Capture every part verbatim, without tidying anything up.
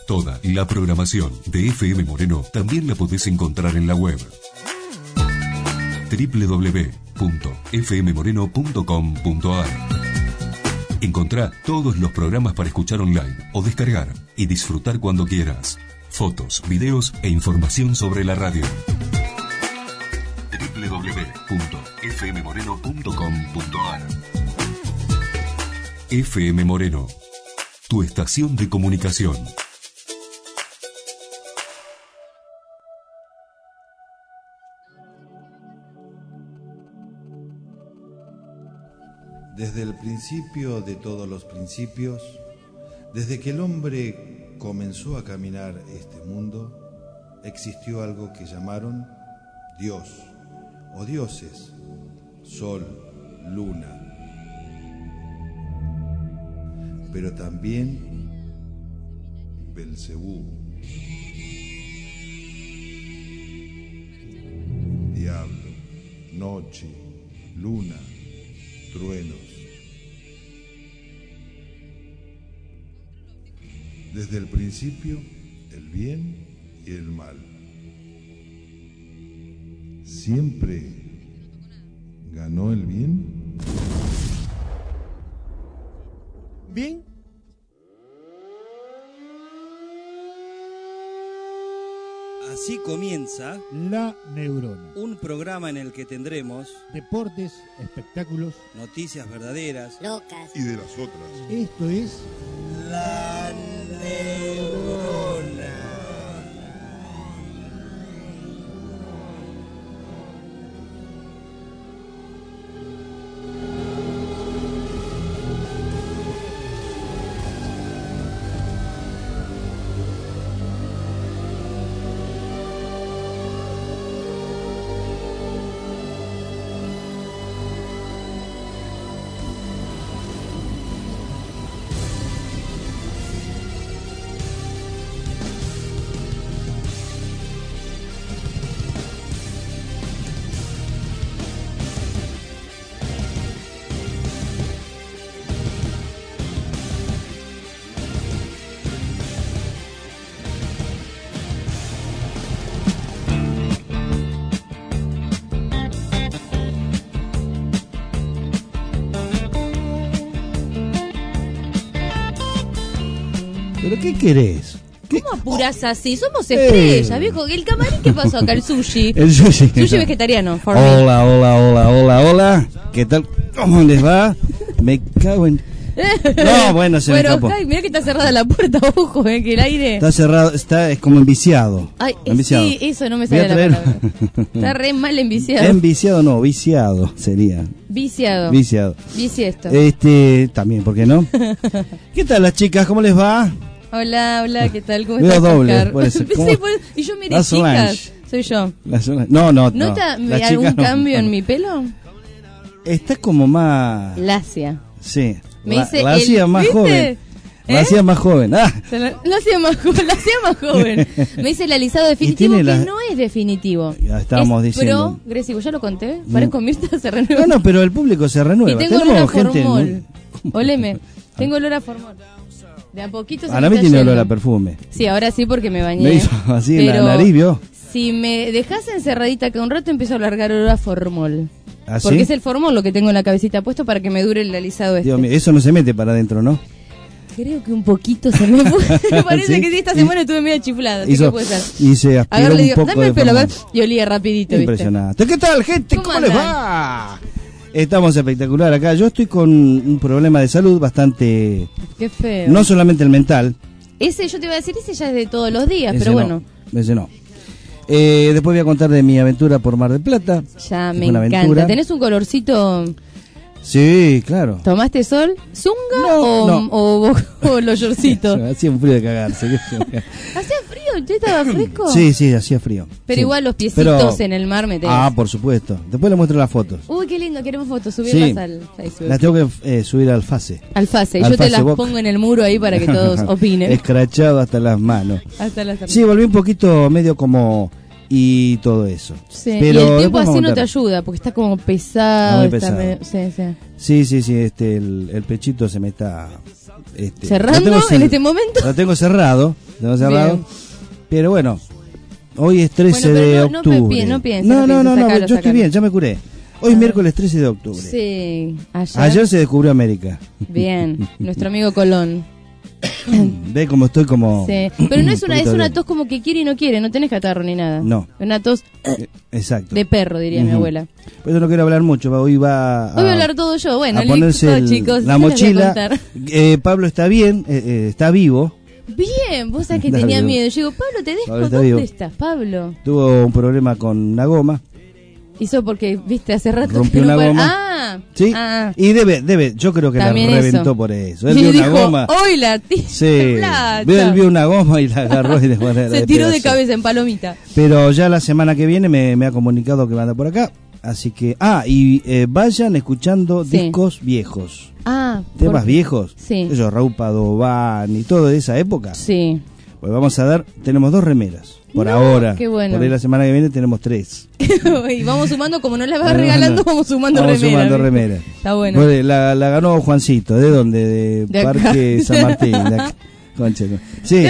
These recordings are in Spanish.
Toda la programación de F M Moreno también la podés encontrar en la web doble u doble u doble u punto f m moreno punto com punto a r. Encontrá todos los programas para escuchar online o descargar y disfrutar cuando quieras. Fotos, videos e información sobre la radio. doble u doble u doble u punto f m moreno punto com punto a r. F M Moreno, tu estación de comunicación. Desde el principio de todos los principios, desde que el hombre comenzó a caminar este mundo, existió algo que llamaron Dios o dioses, sol, luna, pero también Belcebú, diablo, noche, luna, truenos. Desde el principio, el bien y el mal. ¿Siempre ganó el bien? ¿Bien? Así comienza La Neurona, un programa en el que tendremos deportes, espectáculos, noticias verdaderas, locas y de las otras. Esto es La Neurona. ¿Pero qué querés? ¿Qué? ¿Cómo apurás así? Somos estrellas, Eh. viejo. ¿El camarín qué pasó acá? El sushi. El sushi. Sushi vegetariano, for me. Hola, hola, hola, hola, hola. ¿Qué tal? ¿Cómo les va? Me cago en... No, bueno, se me Bueno, escapó. Kai, mirá que está cerrada la puerta, ojo, eh, que el aire... Está cerrado, está es como enviciado. Ay, eh, enviciado. sí, eso no me Voy a sale la traer- palabra. Está re mal enviciado. Enviciado no, viciado sería. Viciado. Viciado. Bisiesto. Este, también, ¿por qué no? ¿Qué tal las chicas? ¿Cómo les va? Hola, hola, ¿qué tal? ¿Cómo Veo estás, doble, Oscar? por eso. Sí, ¿Cómo? pues, y yo miré, That's chicas, Solange. soy yo. La zona- No, no, no. ¿Nota La algún chica no. cambio en mi pelo? Está como más... Lacia. Sí. Me la, dice la el- hacía más ¿viste? joven. La ¿Eh? hacía más joven. Ah, Se La, la hacía más joven, la hacía más joven. Me dice el alisado definitivo, tiene que la- no es definitivo. Ya estábamos es diciendo. progresivo, ya lo conté. Parezco Mirta, se renueva. no, no, pero el público se renueva. y tengo olor a Tenemos gente... formol. muy- Oleme, tengo olor a formol. De a poquito se Ahora me mí está tiene yendo. olor a perfume. Sí, ahora sí porque me bañé. Me hizo así en la Pero nariz, ¿vio? Si me dejas encerradita acá un rato, empiezo a largar olor a formol. ¿Así? Porque es el formol lo que tengo en la cabecita puesto para que me dure el alisado este. Dios mío, eso no se mete para adentro, ¿no? Creo que un poquito se me fue. Me parece ¿Sí? que sí, esta Y- semana estuve medio chiflada. Así Hizo- que puede ser. y se aspiró Agarré, un digo, poco dame de el pelo, a ver. formol. Y olía rapidito, ¿viste? Impresionante. ¿Qué tal, gente? ¿Cómo ¿Cómo, les andan? va? Estamos espectacular acá. Yo estoy con un problema de salud bastante... Qué feo. No solamente el mental. Ese, yo te iba a decir, ese ya es de todos los días, ese pero no, bueno. Ese no. Eh, después voy a contar de mi aventura por Mar del Plata. Ya que me fue una encanta. aventura. ¿Tenés un colorcito? Sí, claro. ¿Tomaste sol? ¿Zunga No, o, no. o, o los yorcitos? Hacía un frío de cagarse. ¿Hacía frío? ¿Ya estaba fresco? Sí, sí, hacía frío. Pero Sí. igual los piecitos Pero- en el mar me tenés. Ah, por supuesto. Después le muestro las fotos. Uy, qué lindo, queremos fotos, subirlas Sí. al Facebook. Las tengo que eh, subir al Face. Al Face, y al yo te las Facebook. pongo en el muro ahí para que todos opinen. Escrachado hasta las manos. Hasta las Sí, volví un poquito medio como... Y todo eso. Sí, Pero y el tiempo después así vamos a no te contar. ayuda, porque está como pesado. Está muy está pesado. medio- sí, sí. Sí, sí, sí, este, el, el pechito se me está Este, ¿Cerrando lo tengo cer- en este momento? Lo tengo cerrado, lo tengo cerrado. Bien. Pero bueno, hoy es trece Bueno, pero de no- no octubre. pe- no pienses, no, no no, pienses, no, no, sacalo, yo estoy sacalo. bien, ya me curé. Hoy es miércoles trece de octubre. Sí, ayer. Ayer se descubrió América. Bien, nuestro amigo Colón. Ve cómo estoy como... Sí. Pero no es una, es poquito una bien. tos como que quiere y no quiere, no tenés catarro ni nada. No. Una tos Eh, Exacto. de perro, diría mi Ujú. abuela. Por eso no quiero hablar mucho, hoy va a... Hoy voy a hablar todo yo, bueno, a ponerse listo, el- chicos. la yo les voy a mochila. contar. Eh, Pablo está bien, eh, eh, está vivo. Bien, vos sabés que Está tenía vivo. miedo. Yo digo, Pablo, te dejo, Pablo está ¿dónde vivo. estás, Pablo? Tuvo un problema con una goma. Hizo porque, viste, hace rato Rompió que no una puede- goma. Ah, Sí. ah. Y debe, debe, yo creo que También la eso. reventó por eso. Él Y vio dijo, una goma. hoy la tira Sí. de plata. Él vio una goma y la agarró y después la Se tiró de despedazó. cabeza en palomita. Pero ya la semana que viene me, me ha comunicado que va a andar por acá. Así que, ah, y eh, vayan escuchando Sí. discos viejos. Ah, Temas por- viejos. Sí. Eso, Raúl Padován y todo de esa época. Sí. Pues vamos a dar, tenemos dos remeras. Por No, ahora. qué bueno. Por ahí la semana que viene tenemos tres. Y vamos sumando, como no la vas Bueno, regalando, bueno. vamos sumando Vamos remera. sumando ¿viste? remera. Está bueno. Bueno, la, la ganó Juancito. ¿De dónde? De, De acá. Parque San Martín. de acá. Concha, no. Sí.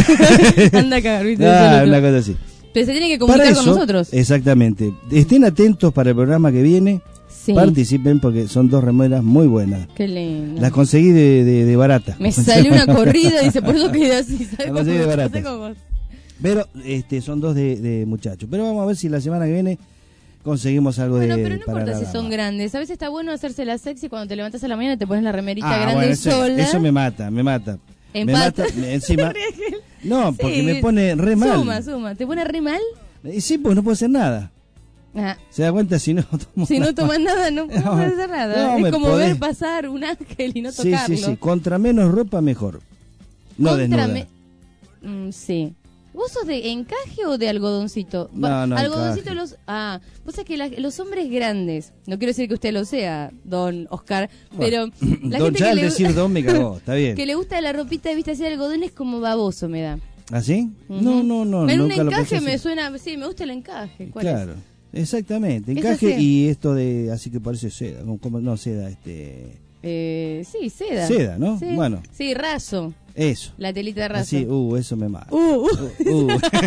Anda a cagar, ¿viste? Ah, Eso es lo una que- cosa así. Pero se tiene que Para comunicar eso, con nosotros. exactamente. Estén atentos para el programa que viene. Sí. Participen porque son dos remeras muy buenas. Qué lindo. Las conseguí de, de, de barata. Me salió una corrida, dice, por eso quedé así. ¿Sabes La cómo? conseguí de barata. ¿Sabes cómo? Pero este, son dos de, de muchachos. Pero vamos a ver si la semana que viene conseguimos algo Bueno, de. pero no para importa la si son dama. grandes. A veces está bueno hacerse la sexy cuando te levantas a la mañana, te pones la remerita Ah, grande bueno, eso, sola. eso me mata, me mata. Me Empata. mata me- encima. No, porque Sí, me pone re mal. Suma, suma. ¿Te pone re mal? Y sí, pues no puedo hacer nada. Ah, ¿Se da cuenta si no tomo si no nada? tomas nada, no, no No, puedes hacer nada. no, es me como podés. ver pasar un ángel y no Sí, tocarlo. sí, sí. Contra menos ropa, mejor. No Contra desnuda. me- Mm, sí. ¿Vos sos de encaje o de algodoncito? No, Va- no, algodoncito encaje. los... Ah, vos sabés que la- los hombres grandes, no quiero decir que usted lo sea, don Oscar, pero la Don gente ya que al le, decir don me cagó, está bien. que le gusta la ropita viste así de algodón es como baboso, me da. ¿Así? Ujú. No, no, no. En un nunca lo encaje pensé me así. suena... Sí, me gusta el encaje. ¿Cuál es? Claro, exactamente. Es Encaje así. y esto de. Así que parece seda. Como, como- no, seda, este. Eh, sí, seda. Seda, ¿no? Sí. Bueno. Sí, raso. Eso. La telita de raso. Así, uh, eso me mata. Uh, uh. Uh, uh.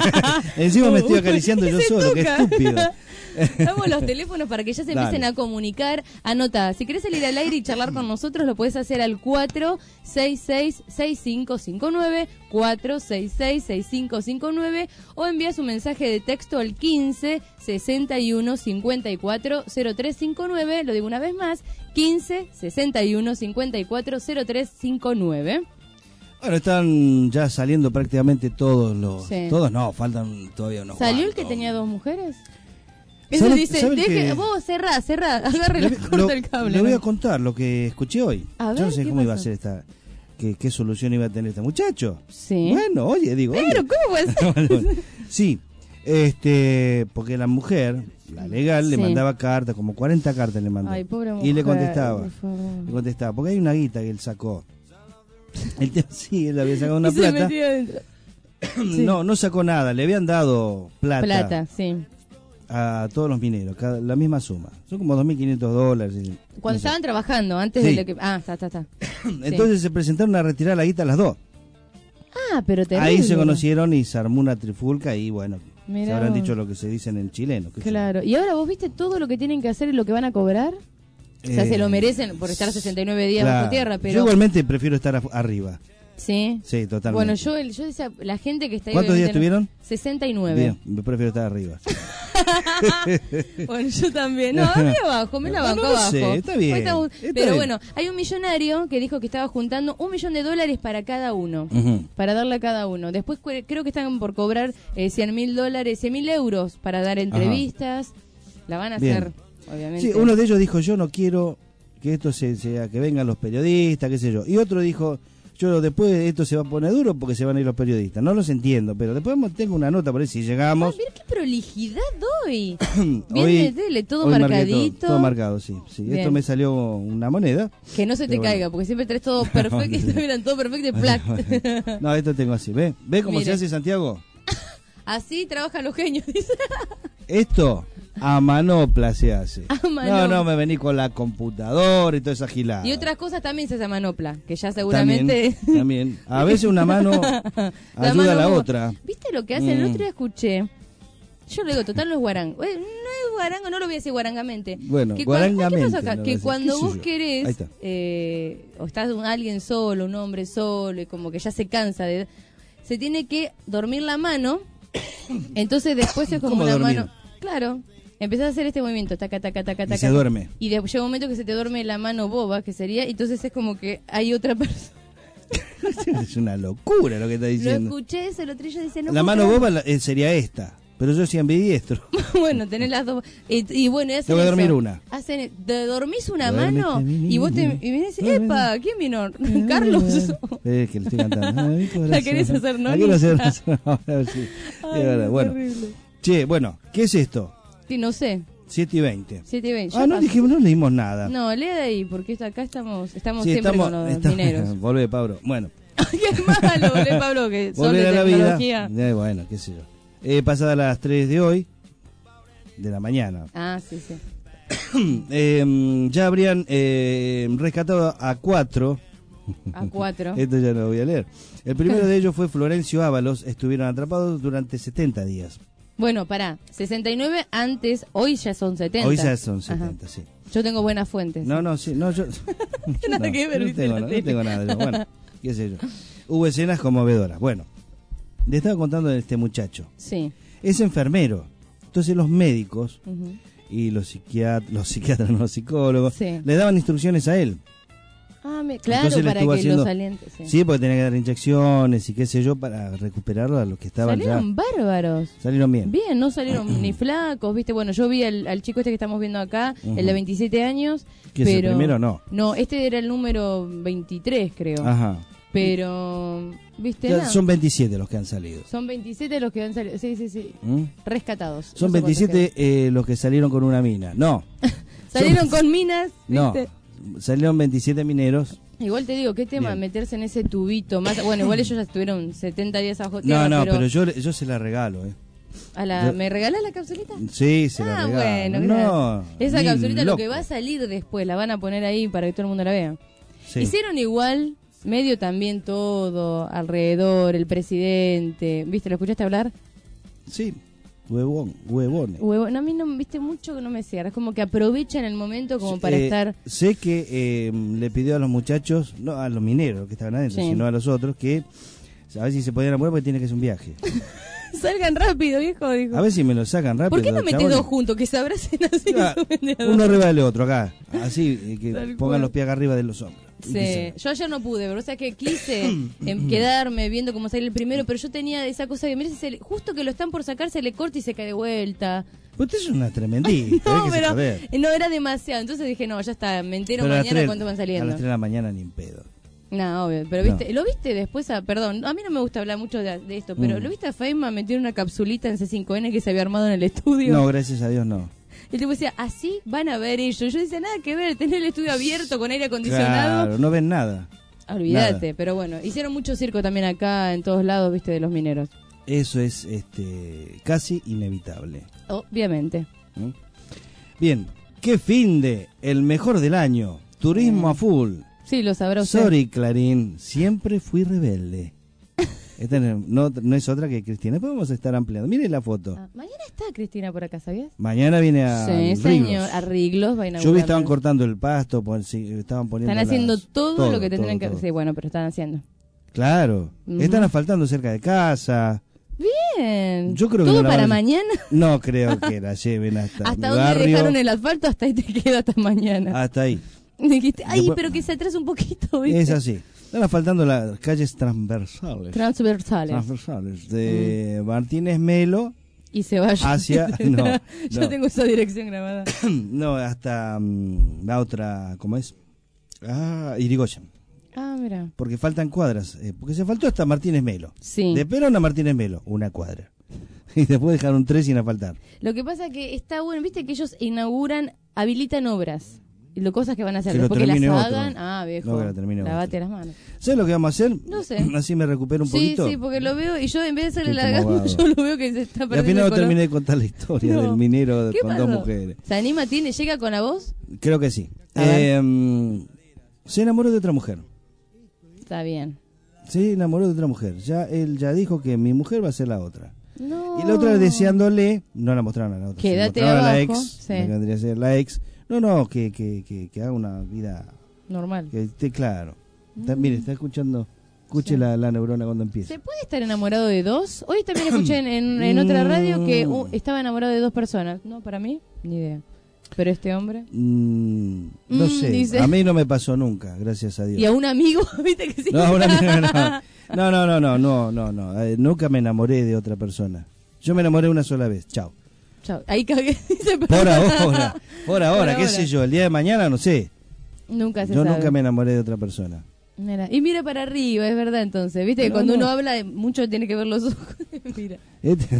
Encima me estoy acariciando ¿Qué yo se solo, qué toca? estúpido. Damos los teléfonos para que ya se Dale. empiecen a comunicar. Anota, si querés salir al aire y charlar con nosotros, lo podés hacer al cuatro seis seis, seis cinco cinco nueve, cuatro seis seis, seis cinco cinco nueve o envías un mensaje de texto al quince, sesenta y uno, cincuenta y cuatro, cero tres cinco nueve. Lo digo una vez más, quince, sesenta y uno, cincuenta y cuatro, cero tres cinco nueve. Bueno, están ya saliendo prácticamente todos los. Sí. Todos no, faltan todavía unos. ¿Salió el cuantos. que tenía dos mujeres? Eso ¿Sabe- dice, sabe deje, que- vos cerrá, cerrá, agarre la Le, corta lo- el cable. le voy ¿no? a contar lo que escuché hoy. A ver, Yo no sé ¿qué cómo iba a pasó? ser esta. Qué, qué solución iba a tener este muchacho. Sí. Bueno, oye, digo. Pero, oye. ¿cómo puede ser? Bueno, bueno. Sí, este, porque la mujer, la legal, le Sí. mandaba cartas, como cuarenta cartas le mandó. Ay, pobre y le mujer, contestaba. por favor. Le contestaba, porque hay una guita que él sacó. El tema, sí, él había sacado una Y se plata. metió adentro. No, no sacó nada, le habían dado plata, Plata, sí. a todos los mineros, cada, la misma suma. Son como dos mil quinientos dólares. y- Cuando no sé. estaban trabajando, antes Sí. de lo que... Ah, está, está, está. Entonces se presentaron a retirar la guita las dos. Ah, pero terrible. Ahí se conocieron y se armó una trifulca y bueno, Mirá se habrán vos. dicho lo que se dicen en chileno. qué sé yo. Claro. ¿Y ahora vos viste todo lo que tienen que hacer y lo que van a cobrar? O sea, Eh, se lo merecen por estar sesenta y nueve días claro. bajo tierra, pero... Yo igualmente prefiero estar af- arriba. Sí. Sí, totalmente. Bueno, yo, el- yo decía, la gente que está ahí... ¿Cuántos días obviamente no- estuvieron? sesenta y nueve. Bien, me prefiero estar arriba. Bueno, yo también. No, a mí abajo, me la No, banco no lo abajo. sé, está bien, Hoy estamos- está Pero bien. bueno, hay un millonario que dijo que estaba juntando un millón de dólares para cada uno. Ujú. Para darle a cada uno. Después cu- creo que están por cobrar eh, cien mil dólares, cien mil euros para dar entrevistas. La van a Bien. hacer, obviamente. Sí, uno de ellos dijo, yo no quiero que esto se, sea, que vengan los periodistas, qué sé yo. Y otro dijo, yo después esto se va a poner duro porque se van a ir los periodistas. No los entiendo, pero después tengo una nota por ahí si Ah, llegamos. mira qué prolijidad hoy. Hoy- Bien de tele, todo hoy marqué marcadito. Todo, todo marcado, sí. sí. Bien. Esto me salió una moneda. Que no se te Pero bueno. caiga, porque siempre traes todo perfecto. y miran todo perfecto y plac. No, esto tengo así. ¿Ve? ¿Ve cómo Mire. se hace, Santiago? Así trabajan los genios, dice. Esto A manopla se hace. A No, manopla. no, me vení con la computadora y toda esa gilada. Y otras cosas también se hace a manopla, que ya seguramente... También, también. A veces una mano ayuda mano a la boba. otra. ¿Viste lo que hacen? El Mm. otro día escuché... Yo le digo, total no es guarango. Eh, No es guarango, no lo voy a decir guarangamente. Bueno, que cuando, guarangamente, ¿qué pasó acá? no Que voy a decir. cuando ¿Qué sé vos yo? Ahí querés, está. eh, o estás un, alguien solo, un hombre solo, y como que ya se cansa de... Se tiene que dormir la mano, entonces después es como ¿Cómo una dormir? mano... Claro, empezás a hacer este movimiento, taca, taca, taca, Y taca. se duerme. Y de- llega un momento que se te duerme la mano boba, que sería, y entonces es como que hay otra persona. Es una locura lo que está Lo diciendo. escuché, eso, el otro día dice, no La puedo mano creer. boba la- eh, sería esta. Pero yo soy ambidiestro. Bueno, tenés las dos. Y, y bueno, y hacen Tengo que eso. dormir una. Hacen, te dormís una Duérmete, mano mi y vos te niña. y me dices, Duérmete. epa, ¿quién vino? ¿Carlos? Es que le estoy cantando. Ay, corazón. ¿La querés hacer, no? La quiero hacer. A ver si- Ay, es verdad. es Bueno, terrible. che, bueno, ¿qué es esto? Sí, no sé. siete y veinte. siete y veinte. Ah, Ya no pasó. dijimos, no leímos nada. No, lea de ahí, porque esto- acá estamos estamos Sí, siempre estamos, con los estamos- mineros. Volvé, Pablo. Bueno, Ay, qué malo, volvé, Pablo, que son volver de a la vida. tecnología. Eh, bueno, qué sé yo. Eh, pasada las tres de hoy, de la mañana. Ah, sí, sí. Eh, ya habrían eh, rescatado a cuatro. A cuatro. Esto ya no lo voy a leer. El primero de ellos fue Florencio Ábalos. Estuvieron atrapados durante setenta días. Bueno, pará, sesenta y nueve antes, hoy ya son setenta. Hoy ya son Ajá. setenta, sí. Yo tengo buenas fuentes. No, no, sí, no, yo... Nada no, que ver, no viste, tengo, la no, no tele. tengo nada. Yo, bueno, qué sé yo. Hubo escenas conmovedoras. Bueno, le estaba contando de este muchacho. Sí. Es enfermero. Entonces los médicos Ujú. y los psiquiatras, los psiquiatras, no los psicólogos, Sí. le daban instrucciones a él. Ah, me- claro, Entonces le para que estuvo haciendo- los salientes. Sí. Sí, porque tenía que dar inyecciones y qué sé yo para recuperarlo a los que estaban Salieron ya. bárbaros. Salieron bien. Bien, no salieron ni flacos, viste. Bueno, yo vi al, al chico este que estamos viendo acá, Ujú. el de veintisiete años. ¿Que es el pero primero o no? No, este era el número veintitrés, creo. Ajá. Pero, viste, Ya nada. son veintisiete los que han salido. Son veintisiete los que han salido. Sí, sí, sí. ¿Mm? Rescatados. Son No sé cuántos veintisiete eh, los que salieron con una mina. No, quedan. Salieron son- con minas, no. viste. Salieron veintisiete mineros. Igual te digo, qué tema Bien. meterse en ese tubito. Más, bueno, igual ellos ya estuvieron setenta días abajo tierra, No, no, pero, pero yo, yo se la regalo, ¿eh? a la, yo- ¿me regalás la capsulita? Sí, se la Ah, regalo. bueno, no, gracias. Esa ni capsulita lo que loco. va a salir después, la van a poner ahí para que todo el mundo la vea. Sí. Hicieron igual, medio también todo, alrededor, el presidente. ¿Viste? ¿Lo escuchaste hablar? Sí, huevón, huevones. Huevo- no, a mí no, viste mucho que no me cierra. Es como que aprovechan el momento como para Eh, estar... Sé que eh, le pidió a los muchachos, no a los mineros que estaban adentro, Sí. sino a los otros, que a ver si se podían apurar porque tiene que hacer un viaje. Salgan rápido, viejo, dijo. A ver si me lo sacan rápido. ¿Por qué no los metés chabones. dos juntos? Que se abracen así. Ah, se suben de a dos. uno arriba del otro acá, así, eh, que Tal pongan cual. los pies acá arriba de los hombros. Y Sí, que yo ayer no pude, pero o sea que quise em, quedarme viendo cómo salir el primero, pero yo tenía esa cosa que, mira, si se le- justo que lo están por sacar, se le corta y se cae de vuelta. se- Usted es una tremendista, No, déjese pero joder. no era demasiado, entonces dije, no, ya está, me entero Pero a las mañana tres- cuánto van A saliendo. las tres de la mañana ni en pedo. No, obvio, pero viste, lo viste después, a, perdón, a mí no me gusta hablar mucho de, de esto, pero Mm. lo viste a Feynman meter una capsulita en C cinco N que se había armado en el estudio. No, gracias a Dios no. Y el tipo decía, así van a ver ellos. Yo decía, nada que ver, tener el estudio abierto con aire acondicionado. Claro, no ven nada. Olvídate, Nada. pero bueno, hicieron mucho circo también acá en todos lados, viste, de los mineros. Eso es este casi inevitable. Obviamente. ¿Mm? Bien, ¿qué fin de? El mejor del año. Turismo a full. Sí, lo sabrá usted. Sorry, Clarín, siempre fui rebelde. Esta no, no, no es otra que Cristina. Podemos estar ampliando. Mire la foto. Ah, mañana está Cristina por acá, ¿sabías? Mañana viene a Sí, Riglos. señor. Arreglos va a inaugurar. Yo vi estaban cortando el pasto, pon- sí, estaban poniendo Están haciendo las- todo, lo que tendrían que todo. hacer. Sí, bueno, pero están haciendo. Claro, Ujú. están asfaltando cerca de casa. Bien. Yo creo que ¿Todo no la para van a- mañana? No creo que la lleven hasta, ¿Hasta mi dónde barrio. dejaron el asfalto? Hasta ahí te queda hasta mañana. Hasta ahí. Dijiste, ay, Después- pero que se atrasa un poquito, ¿viste? Es así. Están asfaltando las calles transversales. Transversales. transversales de Martínez Melo Y se vaya. hacia no, Yo no. tengo esa dirección grabada. no, hasta mm, la otra, ¿cómo es? Ah, Irigoyen. Ah, mira. Porque faltan cuadras, eh, porque se faltó hasta Martínez Melo. Sí. De Perón a Martínez Melo, una cuadra. Y después dejaron tres sin asfaltar. Lo que pasa que está bueno, viste que ellos inauguran, habilitan obras. y lo cosas que van a hacer Que lo después que las termine otro. hagan. Ah, viejo, No, que la termine lavate otro. las manos. ¿Sabes lo que vamos a hacer? No sé. Así me recupero un Sí, poquito. sí, porque lo veo y yo en vez de hacerle Estoy la como gana, vago. yo lo veo que se está Y al perdiendo final el no color. terminé de contar la historia No. del minero ¿Qué con pasó? dos mujeres. ¿Se anima? ¿Tiene? ¿Llega con la voz? Creo que sí. A ver. Eh, se enamoró de otra mujer. Está bien. Se enamoró de otra mujer. Ya él ya dijo que mi mujer va a ser la otra. No. Y la otra deseándole, no la mostraron a la otra. Quédate se mostraron a la abajo, ex, sí. la que vendría a ser la ex. No, no, que, que, que, que haga una vida, Normal. que esté claro. Está- Mm. mire, está escuchando, escuche Sí. la, la neurona cuando empiece. ¿Se puede estar enamorado de dos? Hoy también escuché en, en, en otra radio que Mm. uh, estaba enamorado de dos personas. No, para mí, ni idea. Pero este hombre... Mm, no Mm, sé, dice. a mí no me pasó nunca, gracias a Dios. Y a un amigo, ¿viste que sí? No, una- no, no, no, no, no, no, no, eh, nunca me enamoré de otra persona. Yo me enamoré una sola vez, chao. Chao. Ahí cagué. Dice, Por ahora, por ahora, qué ahora. sé yo, el día de mañana no sé. Nunca se Yo sabe. nunca me enamoré de otra persona. Mira, y mira para arriba, es verdad entonces. Viste que No, cuando no. uno habla, mucho tiene que ver los ojos. Mira. Este-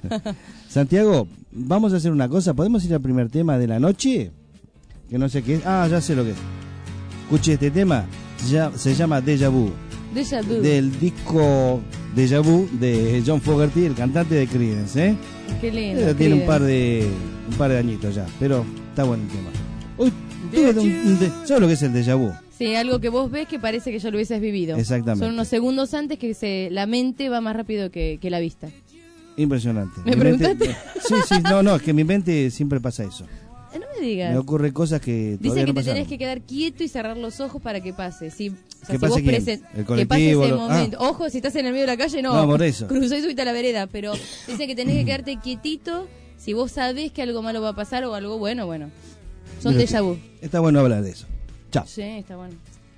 Santiago, vamos a hacer una cosa, ¿podemos ir al primer tema de la noche? Que no sé qué es. Ah, ya sé lo que es. Escuche este tema, ya, se llama Deja Vu, Déjà vu. del disco Deja Vu de John Fogerty, el cantante de Creedence, ¿eh? Qué lindo. Eh, Tiene un Creedence. par de un par de añitos ya, pero está bueno el tema. Uy, tuve un- un de- ¿sabes lo que es el Deja Vu? Sí, algo que vos ves que parece que ya lo hubieses vivido. Exactamente. Son unos segundos antes que se, la mente va más rápido que, que la vista. Impresionante. ¿Me Mi mente- preguntaste? sí, sí, no, no, es que en mi mente siempre pasa eso. Eh, no me digas. Me ocurre cosas que todavía Dice que no te pasaron. tenés que quedar quieto y cerrar los ojos para que pase. Si, o sea, ¿Que si pase vos quién? presen- ¿El que colectivo, pase ese lo- momento. Ojo, si estás en el medio de la calle, no. No, por eso. Cruzá y subite a la vereda. Pero dice que tenés que quedarte quietito si vos sabés que algo malo va a pasar o algo bueno, bueno. Son Mira, déjà vu. Está bueno hablar de eso. Chao. Sí, está bueno.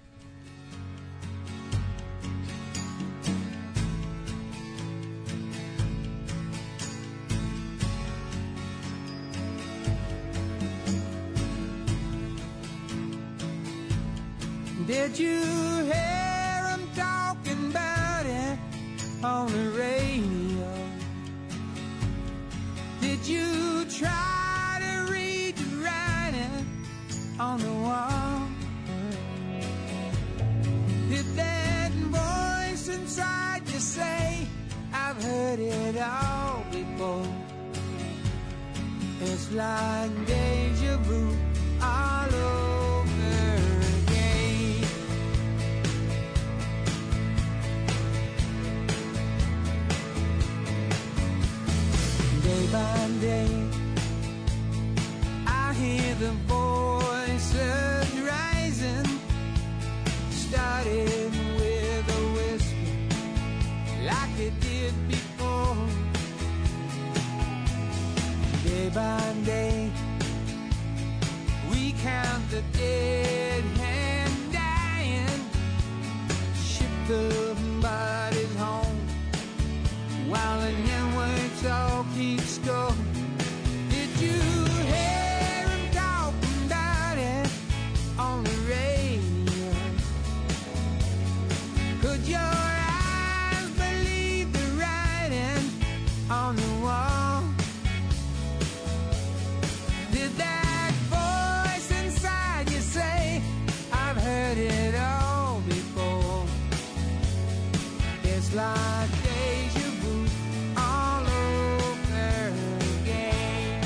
Did you hear them talking about it on the radio? Did you try to read the writing on the wall? Did that voice inside you say, I've heard it all before? It's like deja vu all over again. Day by day, I hear the voices rising, starting with a whisper, like it did before. Day by day, we count the dead and dying, ship the bodies home, while the networks all keeps going. Did you hear them talking about it on the radio? Could your eyes believe the writing on the wall? Did that voice inside you say, I've heard it all before? It's like deja vu all over again.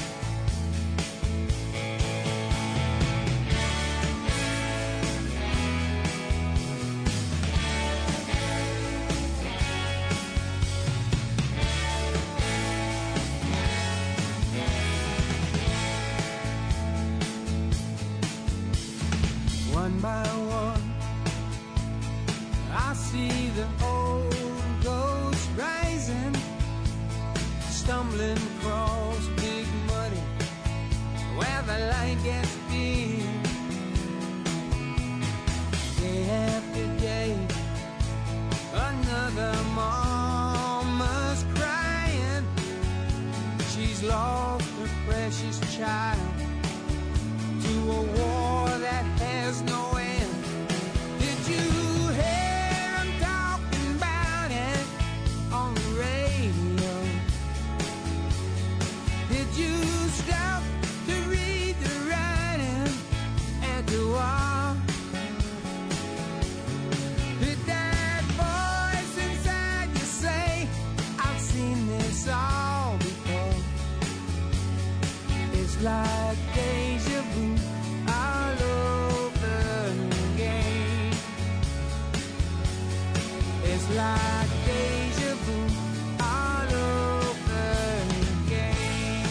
One by one, I see the old ghosts rising, stumbling across big muddy where the light gets dim. Day after day, another mama's crying. She's lost her precious child to a war that has no end. Did you hear them talking about it on the radio? Did you stop to read the writing at It's like deja vu all over again. It's like deja vu all over again.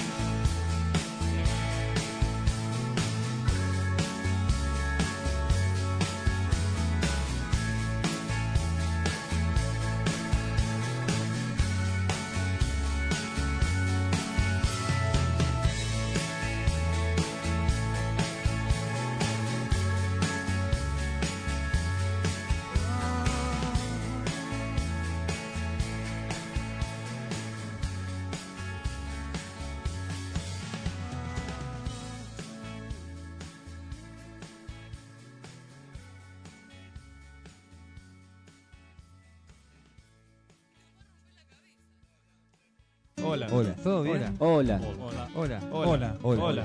Hola. Hola. ¿Todo bien? Hola. Hola. Hola. Hola. Hola. Hola.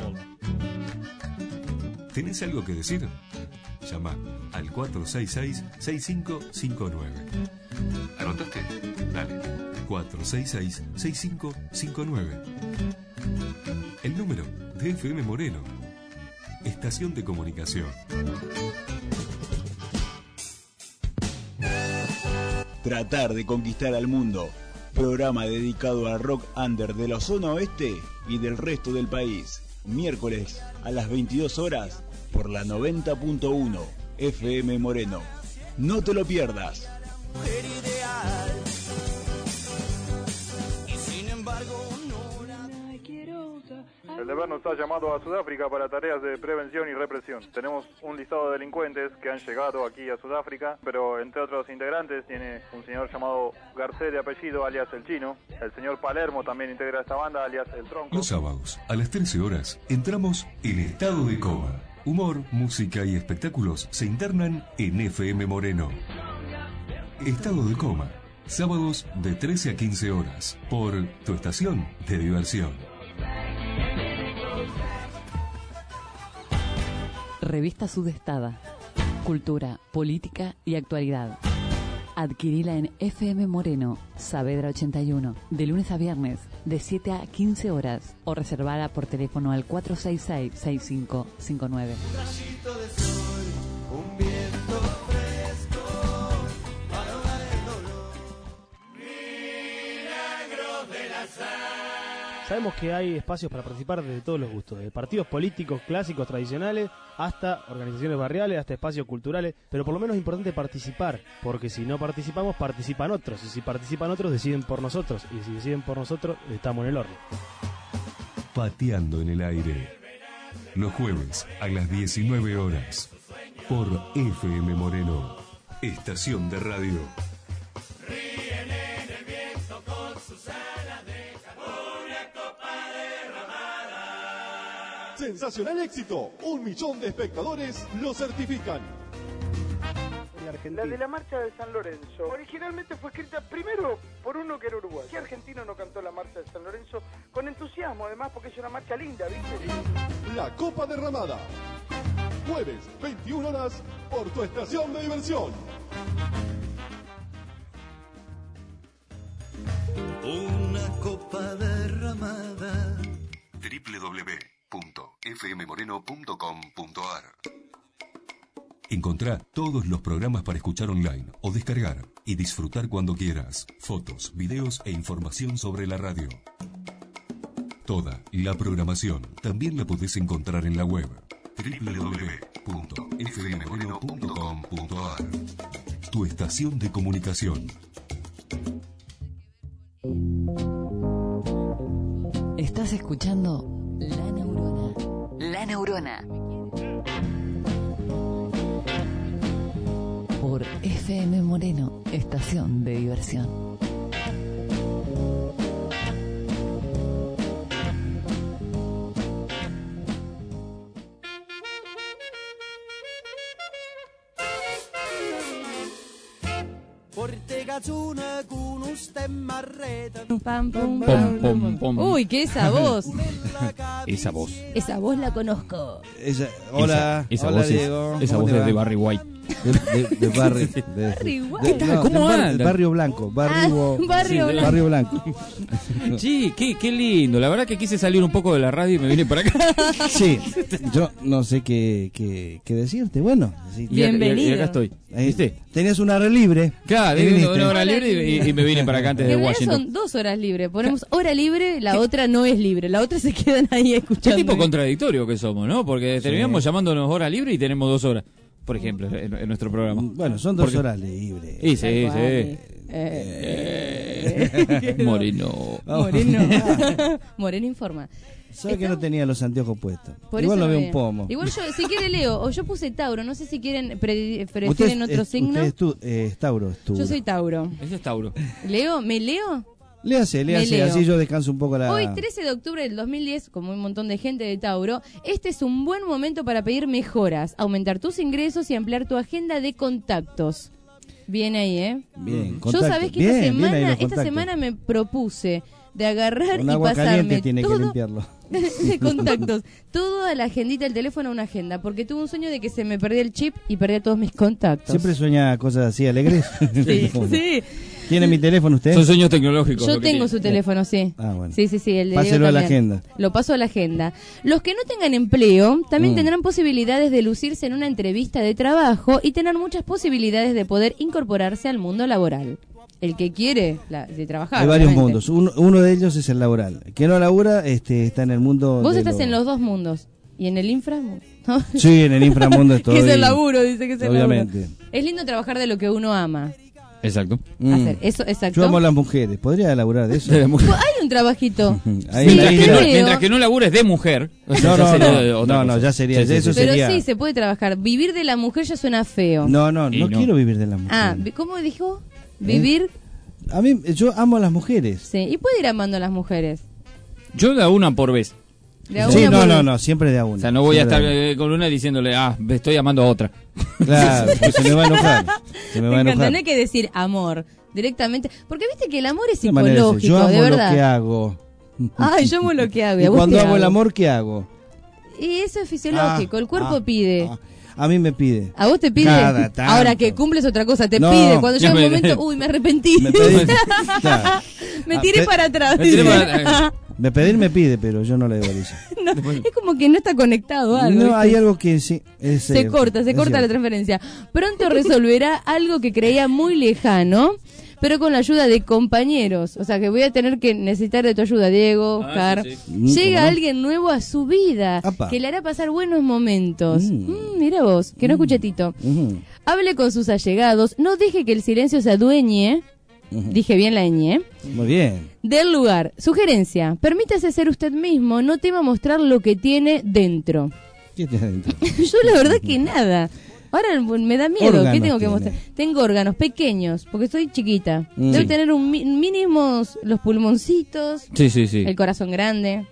¿Tenés algo que decir? Llama al cuatro seis seis, seis cinco cinco nueve. ¿Anotaste? Dale. cuatro seis seis, seis cinco cinco nueve. El número de F M Moreno. Estación de comunicación. Tratar de conquistar al mundo. Programa dedicado al rock under de la zona oeste y del resto del país. Miércoles a las veintidós horas por la noventa punto uno F M Moreno. No te lo pierdas. Mujer ideal. Y sin embargo no la quiero. El deber nos ha llamado a Sudáfrica para tareas de prevención y represión. Tenemos un listado de delincuentes que han llegado aquí a Sudáfrica, pero entre otros integrantes tiene un señor llamado Garcés de apellido, alias El Chino. El señor Palermo también integra esta banda, alias El Tronco. Los sábados, a las trece horas, entramos en estado de coma. Humor, música y espectáculos se internan en F M Moreno. Estado de coma. Sábados de trece a quince horas, por tu estación de diversión. Revista Sudestada. Cultura, política y actualidad. Adquirila en F M Moreno, Saavedra ochenta y uno, de lunes a viernes, de siete a quince horas, o reservada por teléfono al cuatro seis seis, seis cinco cinco nueve. Un rayito de sol, un viento fresco, para ahogar el dolor. Milagros de la sal. Sabemos que hay espacios para participar de todos los gustos, de partidos políticos clásicos tradicionales hasta organizaciones barriales, hasta espacios culturales, pero por lo menos es importante participar, porque si no participamos, participan otros, y si participan otros, deciden por nosotros, y si deciden por nosotros, estamos en el horno. Pateando en el aire. Los jueves a las diecinueve horas, por F M Moreno, estación de radio. Ríen en el viento con sus alas de una copa derramada. Sensacional éxito, un millón de espectadores lo certifican. La de la marcha de San Lorenzo originalmente fue escrita primero por uno que era uruguayo. ¿Qué argentino no cantó la marcha de San Lorenzo con entusiasmo, además, porque es una marcha linda, ¿viste? La Copa Derramada. Jueves, veintiuna horas, por tu estación de diversión. Una copa derramada. doble u doble u doble u punto f m moreno punto com punto a r. Encontrá todos los programas para escuchar online o descargar y disfrutar cuando quieras. Fotos, videos e información sobre la radio. Toda la programación también la podés encontrar en la web doble u doble u doble u punto f m moreno punto com punto a r. Tu estación de comunicación. Estás escuchando La Neurona. La Neurona. Por F M Moreno, estación de diversión. Pam, pum, Pom, pom, pom. Uy, ¿qué esa voz? Esa voz. Esa voz la conozco. Esa, hola, Esa, esa hola voz Diego. es, esa ¿Cómo voz te es va? de Barry White. De, de, de barrio. De, Barrio igual. de- ¿Qué tal? no, ¿Cómo del bar- andan? del barrio blanco. Barrio, Ah, Barrio sí, Blanco. barrio blanco. Sí, qué, qué lindo. La verdad que quise salir un poco de la radio y me vine para acá. Sí, yo no sé qué, qué, qué decirte. Bueno, sí, Y acá- Bienvenido. Y acá estoy. ahí ¿Viste? tenías una hora libre. Claro, y tengo viniste. una hora libre y, y me vine para acá antes En de realidad Washington. son dos horas libres. Ponemos hora libre, la otra no es libre. La otra se quedan ahí Qué escuchando. tipo contradictorio que somos, ¿no? Porque terminamos llamándonos hora libre y tenemos dos horas, por ejemplo, en, en nuestro programa. Bueno, son dos Porque- horas libres. Sí, sí, Tal sí. cual. Eh, Moreno. Moreno. Moreno informa. Sabes que no tenía los anteojos puestos. Por Igual eso lo veo no un veía. pomo. Igual yo, si quiere leo, o yo puse Tauro, no sé si quieren pre- Usted prefieren es- otro es- signo. usted es tu- eh, es Tauro, es tu- Yo soy Tauro. Ese es Tauro. ¿Leo? ¿Me leo? Léase, Me léase, leo. así yo descanso un poco la... Hoy, trece de octubre del dos mil diez, como un montón de gente de Tauro, este es un buen momento para pedir mejoras, aumentar tus ingresos y ampliar tu agenda de contactos. Bien ahí, ¿eh? Bien, Yo contacto. sabés que Bien, esta bien ahí semana, los esta contactos. semana me propuse de agarrar Con y agua pasarme caliente tiene todo que limpiarlo. de contactos, toda la agendita del teléfono a una agenda, porque tuve un sueño de que se me perdía el chip y perdía todos mis contactos. Siempre sueña cosas así alegres. Sí, sí. ¿Tiene mi teléfono usted? Son sueños tecnológicos. Yo lo que tengo tiene. su teléfono, sí. Ah, bueno. Sí, sí, sí. El de Páselo Diego a la también. agenda. Lo paso a la agenda. Los que no tengan empleo también Mm. tendrán posibilidades de lucirse en una entrevista de trabajo y tener muchas posibilidades de poder incorporarse al mundo laboral. El que quiere la- de trabajar. Hay varios obviamente. mundos. Uno, uno de ellos es el laboral. El que no labura este, está en el mundo. Vos de estás lo- en los dos mundos. Y en el inframundo. ¿no? Sí, en el inframundo estoy. Que es el laburo, dice que es el Obviamente. laburo. Es lindo trabajar de lo que uno ama. Exacto. Hacer eso, exacto. Yo amo a las mujeres. ¿Podría laburar de eso? De la mujer. Pues hay un trabajito. Ahí Sí, en la Mientras, que isla. no, creo. mientras que no labures de mujer. o sea, No, ya no, sería no. de otra No, no, cosa. ya sería- Sí, sí, eso sí. Pero sería- sí, se puede trabajar. Vivir de la mujer ya suena feo. No, no, Y no, no. quiero vivir de las mujeres. Ah, vi- ¿cómo dijo? Vivir. A mí, yo amo a las mujeres. Sí, y puede ir amando a las mujeres. Yo de a una por vez. De a Sí, una no, por no, vez. no, siempre de a una. O sea, no voy a Siempre estar de a eh, con una diciéndole, ah, me estoy amando a otra. una. Claro, pues se me va a enojar. Se me Me va a encanta, enojar. no hay que decir amor directamente. Porque viste que el amor es De manera de ser, psicológico, yo amo de lo que verdad. hago. Ay, yo amo lo que hago. ¿y Y a vos cuando qué hago el hago? amor, ¿qué hago? Y eso es fisiológico, Ah, el cuerpo ah, pide. ah. A mí me pide. A vos te pide. Cada tanto. Ahora que cumples otra cosa, te No, pide. Cuando ya llega un me- momento, uy, me arrepentí. Me pedí- claro. Me Ah, tiré pe- para atrás. me tiré dice. para atrás. Me pedir me pide, pero yo no le doy bolilla. No, es como que no está conectado algo. No, ¿viste? hay algo que sí. Es Se cierto, corta, se es corta la cierto. transferencia. Pronto resolverá algo que creía muy lejano, pero con la ayuda de compañeros. O sea, que voy a tener que necesitar de tu ayuda, Diego, Ah, Oscar. sí, sí. Mm, Llega ¿cómo no? alguien nuevo a su vida, Apa. que le hará pasar buenos momentos. Mm. Mm, mira vos, que no escuche Tito. Ujú, Hable con sus allegados, no deje que el silencio se adueñe, ujú. dije bien la ñ, Muy bien. del lugar. Sugerencia, permítase ser usted mismo, no tema mostrar lo que tiene dentro. ¿Qué tiene adentro? Yo la verdad que nada. Ahora me da miedo. Órganos ¿Qué tengo que tiene. mostrar? Tengo órganos pequeños, porque soy chiquita. Mm. Debo Sí. tener un mi- mínimos los pulmoncitos, Sí, sí, sí. el corazón grande.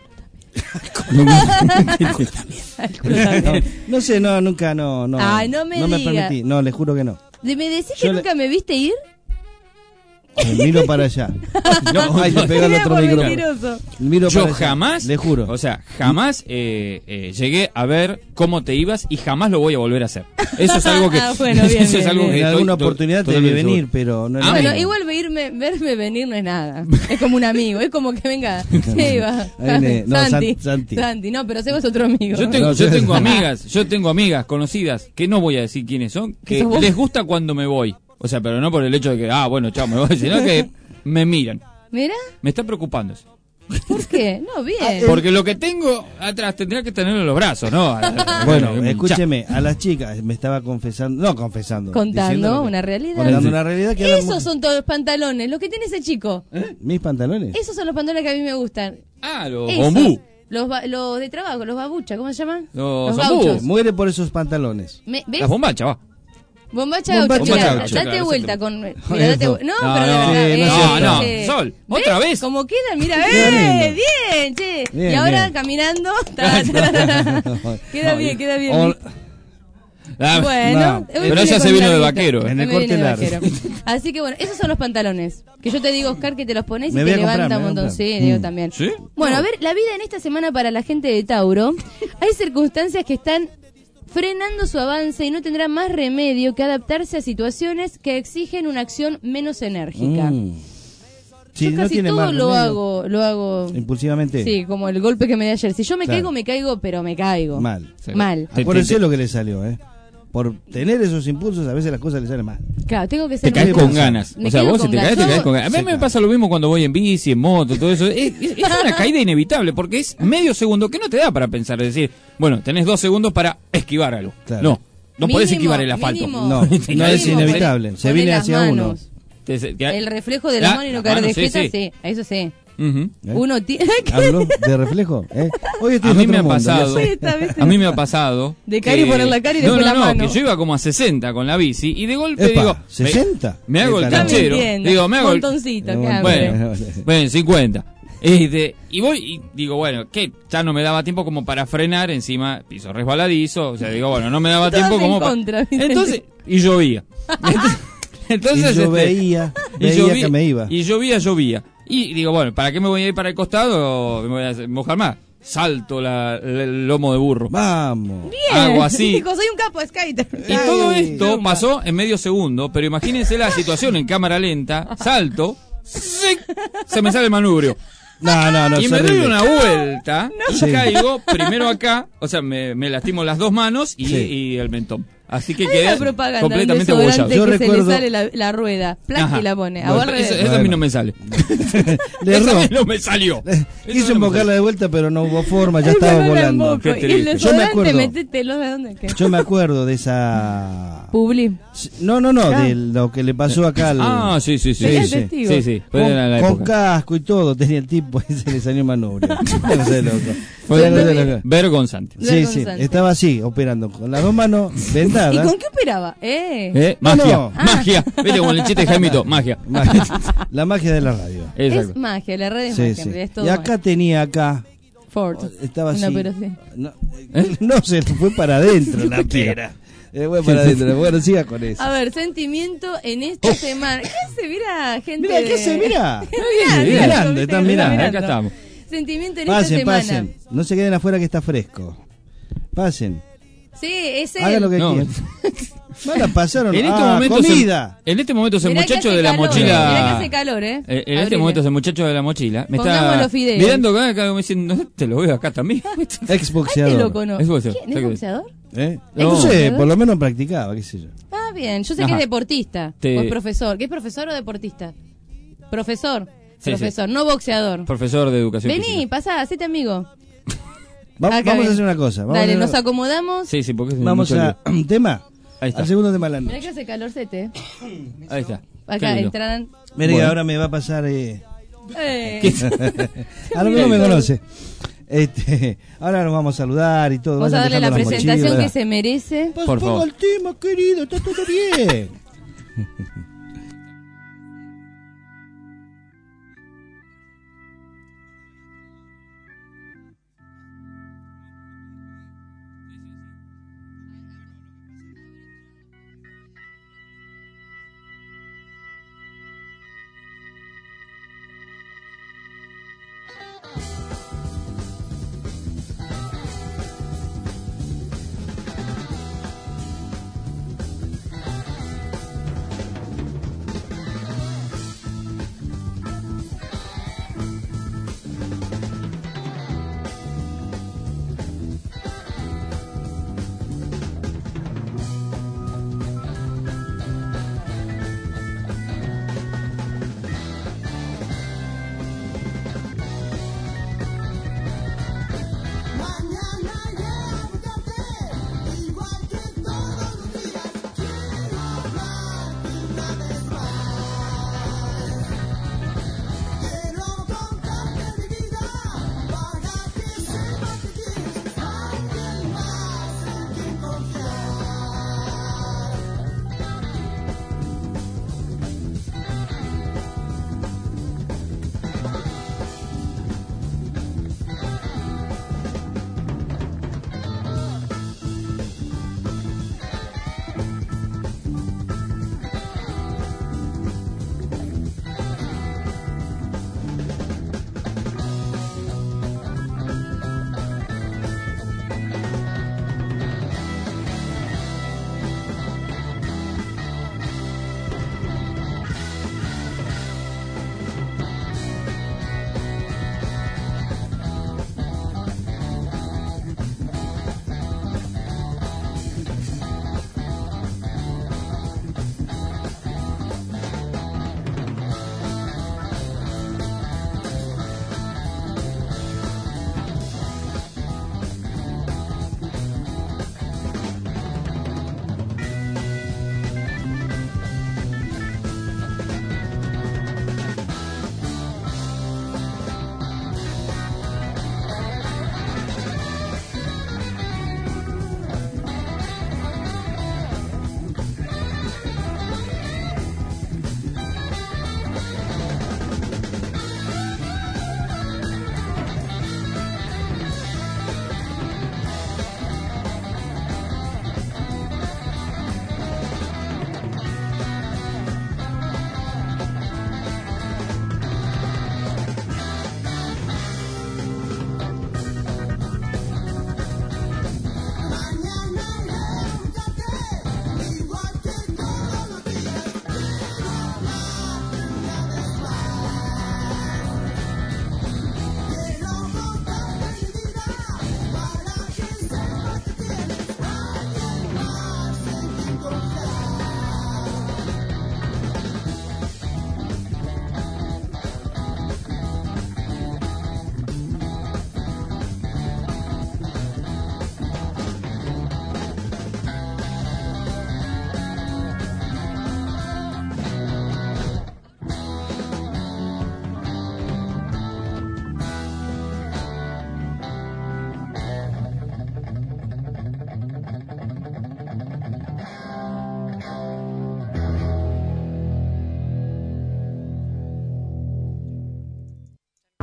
El culo No, también. no sé, no, nunca, no, no. Ay, no me diga. permití, no, le juro que no. ¿De- ¿Me decís Yo que le- nunca me viste ir? Me miro para allá. No, ay, le pega el Mira otro por micrófono. mentiroso. Miro Yo para allá, jamás, le juro. o sea, jamás eh, eh, llegué a ver cómo te ibas y jamás lo voy a volver a hacer. Eso es algo que, Ah, bueno, bien, eso es bien, algo bien. que en estoy alguna to- oportunidad te totalmente debe venir, seguro. pero no es Ah, lo Bueno, mismo. igual verme, verme venir no es nada. Es como un amigo. Es como que venga. Sí, va. Ahí viene- no, Santi. San- Santi. No, pero Seba es otro amigo. Yo tengo, No, yo sí. tengo amigas, yo tengo amigas conocidas que no voy a decir quiénes son, ¿Que que sos vos? les gusta cuando me voy. O sea, pero no por el hecho de que, ah, bueno, chao, me voy, sino que me miran. Mira, Me está preocupando eso. ¿por qué? No, bien. Porque lo que tengo atrás tendría que tenerlo en los brazos, ¿no? Bueno, Ya. escúcheme, a las chicas me estaba confesando, no confesando, Contando diciendo que- una realidad. Contando una realidad que eran Esos son todos los pantalones, los que tiene ese chico. mis pantalones. Esos son los pantalones que a mí me gustan. Ah, los Esos. bombú. Los, ba- los de trabajo, los babucha, ¿cómo se llaman? Los gauchos. zombú. Muere por esos pantalones. Me- ¿Ves? Las bombachas, va. Bombacha Bombacha gaucho. Mira, gaucho, date claro, vuelta eso. con... Mira, date vu- no, No, pero de no, verdad. sí, no es eh, cierto. No, che. no, Sol, ¿Ves? otra vez. Como queda, mira, Queda ¡eh! lindo. Bien, che. Bien, y ahora bien. caminando... ta, ta, ta, ta. Queda bien, queda bien. O- Ah, Bueno, no. hoy Pero viene ella se con vino de larguito. vaquero, ¿eh? En el Hoy me corte vine de largo. vaquero. Así que bueno, esos son los pantalones. Que yo te digo, Oscar, que te los pones y Me te voy a comprar, levanta me un voy a montón. Sí, comprar. Diego Mm. también. ¿Sí? Bueno, No. a ver, la vida en esta semana para la gente de Tauro, hay circunstancias que están frenando su avance y no tendrá más remedio que adaptarse a situaciones que exigen una acción menos enérgica. Mm. Sí, Yo no casi tiene todo más lo remedio. hago, lo hago Impulsivamente. Sí, como el golpe que me di ayer. Si yo me Claro. caigo, me caigo, pero me caigo. Mal. Mal. Acuérdense lo que le salió, ¿eh? Por tener esos impulsos, a veces las cosas le salen mal. Claro, tengo que Te ser caes más- con ganas. Me O sea, caigo vos si con te caes, te ganas. caes con ganas. A mí Se me cae. pasa lo mismo cuando voy en bici, en moto, todo eso. Es, es- es una caída inevitable porque es medio segundo que no te da para pensar. Es decir, bueno, tenés dos segundos para esquivar algo. Claro. No, no podés Mínimo, esquivar el asfalto. mínimo. No, Te no caes es en- inevitable. Se Poné viene las hacia manos. uno. te- te- te- El reflejo de la Ah, mano y no la caer mano, de sí, jeta, sí. sí. Eso sí. Ujú. ¿Eh? Uno tiene... ¿Hablo de reflejo? ¿Eh? Hoy estoy A en mí otro me ha mundo, pasado, ya sé. Sí, está, ¿viste? a mí me ha pasado De caer y poner la cara y no, después no, la no, mano. que yo iba como a sesenta con la bici y de golpe Epa, digo, ¿sesenta? Me, me hago el Qué carajo. canchero, Ya me entiendo. digo, me hago el, Montoncito, Eh, qué hambre. bueno, bueno, cincuenta. Este, y voy y digo, bueno, que ya no me daba tiempo como para frenar, encima piso resbaladizo, o sea, digo, bueno, no me daba Estabas tiempo en como para... contra, ¿viste? Entonces, y llovía. Entonces, entonces, Y yo este, veía, y veía llovía, que me iba. Y llovía, llovía. Y digo, bueno, ¿para qué me voy a ir para el costado? Me voy a mojar más. Salto la, la- el lomo de burro. Vamos. Bien. Hago así. Dijo, soy un capo de skater. Y todo Ay, esto zumba. pasó en medio segundo, pero imagínense la situación en cámara lenta, salto, ¡zic! Se me sale el manubrio. No, no, no. y es me doy horrible. una vuelta y Sí. caigo primero acá, o sea, me, me lastimo las dos manos y, Sí. y el mentón. Así que Hay quedé una propaganda completamente de un desodorante abollado. Yo que recuerdo- se le sale la, la rueda. Plac Ajá. y la pone. A Bueno, vos eso, al eso revés. a mí no me sale. Le Eso a erró. mí no me salió. Eso Quiso no me embocarla salió. de vuelta, pero no hubo forma, ya Ay, estaba pero no la volando. emboco. Qué Y el triste. Yo me desodorante, acuerdo. metételo de dónde qué. Yo me acuerdo de esa... Publi. No, no, no, Ah. de lo que le pasó acá al... Ah, sí, sí, sí. Sería Sí, sí. testigo. Sí, sí. Fue con, en la con época. casco y todo, tenía el tipo y se le salió el manubrio. Una cosa de loco. Fue Una cosa de loco. vergonzante. Sí, sí, Vergonzante. estaba así, operando, con las dos manos ¿Y vendadas. con qué operaba? Eh. ¿Eh? No, Magia, no. magia. Viste como el chiste de Jaimito, magia. Magia. La magia de la radio. Exacto. Es magia, la red es Sí, magia. sí. en realidad es todo Y acá tenía acá, Ford. estaba Una así. operación. No, eh, no se fue para adentro la pera. Eh, fue para adentro. Bueno, siga con eso. A ver, sentimiento en esta semana. ¿Qué se mira, gente? Mira, ¿qué de- se mira? Mirá, Sí, mirá, mirando, viste están que mirando. Acá estamos. Sentimiento en esta Pasen, semana. pasen. No se queden afuera que está fresco. Pasen. Sí, es él. Hagan lo que No. quieran. Bueno, pasaron. En este ah, momento es el- comida. en este momento es el Mirá que muchacho hace de la calor, mochila. Mirá que hace calor, ¿eh? Eh, en este Abrile. momento es el muchacho de la mochila. Me Pongamos está los fideos. mirando acá, acá me diciendo, "No, te lo veo acá también. Exboxeador. Ay, te lo conozco. Es boxeador, ¿Quién? ¿Es está boxeador? ¿Eh? No. No sé, por lo menos practicaba, qué sé yo. Ah, bien. Yo sé Ajá. que es deportista. Te- O es profesor. ¿Qué es profesor o deportista? Profesor. Sí, Profesor, no boxeador. Profesor de educación Vení, física. pasá, hacete amigo. Va- Acá vamos a viene. hacer una cosa. Vamos a Dale, hacer nos una- acomodamos. Sí, sí, porque es Vamos mucho a un tema. Ahí está. Al segundo tema de la Mirá noche. que hace calorcete. lío. Ahí está. Qué Acá lindo. entrarán. Mire, Bueno. ahora me va a pasar. Eh... Eh. a lo mejor me conoce. Este, ahora nos vamos a saludar y todo. Vamos a vayan darle la dejando las presentación mochilas. que se merece. Pues Por ponga favor. el tema, querido, está todo bien.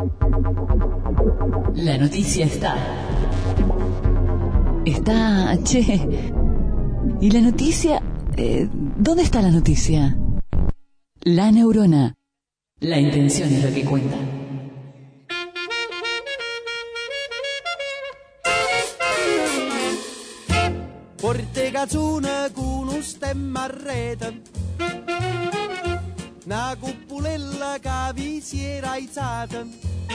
La noticia está. Está, che. ¿Y la noticia? Eh, ¿Dónde está la noticia? La neurona. La intención es lo que cuenta. Porte cazzuna con un stemma a rete, una cupulella che vi si era alzata.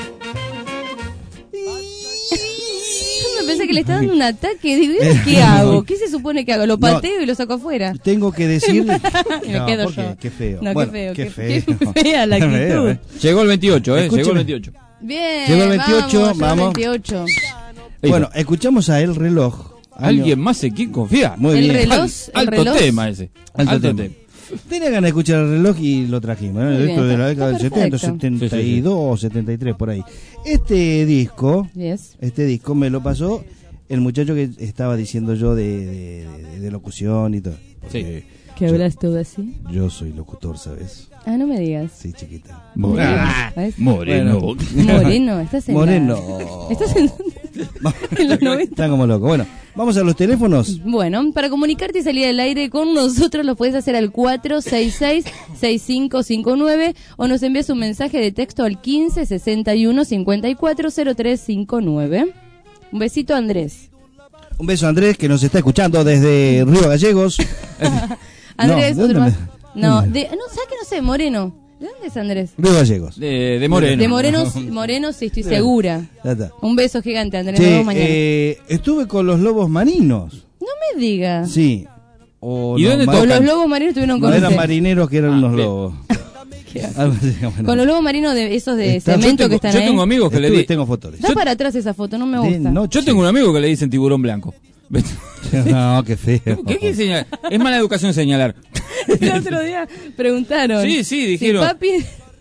Yo me pensé que le está dando un ataque. Digo, ¿qué hago? ¿Qué se supone que hago? ¿Lo pateo y lo saco afuera? Tengo que decir... Y me No, quedo ¿por qué? yo. Qué feo. No, Bueno, qué feo. qué Qué, feo. qué fea la Qué actitud. feo, eh. Llegó el veintiocho, ¿eh? Escúcheme. Llegó el veintiocho. Bien, Llegó el veintiocho, vamos, llegó el vamos. veintiocho. Bueno, escuchamos a El Reloj. Año- Alguien más en quien confiar. Muy El bien. reloj, Al- el alto reloj. tema ese. Alto Alto, tema. tema. Tenía ganas de escuchar El Reloj y lo trajimos, ¿no? Muy Esto bien, de la está- década del está setenta, perfecto. setenta y dos, setenta y tres, por ahí. Este disco, Yes. este disco me lo pasó el muchacho que estaba diciendo yo de, de, de- de locución y todo. Porque ¿Que hablas todo así? yo soy locutor, ¿sabes? Ah, no me digas. Sí, chiquita. Moreno. ¿Ves? Moreno. Moreno, estás en la- Moreno. ¿Estás en, en los noventa? Están como locos. Bueno, vamos a los teléfonos. Bueno, para comunicarte y salir al aire con nosotros lo puedes hacer al cuatro seis seis, seis cinco cinco nueve o nos envías un mensaje de texto al quince sesenta y uno cincuenta y cuatro cero tres cincuenta y nueve. Un besito, Andrés. Un beso a Andrés, que nos está escuchando desde Río Gallegos. Andrés, No, ¿de otro dónde más. me- No, dónde? de, no, ¿sabes que no sé? Moreno. ¿De dónde es Andrés? Río Gallegos. De, de Moreno. De Moreno, Moreno sí, estoy segura. Ya está. Un beso gigante, Andrés. Che, Nos vemos mañana. eh, estuve con los lobos marinos. No me digas. Sí. O ¿Y no, dónde ma- O tocan? los lobos marinos estuvieron no, con eran usted. marineros que eran unos bien. lobos. Algo así, bueno. Con los lobos marinos de esos de Está- yo cemento tengo- que están yo ahí. tengo amigos que le Estuve- di. tengo fotos. Da para atrás esa foto, no me De gusta. noche. Yo tengo un amigo que le dicen tiburón blanco. No, qué feo. ¿Qué quiere señalar? Es mala educación señalar. El otro día preguntaron. Sí, sí, dijeron. Si papi...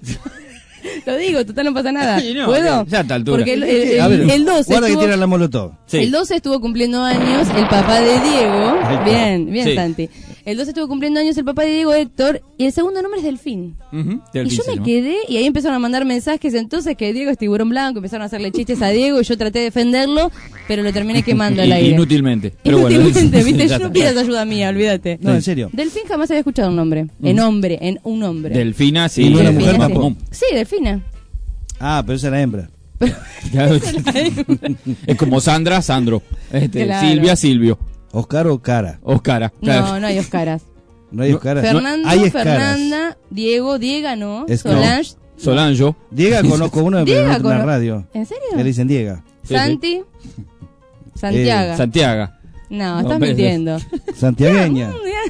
Lo digo, total no pasa nada. Sí, no, ¿Puedo? ya a esta altura. Porque el, ¿Qué? el, A ver, el doce guarda que estuvo, tiran la molotov. Sí. el doce estuvo cumpliendo años el papá de Diego. Ahí está. Bien, bien, Sí. Santi. El doce estuvo cumpliendo años el papá de Diego, Héctor, y el segundo nombre es Delfín. Ujú, Y Delfín yo se me llama. quedé y ahí empezaron a mandar mensajes entonces que Diego es tiburón blanco, empezaron a hacerle chistes a Diego y yo traté de defenderlo, pero lo terminé quemando al I- aire. Inútilmente. Pero bueno, Inútilmente, viste, ya yo no está. pidas ayuda mía, olvídate. No, en serio. Delfín jamás había escuchado un nombre, en hombre, en un hombre. Delfina, sí. ¿Y no era Delfina, mujer sí. tampoco? Sí, Delfina. Ah, pero esa era hembra. Claro. Es como Sandra, Sandro. Este, Claro. Silvia, Silvio. Oscar o Cara. Oscara. Claro. No, no hay Oscaras. No hay Oscar. Fernando, hay Escaras. Fernanda, Diego, Diega, ¿no? Es- Solange, Solange. Diega conozco uno, pero Diega no en la cono- radio. ¿En serio? Le dicen Diega. Sí, Santi, Santiago. Eh, Santiago. no, No, estás ves, mintiendo. Santiagueña.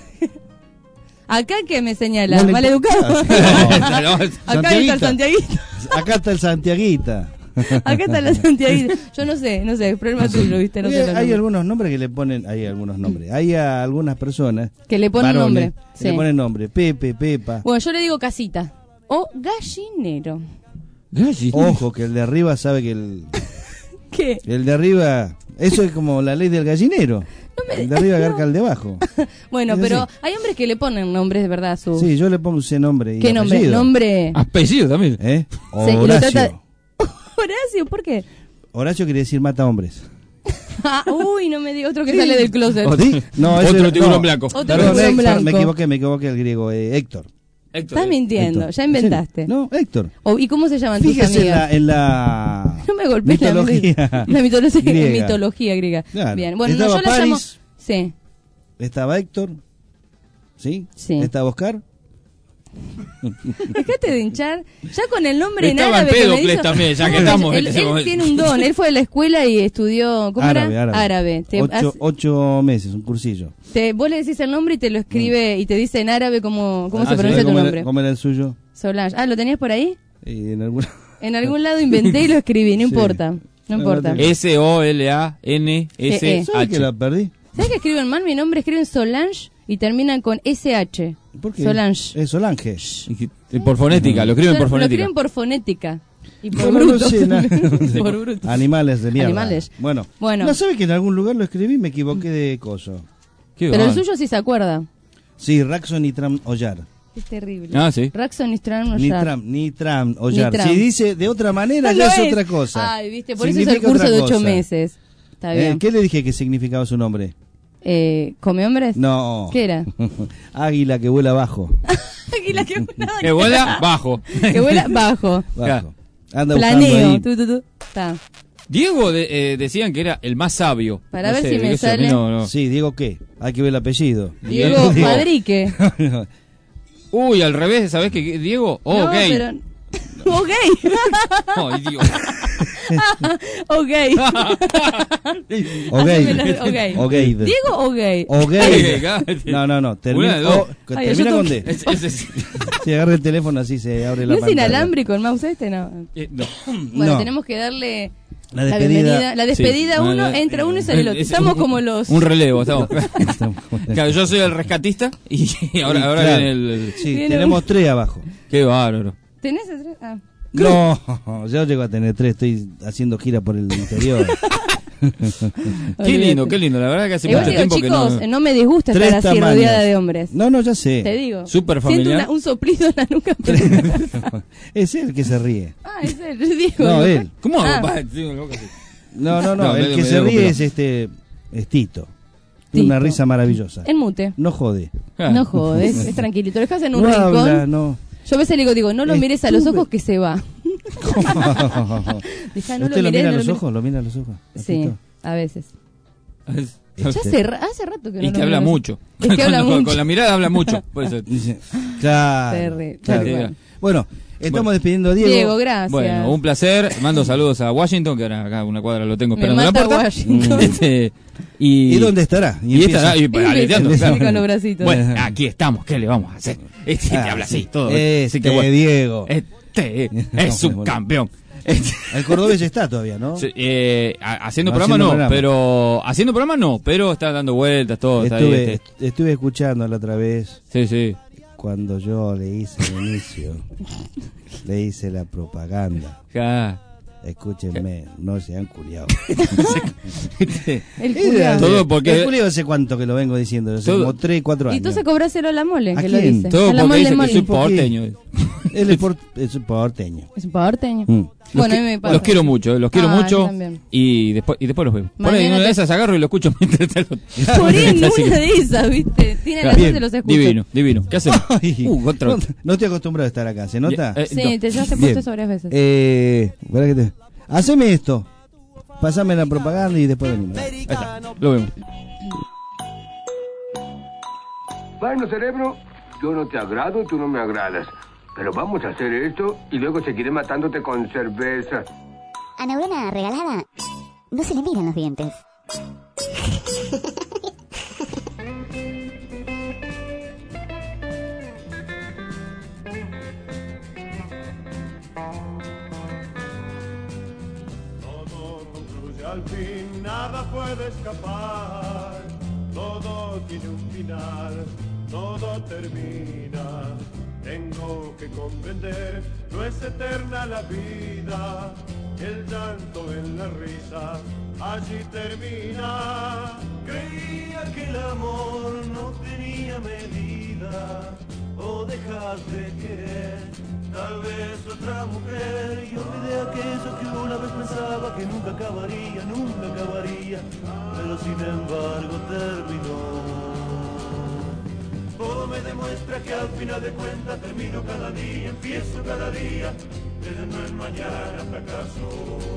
Acá que me señala, No le- maleducado. No, Acá está el Santiaguito. Acá está el Santiaguita. Acá está la Santiaguito. Yo no sé, no sé, es problema tuyo, ¿viste? No sé Eh, los hay nombres. algunos nombres que le ponen, hay algunos nombres. Hay a algunas personas Que le ponen varones, nombre. que Sí. le ponen nombre. Pepe, Pepa. Bueno, yo le digo casita. O gallinero. Ojo, que el de arriba sabe que el, ¿Qué? el de arriba, eso es como la ley del gallinero. El de arriba garca al de abajo. Bueno, Es pero así. hay hombres que le ponen nombres de verdad a su... Sí, yo le pongo ese nombre. Y ¿Qué nombre? apellido. Nombre... Apellido también. ¿Eh? Sí, y lo Horacio. trata- Horacio, ¿por qué? Horacio quiere decir mata hombres. Ah, uy, no me diga otro que sale del closet. ¿Sí? No, ese- Otro tiburón no. blanco. Otro Perdón, tiburón Héctor, blanco. Me equivoqué, me equivoqué el griego. eh, Héctor. Héctor. Estás mintiendo, Héctor. ya inventaste. No, Héctor. Oh, ¿y cómo se llaman tus Fíjese en la, amigas? en la No me golpees la mitología. La mitología griega. mitología griega. Claro. Bien, bueno, no, Estaba yo la llamo... Paris. Sí. Estaba Héctor. ¿Sí? Sí. Estaba Oscar. Dejate de hinchar. Ya con el nombre en Estaba árabe que me Empédocles hizo- también, ya que ¿Cómo estamos se- en Él, ese él momento. tiene un don. Él fue a la escuela y estudió... ¿Cómo Árabe, era? árabe. Te, Ocho, hace- ocho meses, un cursillo. te- vos le decís el nombre y te lo escribe y te dice en árabe cómo, cómo Ah, se sí, pronuncia tu ¿cómo era- nombre. ¿Cómo era el suyo? Solange. Ah, ¿lo tenías por ahí? Y en alguna... En algún lado inventé y lo escribí, no Sí. importa. No No, importa. no te- S O L A N S Eh, eh. ¿Sabes que la H. perdí? ¿Sabes que escriben mal mi nombre? Escriben Solange y terminan con S H. ¿Por qué? Solange. Es Solange. Por fonética, lo escriben Lo- por Lo fonética. escriben por fonética. Y por Bueno, no brutos. sé nada. Por brutos. Animales de mierda. Animales. Bueno, Bueno. ¿no sabe que en algún lugar lo escribí y me equivoqué de coso? Qué Pero el gol. suyo sí se acuerda. Sí, Raxon y Tram Ollar. Es terrible. Ah, sí. Raxo Nitram Ni Oyar. Tram, ni Tram, Oyar. Ni Tram. Si dice de otra manera, No ya es es. otra cosa. Ay, viste, por eso es el Significa curso otra de ocho cosa. meses. Está Eh, bien. ¿Qué le dije que significaba su nombre? Eh, ¿Come hombres? No. ¿Qué era? Águila que vuela bajo. Águila que vuela. Que vuela bajo. Que vuela bajo. Bajo. Anda buscando Planeo. ahí. Tu, tu, tu. Está. Diego de- eh, decían que era el más sabio. Para No ver sé, si me qué sé, a mí sale. no, no. Sí, Diego qué. Hay que ver el apellido. Diego Madrique. Uy, al revés, ¿sabés qué? Diego, oh, No, gay. pero... O gay. Ay, Dios. O gay. O gay. Hacémela- o gay. O gay. Diego o gay. O gay. No, no, no. Una Termina, de dos. o- que Ay, termina yo con to- D. Es- ese sí. Si agarra el teléfono así se abre la ¿No es pantalla. inalámbrico el mouse este? No. Eh, no. Bueno, No. tenemos que darle La la despedida. bienvenida. La despedida Sí. uno, No, la- entra uno y sale el otro. es Estamos un- como los... Un relevo, estamos. Claro, yo soy el rescatista y ahora, ahora Claro. viene el, el- Sí, Viene tenemos un- tres abajo. Qué bárbaro. ¿Tenés el tres? Ah. No, yo llego a tener tres, estoy haciendo gira por el interior. Qué lindo, qué lindo. La verdad que hace Igual mucho digo, tiempo chicos, que no. no me disgusta Tres estar así tamaños. rodeada de hombres. No, no, ya sé. Te digo. Súper Siento familiar. una- un soplido en la nuca. Es él que se ríe. Ah, es él, yo digo. No, él. ¿Cómo? Ah. Va, digo, loco, sí. No, no, no, No, el medio- que se medio ríe complicado. es este es Tito. Tiene una Tito. risa maravillosa. En mute. No jode. Ah. No jodes, es tranquilito. Lo dejas en un No rincón. habla, no. Yo a veces le digo, digo, no lo mires a los Estuve- ojos que se va. Dejá, no ¿Usted lo miré, mira a no los miré. ojos? ¿Lo mira a los ojos? Sí, Tito? a veces. Es- Ya Este- hace, ra- hace rato que no Y lo que miro habla a los- mucho. Es que Con- habla con, mucho. con la mirada habla mucho. Puede ser. Dice, claro. Terrible. claro. Tal cual. Bueno, estamos Bueno. despidiendo a Diego. Diego, gracias. Bueno, un placer. Mando saludos a Washington, que ahora acá a una cuadra lo tengo Me esperando en la mata puerta. Washington. Este, y, ¿Y dónde estará? Y, empieza. estará y, Él aleteando, dice, claro. con los bracitos. Bueno, aquí estamos. ¿Qué le vamos a hacer? Este te Ah, habla sí. así, todo. Este Así que bueno, Diego. Este es un bueno. campeón. Este- El cordobés está todavía, ¿no? Sí, eh, a- haciendo No, programa haciendo no, programa. pero haciendo programa no, pero está dando vueltas todo. Está ahí, Estuve, este. est- estuve escuchando la otra vez Sí, sí. cuando yo le hice el inicio, le hice la propaganda. Ja. Escúchenme, no sean culiados. El culiao. Todo porque- El culiao hace cuánto que lo vengo diciendo, hace Todo- como tres, cuatro Y años. tú se cobras a la mole, ¿A que lo quién? dice. Todo a la porque mole dice que mole. soy ¿Por qué? porteño. Él es, por, es porteño. Es un porteño. Mm. Bueno, los, a mí me qui- pasa. los quiero mucho, eh, los quiero Ah, yo mucho también. y después y después los veo. Por ahí Mañana una de te- esas agarro y lo escucho mientras te lo... Por ahí en Así que- una de esas, ¿viste? Tiene Claro. las Bien, dos, los escucho. divino, divino. ¿Qué hacemos? Ay, Uh, otro. no, no estoy acostumbrado a estar acá, ¿se nota? Eh, Sí, no. te ya se Bien. puesto eso varias veces. Eh, espera que te... Haceme esto. Pasame la propaganda y después venimos. Ahí está, lo vemos. Bueno, cerebro, yo no te agrado, tú no me agradas. Pero vamos a hacer esto y luego seguiré matándote con cerveza. A neurona regalada no se le miran los dientes. Todo concluye al fin, nada puede escapar. Todo tiene un final, todo termina. Tengo que comprender, no es eterna la vida. El llanto en la risa, allí termina. Creía que el amor no tenía medida. O dejas de querer, tal vez otra mujer. Y olvidé aquello que una vez pensaba que nunca acabaría, nunca acabaría. Pero sin embargo terminó. Todo me demuestra que al final de cuentas termino cada día, empiezo cada día, creyendo en mañana fracaso.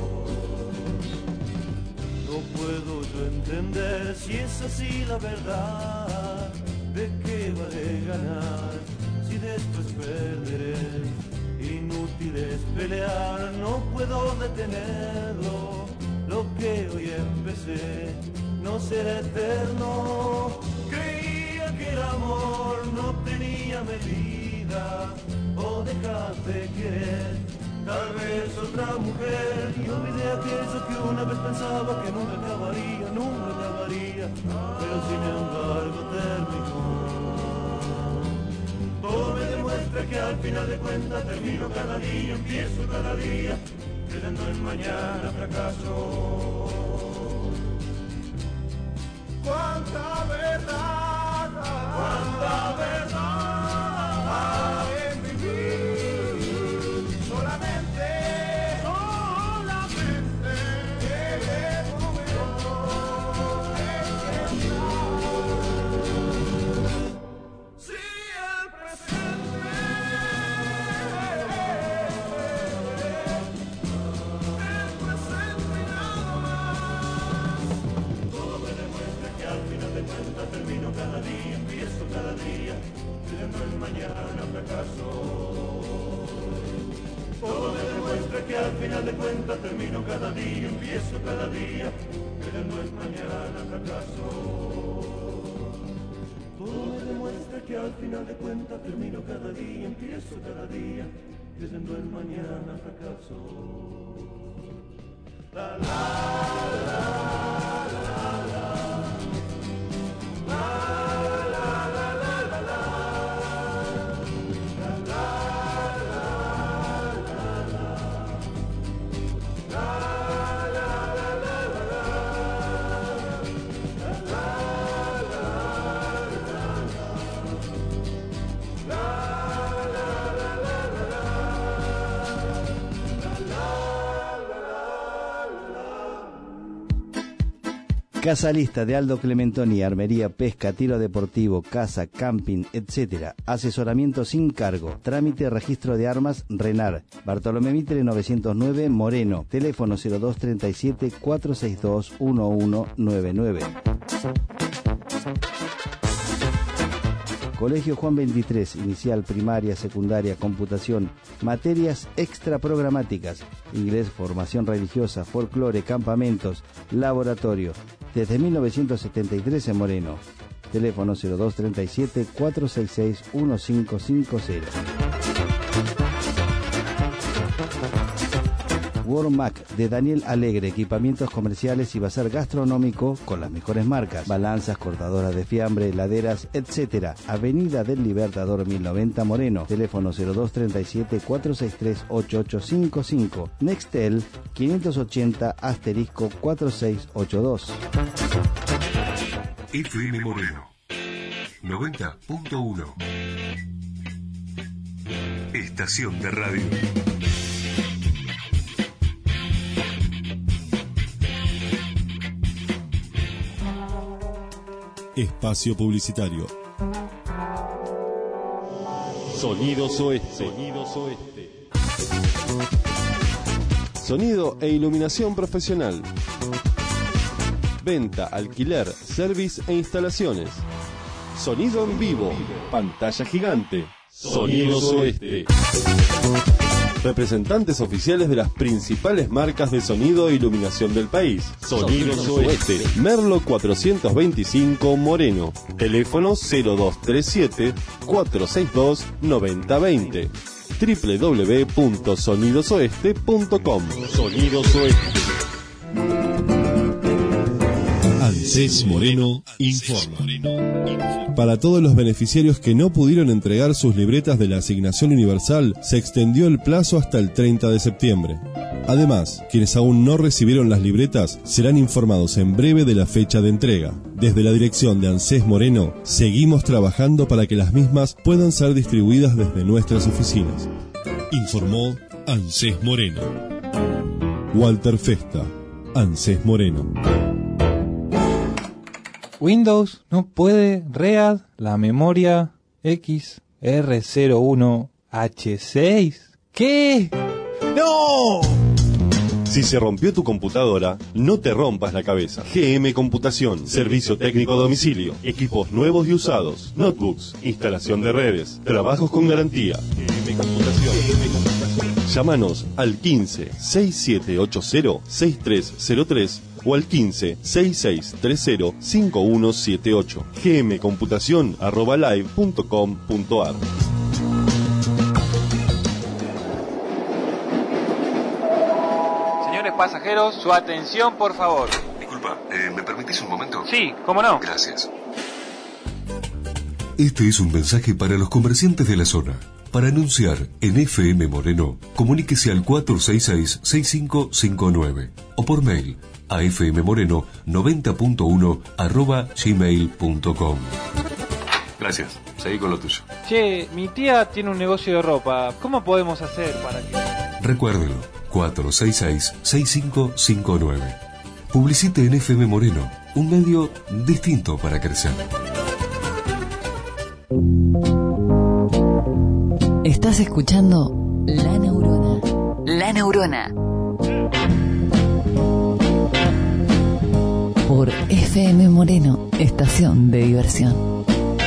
No puedo yo entender si es así la verdad, de qué vale ganar si después perderé. Inútil es pelear, no puedo detenerlo, lo que hoy empecé no será eterno. Creía que el amor no tenía medida, o dejaste querer, tal vez otra mujer. Y olvidé aquello que una vez pensaba que nunca acabaría, nunca acabaría, pero sin embargo terminó. Todo me demuestra que al final de cuentas termino cada día, empiezo cada día, creyendo en mañana fracaso. Cuánta verdad, cuánta verdad en vivir. Solamente, solamente queremos si el presente el presente y nada más. Todo me demuestra que al final de cuentas termino cada día, empiezo cada día, creyendo en mañana fracaso. Todo me demuestra que al final de cuentas termino cada día, empiezo cada día, creyendo en mañana fracaso. Todo me demuestra que al final de cuentas termino cada día, empiezo cada día, creyendo en mañana fracaso. La la la la la. La la la la la la. La la la la la. La la la la la. La la la la la. La la la la la. Casa Lista de Aldo Clementoni, armería, pesca, tiro deportivo, casa, camping, etcétera. Asesoramiento sin cargo. Trámite, registro de armas, RENAR. Bartolomé Mitre novecientos nueve, Moreno. Teléfono cero dos treinta y siete, cuatrocientos sesenta y dos, once noventa y nueve. Colegio Juan veintitrés, inicial, primaria, secundaria, computación, materias extraprogramáticas, inglés, formación religiosa, folclore, campamentos, laboratorio, desde mil novecientos setenta y tres en Moreno. Teléfono cero dos treinta y siete, cuatrocientos sesenta y seis, quince cincuenta. Wormac de Daniel Alegre, equipamientos comerciales y bazar gastronómico con las mejores marcas, balanzas, cortadoras de fiambre, heladeras, etcétera. Avenida del Libertador mil noventa Moreno, teléfono cero dos treinta y siete, cuatrocientos sesenta y tres, ochenta y ocho cincuenta y cinco, Nextel quinientos ochenta asterisco cuarenta y seis ochenta y dos. F M Moreno noventa punto uno. Estación de radio. Espacio publicitario. Sonidos Oeste. Sonidos Oeste. Sonido e iluminación profesional. Venta, alquiler, service e instalaciones. Sonido en vivo. Pantalla gigante. Sonidos Oeste. Representantes oficiales de las principales marcas de sonido e iluminación del país. Sonidos Oeste. Merlo cuatrocientos veinticinco Moreno. Teléfono cero dos treinta y siete, cuatrocientos sesenta y dos, noventa veinte. doble u doble u doble u punto sonidos oeste punto com. Sonidos Oeste. ANSES Moreno informa. Para todos los beneficiarios que no pudieron entregar sus libretas de la asignación universal, se extendió el plazo hasta el treinta de septiembre. Además, quienes aún no recibieron las libretas serán informados en breve de la fecha de entrega. Desde la dirección de ANSES Moreno, seguimos trabajando para que las mismas puedan ser distribuidas desde nuestras oficinas. Informó ANSES Moreno. Walter Festa, ANSES Moreno. Windows no puede read la memoria X R cero uno H seis. ¿Qué? ¡No! Si se rompió tu computadora, no te rompas la cabeza. G M Computación, servicio técnico a domicilio, equipos nuevos y usados, notebooks, instalación de redes, trabajos con garantía. G M Computación. Llámanos al quince, sesenta y siete ochenta, sesenta y tres cero tres o al quince, sesenta y seis treinta, cincuenta y uno setenta y ocho. gmcomputación arroba live punto com punto ar. Señores pasajeros, su atención, por favor. Disculpa, eh, ¿me permitís un momento? Sí, ¿cómo no? Gracias. Este es un mensaje para los comerciantes de la zona. Para anunciar en F M Moreno, comuníquese al cuatro seis seis, seis cinco cinco nueve o por mail a fmmoreno noventa punto uno arroba gmail punto com. Gracias. Seguí con lo tuyo. Che, mi tía tiene un negocio de ropa. ¿Cómo podemos hacer para que...? Recuérdelo. cuatro seis seis, seis cinco cinco nueve. Publicite en F M Moreno, un medio distinto para crecer. Estás escuchando La Neurona. La Neurona. Por F M Moreno, estación de diversión.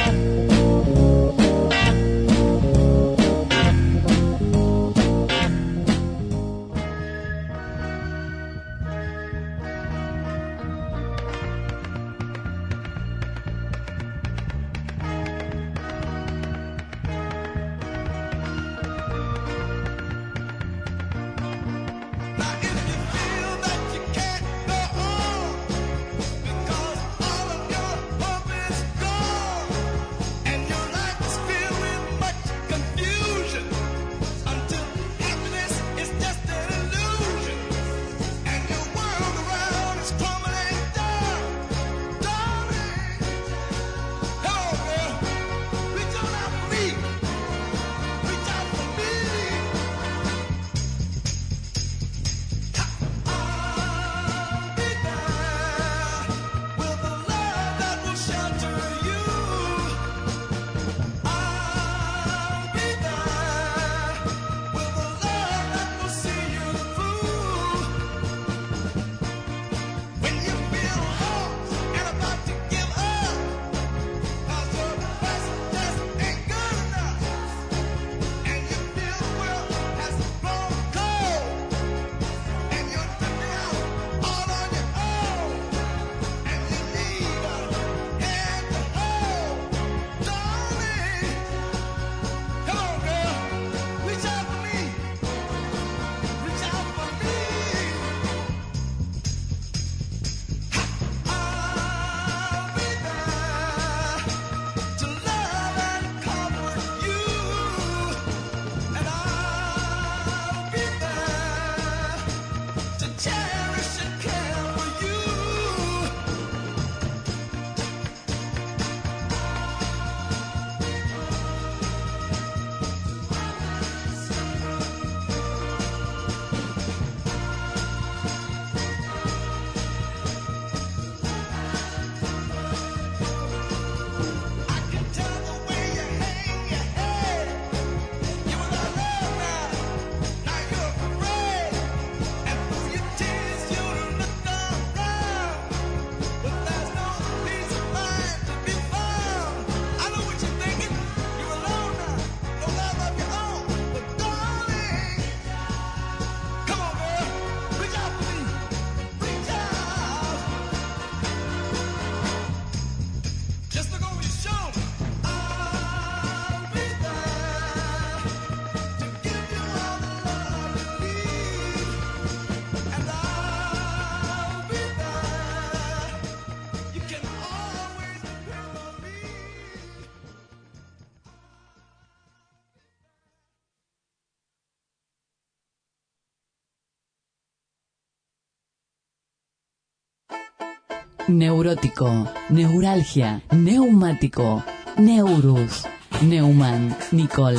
Neurótico, neuralgia, neumático, neurus, neumann, Nicole,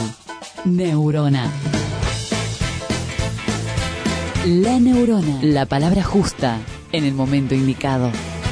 neurona. La neurona, la palabra justa en el momento indicado.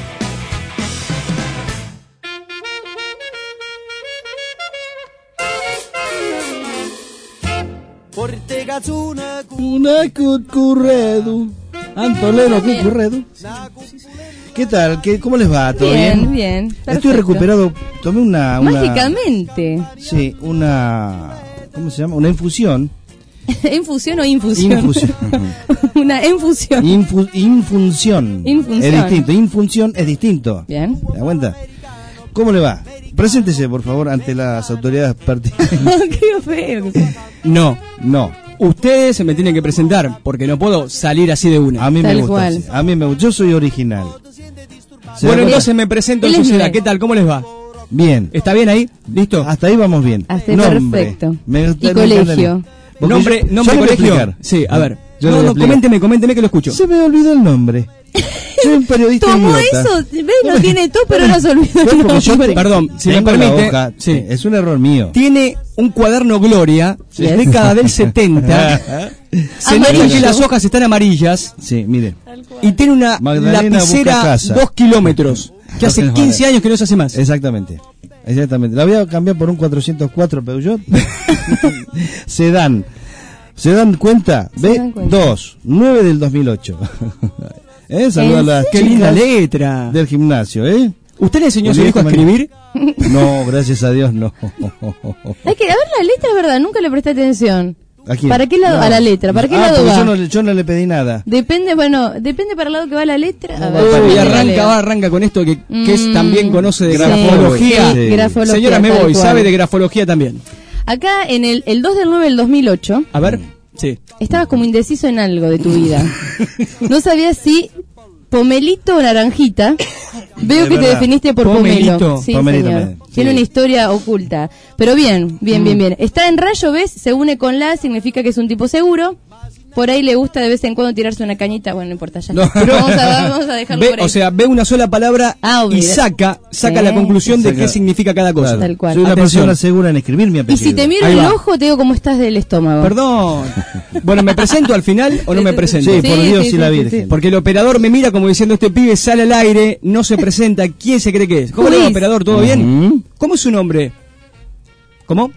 Una cucurredu. Antoleno cucurredu. ¿Qué tal? ¿Qué, ¿Cómo les va? ¿Todo bien? Bien, bien. Perfecto. Estoy recuperado. Tomé una, una... Mágicamente. Sí, una... ¿Cómo se llama? Una infusión. ¿Infusión o infusión? Infusión. Una infusión. Infu infunción. Infunción. Es distinto. Infunción es distinto. Bien. ¿Te das cuenta? ¿Cómo le va? Preséntese, por favor, ante las autoridades pertinentes. Qué feo. No, no. Ustedes se me tienen que presentar, porque no puedo salir así de una. A mí Tal me gusta. Cual. A mí me gusta. Yo soy original. Bueno, entonces me presento en sociedad. ¿Qué tal? ¿Cómo les va? Bien. ¿Está bien ahí? ¿Listo? Hasta ahí vamos bien. Hasta nombre. Perfecto. Me, ¿Y me colegio? ¿Nombre, yo, nombre colegio? Sí, a ver. Yo no, no, coménteme, coménteme que lo escucho. Se me olvidó el nombre. Soy un periodista Tomó idiota. eso, ¿ves? No tiene todo, pero no se olvidó. No, porque yo te- Perdón, si me tengo la permite, hoja, sí. es un error mío. Tiene un cuaderno Gloria, Sí. de década del setenta. Se nota Amarillo. que las hojas están amarillas. Sí, mire. Y tiene una Magdalena lapicera busca casa. dos kilómetros, que hace quince años que no se hace más. Exactamente. Exactamente. La voy a cambiar por un cuatrocientos cuatro Peugeot. Sedán. ¿Se dan cuenta? Se B dan cuenta. dos, nueve del dos mil ocho. ¿Eh? Saluda a las Qué chicas linda letra. del gimnasio, ¿eh? ¿Usted le enseñó a su Muy hijo a bien, escribir? No, gracias a Dios, no. Hay que, a ver la letra, es verdad, nunca le presté atención. ¿A quién? ¿Para qué lado? No. A la letra, ¿para qué Ah, lado porque va? Yo no, le- yo no le pedí nada. Depende, bueno, depende para el lado que va la letra. A ver, Uy, yo la arranca, leo. va, arranca con esto que, que es, Mm, también conoce de sí, grafología. sí, grafología, Señora, me tal voy, cual. sabe de grafología también. Acá en el, el dos del nueve del dos mil ocho, A ver, sí. estabas como indeciso en algo de tu vida. No sabías si pomelito o naranjita. Veo De que te verdad. definiste por Pomelito. pomelo. Sí, Pomelito señor. me- Tiene sí. una historia oculta. Pero bien, bien, bien, bien. Está en rayo, ¿ves? Se une con la, significa que es un tipo seguro. Por ahí le gusta de vez en cuando tirarse una cañita. Bueno, no importa ya. No. Pero vamos a, vamos a dejarlo Ve, por ahí. o sea, ve una sola palabra Ah, y olvida. saca, saca Sí. la conclusión de Saca. qué significa cada cosa. Tal cual. Soy una Atención. persona segura en escribir mi y apellido. si te miro Ahí el va. ojo, te digo cómo estás del estómago. Perdón. Bueno, ¿me presento al final o no me presento? Sí, Sí, por Dios sí, y sí, la sí, Virgen. sí. Porque el operador me mira como diciendo, este pibe sale al aire, no se presenta, ¿quién se cree que es? ¿Cómo le va, Luis. operador? ¿Todo bien? Ujú. ¿Cómo es su nombre? ¿Cómo?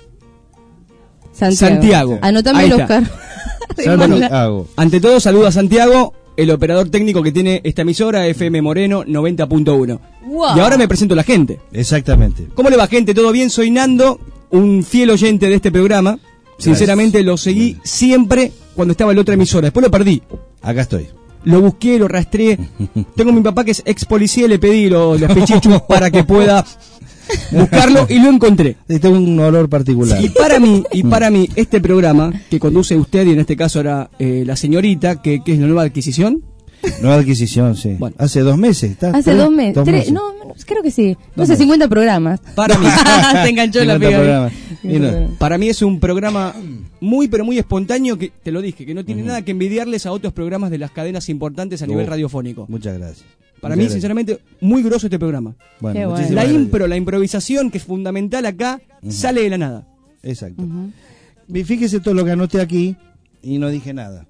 Santiago. Santiago. Anotame Ahí el está. Oscar. Santiago. Ante todo, saludo a Santiago, el operador técnico que tiene esta emisora, F M Moreno noventa punto uno. Wow. Y ahora me presento a la gente. Exactamente. ¿Cómo le va, gente? ¿Todo bien? Soy Nando, un fiel oyente de este programa. Sinceramente, lo seguí siempre cuando estaba en la otra emisora. Después lo perdí. Acá estoy. Lo busqué, lo rastreé. Tengo a mi papá que es ex policía y le pedí los, los pechichos para que pueda buscarlo y lo encontré. Y tengo un olor particular. Y para mí, y para mí, este programa que conduce usted, y en este caso era eh, la señorita, que, que es la nueva adquisición. Nueva adquisición, sí. Bueno. Hace dos meses. ¿está? Hace ¿Tres? dos meses. Tres, no, no, creo que sí. No Dos sé, meses. cincuenta programas. Para mí, Se enganchó la cincuenta piba. programas. Y no. para mí es un programa muy, pero muy espontáneo, que te lo dije, que no tiene nada que envidiarles a otros programas de las cadenas importantes a nivel Oh, radiofónico. Muchas gracias. Para Muchas mí, gracias. sinceramente, muy grosso este programa. Bueno, Qué bueno. muchísimas La gracias. impro, la improvisación, que es fundamental acá, sale de la nada. Exacto. Ujú. Y fíjese todo lo que anoté aquí y no dije nada.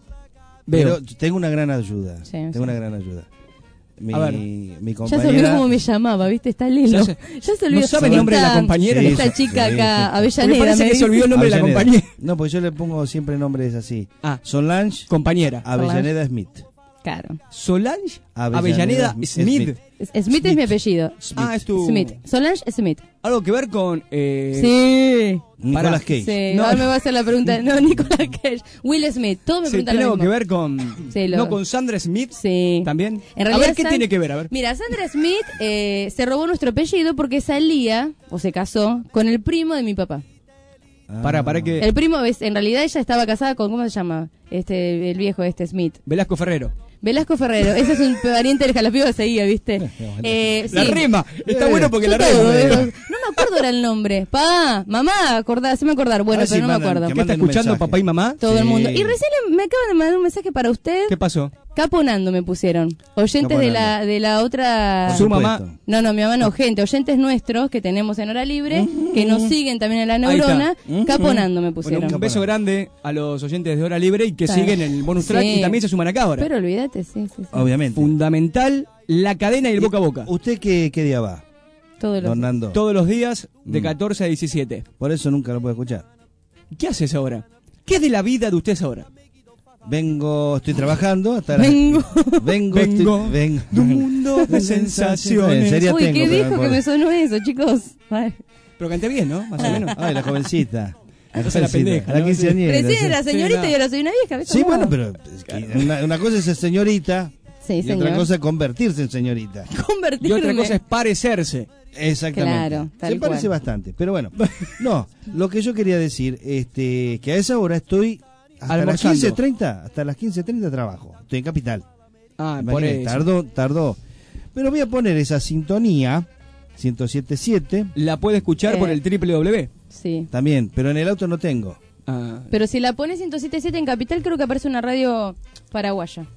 Veo. Pero tengo una gran ayuda. Sí, tengo sí. una gran ayuda. Mi, A ver. mi Ya se olvidó compañera. cómo me llamaba, ¿viste? Está Lelo. Ya Ya se- se, olvidó. ¿no sabe el nombre de la Esta- compañera? Sí, Esta sí, chica sí, acá, sí. Avellaneda. Me parece me que se dice. olvidó el nombre de la Avellaneda. compañía. No, pues yo le pongo siempre nombres así. Ah, Solange compañera. Avellaneda Smith. Claro. Solange Avellaneda Avellaneda Smith. Smith. Es- Smith es mi apellido. Ah, es tu... Smith. Solange Smith. Algo que ver con... Eh... Sí. Nicolas Pará. Cage. Sí, No, ahora no. me va a hacer la pregunta. No, Nicolas Cage. Will Smith. Todo me Sí, preguntan tiene lo algo mismo. que ver con... Sí, lo- No, con Sandra Smith. Sí. También. En a realidad, ver, ¿qué San- tiene que ver? A ver. Mira, Sandra Smith eh, se robó nuestro apellido porque salía, o se casó, con el primo de mi papá. Ah. Para, para que... El primo, es- en realidad ella estaba casada con, ¿cómo se llama? Este, el viejo este, Smith. Velasco Ferrero. Velasco Ferrero, ese es un pariente del Jalapío que seguía, ¿viste? Eh, La sí. rima. Está Eh, bueno porque Yo la todo, rima. eh, no me acuerdo era el nombre. Pa, mamá, acordá, haceme acordar. Bueno, Ah, pero sí, no me mandan- acuerdo. que ¿Qué está manden un escuchando mensaje. papá y mamá? Todo el Sí. mundo. Y recién le- me acaban de mandar un mensaje para usted. ¿Qué pasó? Caponando me pusieron. Oyentes de la, de la otra... Por Su supuesto. mamá. No, no, mi mamá no, gente, oyentes nuestros que tenemos en hora libre, que nos siguen también en la Ahí está. neurona, caponando me Bueno, pusieron. un beso grande a los oyentes de Hora Libre y que Sí. siguen el bonus track Sí. y también se suman acá ahora. Pero olvídate, sí, sí, sí. Obviamente. Fundamental la cadena y el boca a boca. ¿Usted qué, qué día va, Todos los don Nando? Todos los días de Mm. catorce a diecisiete. Por eso nunca lo puedo escuchar. ¿Qué haces ahora? ¿Qué es de la vida de ustedes ahora? Vengo, estoy trabajando hasta las- Vengo. vengo, Vengo estoy- vengo. de un mundo de sensaciones. En serio Uy, tengo, ¿qué pero dijo no que me puedo. sonó eso, chicos? Ay. Pero canté bien, ¿no? Más o menos. Ay, la jovencita. La No sea la jovencita, pendeja, la ¿no? quinceañera. Recién sí. era señorita Sí, y ahora soy una vieja. ¿ves Sí, cómo? bueno, pero es que una, una cosa es ser señorita Sí, y señor. otra cosa es convertirse en señorita. Y Convertirme. otra cosa es parecerse. Exactamente. Claro, tal Se parece cual. bastante, pero bueno. No, lo que yo quería decir, este, que a esa hora estoy hasta las Almorzando. quince treinta, hasta las quince treinta trabajo. Estoy en Capital. Ah, por Imagínate, eso. tardó, tardó. Pero voy a poner esa sintonía ciento siete punto siete La puede escuchar Eh. por el triple W. Sí. también, pero en el auto no tengo. Ah, Pero si la pones ciento siete punto siete en Capital, creo que aparece una radio paraguaya.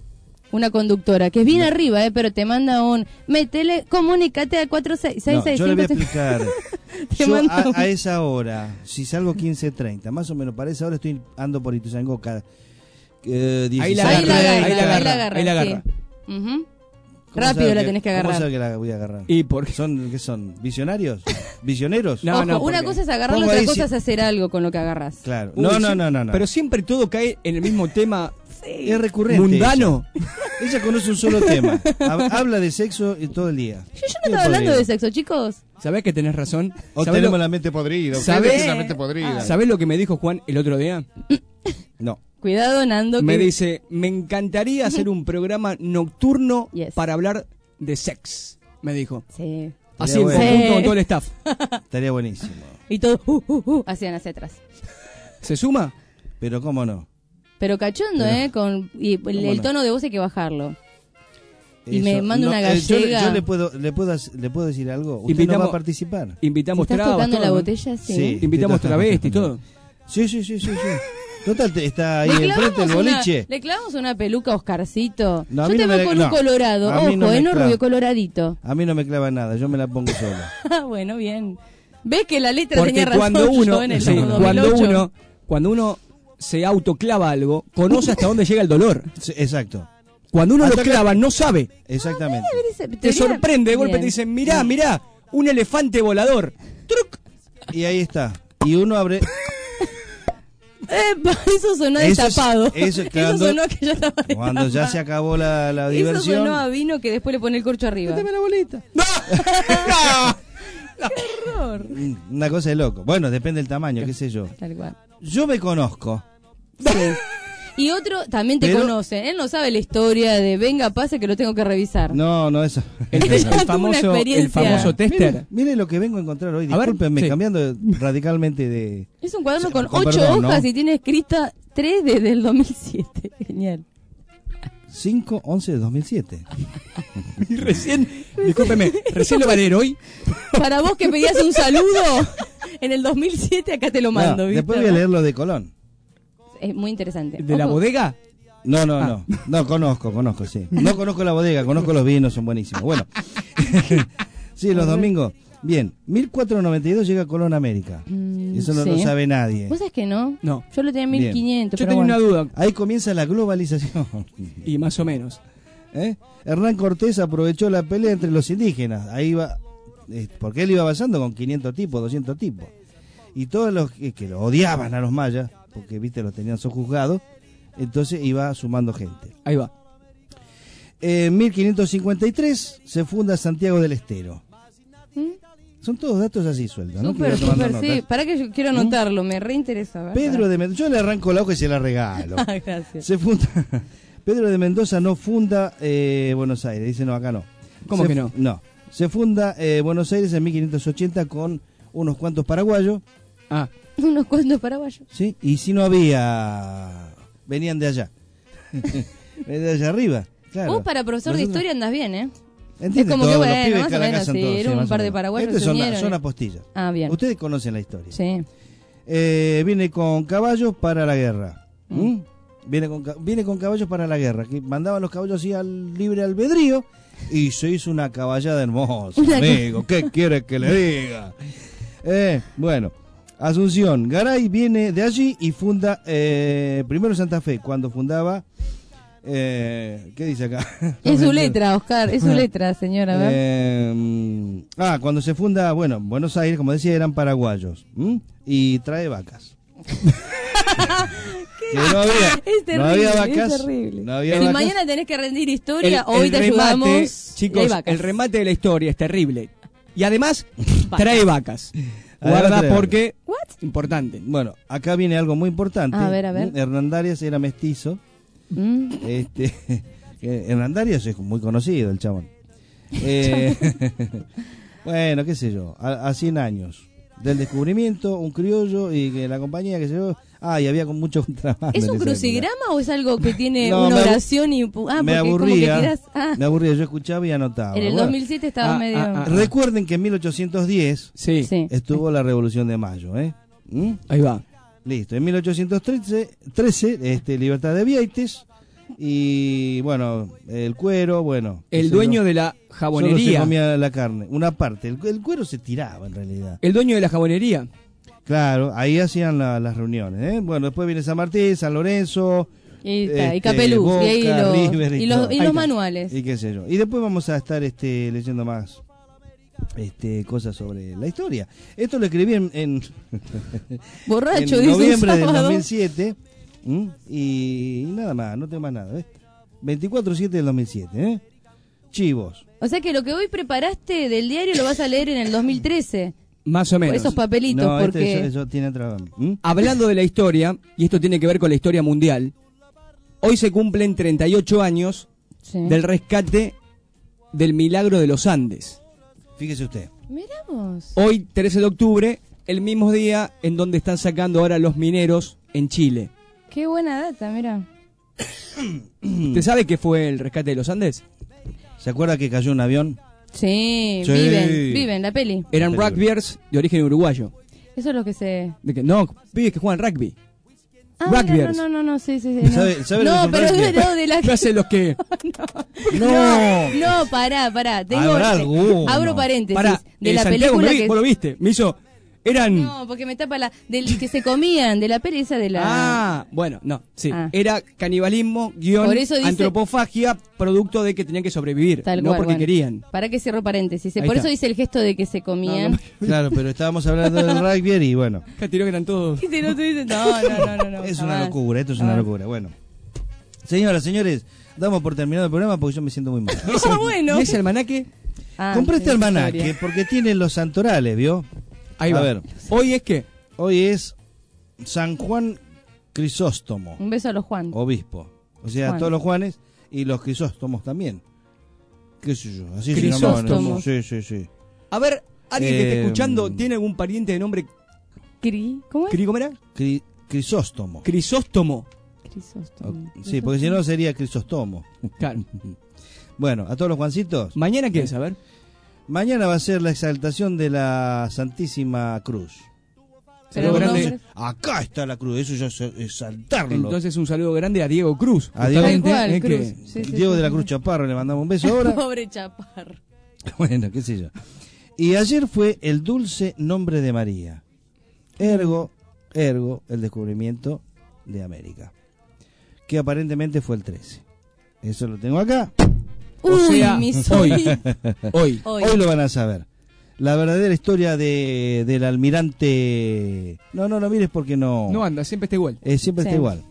una conductora, que es bien arriba, eh, pero te manda un, metele, comunícate al cuatro seis seis No, seis yo le voy a cinco. explicar. Te Yo manda a, un- a esa hora, si salgo quince treinta, más o menos para esa hora estoy ando por Ituzaingó cada eh, Ahí la dieciséis, agarra, treinta. ahí la agarra, ahí la agarra. sí. Ujú. ¿Cómo Rápido sabe la tenés que ¿Cómo agarrar. sabe que la voy a agarrar? ¿Y por qué? ¿Son, ¿Qué son? ¿Visionarios? ¿Visioneros? No, Ojo, no, una porque- cosa es agarrarlo, Pongo otra ahí cosa si- es hacer algo con lo que agarras. Claro. Uy, No, sí, no, no, no, no. Pero siempre todo cae en el mismo tema Es recurrente. mundano. Ella, Ella conoce un solo tema. Hab- Habla de sexo y todo el día. Yo, yo no estaba hablando de sexo, chicos. ¿Sabés que tenés razón? O ¿Sabés tenemos lo- la mente podrida. Ustedes ¿Sabés? tienen la mente podrida. ¿Sabés lo que me dijo Juan el otro día? No. Cuidado, Nando. Me que- dice, me encantaría hacer un programa nocturno Yes. para hablar de sex. Me dijo. Sí. Así en bueno. conjunto Sí. con todo el staff. Estaría buenísimo. Y todo, uh, uh, uh, hacían hacia atrás. ¿Se suma? Pero cómo no. Pero cachondo, Pero- ¿eh? Con, y el, ¿Cómo el no? tono de voz hay que bajarlo. Y Eso- me manda no, una eh, yo le- gallega. Yo, le puedo le puedo hac- le puedo decir algo. Usted Invitamos- no va a participar. Invitamos ¿Estás trabas, tocando todo, la ¿no? botella? Sí. Sí. Invitamos Estoy travesti y tocando. todo. Sí, sí, sí, sí, sí. Total, te- está ahí Le enfrente clavamos, del una, boliche. le clavamos una peluca a Oscarcito. No, a Yo mí te no veo me- con no. un colorado. A mí Ojo, no me eh, no clava. rubio coloradito. A mí no me clava nada, yo me la pongo sola. Ah, bueno, bien. ¿Ves que la letra Porque tenía razón? cuando yo uno, en el sí, dos mil cuando ocho. uno, cuando uno se autoclava algo, conoce hasta dónde llega el dolor. Sí, exacto. Cuando uno Hasta lo que- clava, no sabe. Exactamente. Te sorprende, de golpe Bien. te dicen, mirá, mirá, un elefante volador. Y ahí está. Y uno abre. Epa, eso sonó Eso es- destapado. eso es cuando- sonó que ya estaba Cuando ya destapado. se acabó la, la Eso diversión. sonó a vino que después le pone el corcho arriba. Dame la bolita. ¡Qué horror! Una cosa de loco. Bueno, depende del tamaño, qué sé yo. Tal cual. Yo me conozco. Sí. Y otro también te Pero- conoce. Él no sabe la historia de venga, pase que lo tengo que revisar. No, no, eso. El, el Ya tuvo una famoso, el experiencia. famoso tester. Mire, mire lo que vengo a encontrar hoy. A ver, Discúlpenme, sí. cambiando radicalmente de. Es un cuaderno Sí, con con ocho perdón, hojas ¿no? y tiene escrita tres desde el dos mil siete. Genial. cinco once de dos mil siete. Y recién, discúlpeme, recién lo van a leer hoy. Para vos que pedías un saludo en el dos mil siete, acá te lo mando. No, ¿viste? después voy a leer lo de Colón. Es muy interesante. ¿De la Ojo. bodega? No, no, Ah. no. No, conozco, conozco, sí. No conozco la bodega, conozco los vinos, son buenísimos. Bueno. Sí, los domingos. Bien, mil cuatrocientos noventa y dos llega Colón a América. Mm, Eso no sí. lo sabe nadie. ¿Vos sabés que no? No. Yo lo tenía en Bien. mil quinientos. Yo pero tenía bueno. una duda. Ahí comienza la globalización. Y más o menos. ¿Eh? Hernán Cortés aprovechó la pelea entre los indígenas. Ahí va, eh, porque él iba avanzando con quinientos tipos, doscientos tipos. Y todos los que, que lo odiaban a los mayas, porque viste, los tenían sojuzgados, entonces iba sumando gente. Ahí va. En mil quinientos cincuenta y tres se funda Santiago del Estero. ¿Mm? Son todos datos así sueltos, ¿no? Que Súper, voy tomando súper, sí. notas. Para que yo quiero anotarlo, me reinteresa. a ver, Pedro pará. de Mendoza, yo le arranco la hoja y se la regalo. Ah, gracias. Se funda. Pedro de Mendoza no funda eh, Buenos Aires, dice no, acá no. ¿Cómo Se que fu- no? No. Se funda eh, Buenos Aires en mil quinientos ochenta con unos cuantos paraguayos, Ah, Unos cuantos paraguayos. ¿sí? Y si no había. Venían de allá. Venían de allá arriba. Claro. Vos para profesor de Nosotros- historia andás bien, ¿eh? Entiende Es como todo, que los bueno, pibes más que o a la menos, casa sí, todos, era un más o par de menos. paraguayos Estos se son, unieron son y- apostillas. Ah, bien. Ustedes conocen la historia. Sí. Eh, viene con caballos para la guerra. Mm. ¿Mm? Viene, con, ca- viene con caballos para la guerra. Que mandaban los caballos así al libre albedrío y se hizo una caballada hermosa, Una amigo. ¿Qué quiere que le diga? Eh, bueno, Asunción. Garay viene de allí y funda eh, primero Santa Fe, cuando fundaba. Eh, ¿Qué dice acá? Es su letra, Oscar, es su letra, señora. A ver. Eh, ah, cuando se funda, bueno, Buenos Aires, como decía, eran paraguayos. ¿m? Y trae vacas. Que no había, Es terrible, no había es vacas. terrible. No había Si vacas. mañana tenés que rendir historia, El- hoy el te remate, ayudamos. y hay Chicos, vacas. el remate de la historia es terrible. Y además, trae vacas. Además Guarda trae porque... Importante. Bueno, acá viene algo muy importante. A ver, a ver. Hernandarias era mestizo. Mm. Este, que Hernandarias es muy conocido, el chabón. Eh, bueno, qué sé yo, a, a cien años del descubrimiento, un criollo y que la compañía, que se yo, ah, y había con mucho contrabando. ¿Es en un esa crucigrama o es algo que tiene No, una me abu- oración y pu- ah, me porque es como aburría, que tirás- ah, me aburría, yo escuchaba y anotaba. en el Bueno, dos mil siete estaba Ah, medio ah, ah. recuerden que en mil ochocientos diez Sí, Sí. estuvo la Revolución de Mayo, ¿eh? ¿Mm? ahí va. Listo, en mil ochocientos trece, trece este, Libertad de Vieites, Y bueno, el cuero, bueno. El dueño de la Solo se jabonería. comía la carne, una parte. El, el cuero se tiraba en realidad. El dueño de la jabonería. Claro, ahí hacían la- las reuniones. ¿eh? Bueno, después viene San Martín, San Lorenzo. Y, está, y este, Capeluz, Boca, y, ahí lo- River y los, todo. y los manuales. Y qué sé yo. Y después vamos a estar este, leyendo más este, cosas sobre la historia. Esto lo escribí en, en, Borracho, en dice un noviembre del sábado. dos mil siete. ¿m? Y, y nada más, no tengo más nada. ¿ves? veinticuatro siete del dos mil siete. ¿eh? Chivos. O sea que lo que hoy preparaste del diario lo vas a leer en el dos mil trece. Más o menos. Esos papelitos, No, este, porque... eso, eso tiene otra. ¿m? Hablando de la historia, y esto tiene que ver con la historia mundial, hoy se cumplen treinta y ocho años Sí. del rescate del Milagro de los Andes. Fíjese usted. Miramos. Hoy, trece de octubre, el mismo día en donde están sacando ahora los mineros en Chile. Qué buena data, mira. ¿Usted sabe qué fue el rescate de los Andes? ¿Se acuerda que cayó un avión? Sí, Sí. viven, viven, la peli. Eran Película. rugbyers de origen uruguayo. Eso es lo que se... De que, no, pibes que juegan rugby. Ah, mira, Rugbyers. no, no, no, no, sí, sí, sí. No, ¿Sabe- sabe lo que no son pero rugbyers? no, de la... ¿Qué hacen los que...? No, no, pará, pará. Tengo, Habrá alguno. abro paréntesis. Pará, de eh, la Santiago, película me vi- que... vos lo viste, me hizo... Eran... No, porque me tapa la... Del que se comían, de la peli esa de la... Ah, bueno, no, sí. Ah. Era canibalismo, guión, Por eso dice- antropofagia, producto de que tenían que sobrevivir, Tal no cual, porque bueno. querían. Para que cierro paréntesis. Ahí Por está. eso dice el gesto de que se comían. Claro, pero estábamos hablando del rugby y bueno. Acá tiró que eran todos... Y si no te dicen, no, no, no, no, no. Es una jamás. locura, esto es una Ah. locura. Bueno. Señoras, señores, damos por terminado el programa porque yo me siento muy mal. Ah, bueno. ¿Y ese almanaque? Ah, Compré este sí, almanaque historia. porque tiene los santorales, ¿vio? Ahí A va. ver. ¿Hoy es qué? Hoy es San Juan Crisóstomo, Un beso a los Juan. obispo. O sea, Juan. todos los Juanes y los Crisóstomos también. ¿Qué sé yo? Así se Crisóstomo. llamaban. Sí, sí, sí. A ver, alguien que esté Eh, escuchando, ¿tiene algún pariente de nombre Cri... ¿Cómo es? Cri- ¿cómo era? Cri- Crisóstomo. Crisóstomo. Crisóstomo. Sí, porque si no sería Crisóstomo. Claro. Bueno, a todos los Juancitos. ¿Mañana qué es? A ver. Mañana va a ser la exaltación de la Santísima Cruz. Saludo Pero grande. nombres- Acá está la cruz, eso ya es exaltarlo. Entonces un saludo grande a Diego Cruz. A Diego- justamente, Tal cual, eh, Cruz. que- Sí, sí, Diego sí, de la sí. Cruz Chaparro, le mandamos un beso ahora. Pobre Chaparro. Bueno, qué sé yo. Y ayer fue el dulce nombre de María. Ergo, ergo, el descubrimiento de América. Que aparentemente fue el trece. Eso lo tengo acá. O Uy, sea, mi hoy. soy- Hoy. Hoy. Hoy lo van a saber. La verdadera historia de, del almirante... No, no lo mires porque no... No anda, siempre está igual. Eh, siempre Sí. está igual.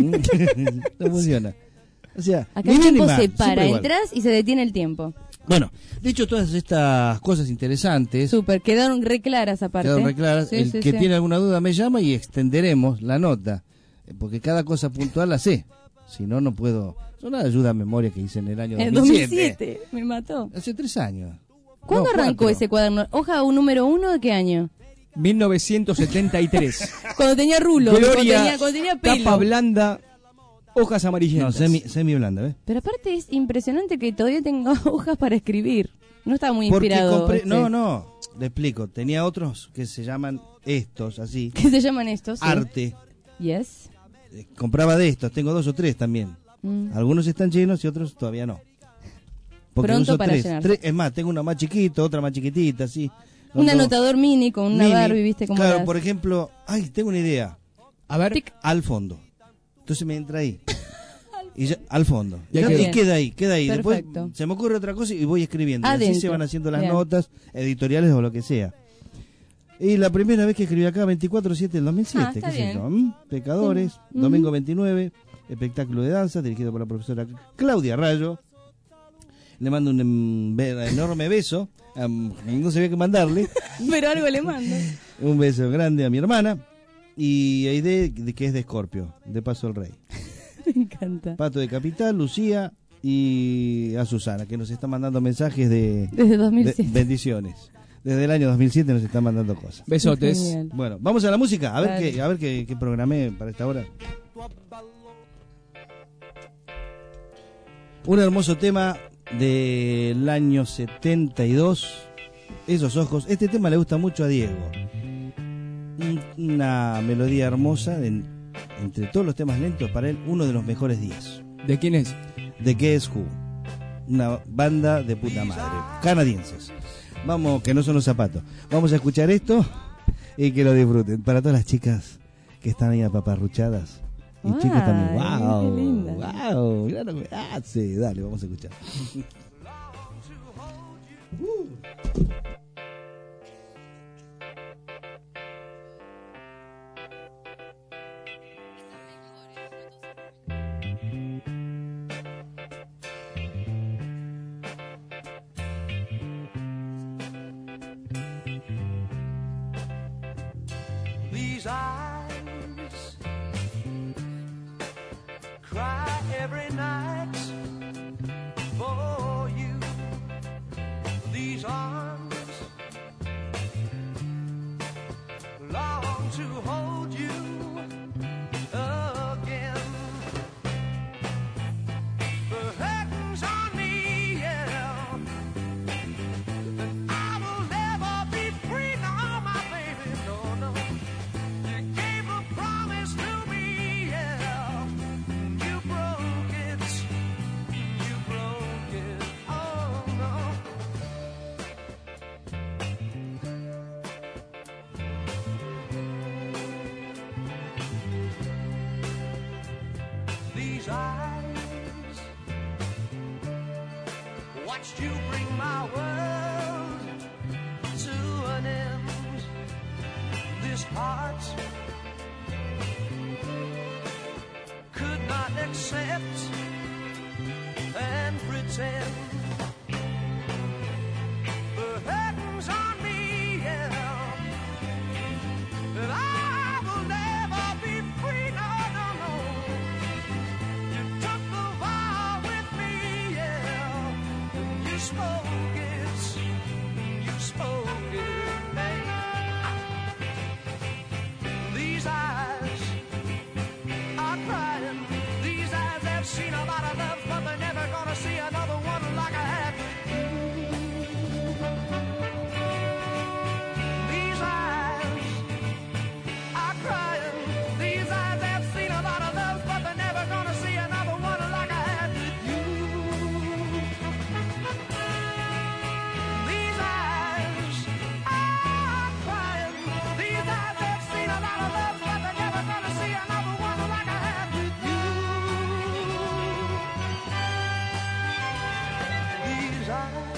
No funciona. O sea, Acá ni el bien ni tiempo mal, se siempre para, igual. entras y se detiene el tiempo. Bueno, dicho todas estas cosas interesantes, Súper, quedaron re claras aparte. quedaron re claras. Sí, El sí, que sí. tiene alguna duda me llama y extenderemos la nota. eh, Porque cada cosa puntual la sé. Si no, no puedo... Es una ayuda a memoria que hice en el año En dos dos mil mil siete. siete, me mató. Hace tres años. ¿Cuándo No, arrancó cuatro. ese cuaderno? ¿Hoja un número uno de qué año? mil novecientos setenta y tres. Cuando tenía rulo, cuando Gloria, tenía, cuando tenía pelo. tapa blanda, hojas No, amarillentas. semi, semi blanda, ¿ves? Pero aparte es impresionante que todavía tenga hojas para escribir. No estaba muy Porque inspirado. compré- este. No, no, le explico. Tenía otros que se llaman estos, así. ¿Qué se llaman estos? Sí. Arte. Yes. Eh, Compraba de estos, tengo dos o tres también. Mm. Algunos están llenos y otros todavía no. Porque Pronto uso para tres. llenarse. Tres- Es más, tengo una más chiquita, otra más chiquitita, así. Un Son dos. anotador mini con una Mini. Barbie, ¿viste? Como Claro, las- por ejemplo, ay, tengo una idea. A ver. Al fondo. Entonces me entra ahí. Y ya- al fondo. Ya Ya- quedó. y queda ahí, queda ahí. Después Perfecto. se me ocurre otra cosa y voy escribiendo. Y así Adentro. se van haciendo las Bien. notas editoriales o lo que sea. Y la primera vez que escribí acá, veinticuatro siete del dos mil siete, Ah, está qué sé bien. yo. ¿m? Pecadores, Sí. domingo Ujú. veintinueve, espectáculo de danza dirigido por la profesora Claudia Rayo. Le mando un em, be- enorme beso. am, no sabía qué mandarle. Pero algo le mando. Un beso grande a mi hermana. Y Aide, de que es de Escorpio, de Paso el Rey. Me encanta. Pato de Capital, Lucía y a Susana, que nos está mandando mensajes de, Desde dos mil siete. de bendiciones. Desde el año dos mil siete nos están mandando cosas. Besotes. Genial. Bueno, vamos a la música, a ver Dale. qué, a ver qué, qué programé para esta hora. Un hermoso tema del año setenta y dos, Esos ojos. Este tema le gusta mucho a Diego. Un- Una melodía hermosa, en- entre todos los temas lentos, para él uno de los mejores días. ¿De quién es? De Guess Who. Una banda de puta madre. Canadienses. Vamos, que no son los zapatos. Vamos a escuchar esto y que lo disfruten. Para todas las chicas que están ahí apaparruchadas. Y Ay, chicos también. ¡Wow! qué linda. ¡Wow! Mirá lo que hace. Dale, vamos a escuchar. These eyes cry every night for you. These arms long to hold you again. The curtains on me, yeah. And I will never be free, no, my baby, no, no. You gave a promise to me, yeah. You broke it, you broke it, oh no. These eyes watched you bring my world to an end. This heart could not accept and pretend. The curtains on me, yeah. And I will never be free, no, no, no. You took the vow with me, yeah. And you spoke it, you spoke it, babe. These eyes are crying. These eyes have seen a lot of love, but they're never gonna see another one like I had with you. These eyes are crying. These eyes have seen a lot of love, but they're never gonna see another one like I had with you. These eyes are crying. These eyes have seen a lot of love, but they're never gonna see another one like I had with you. These eyes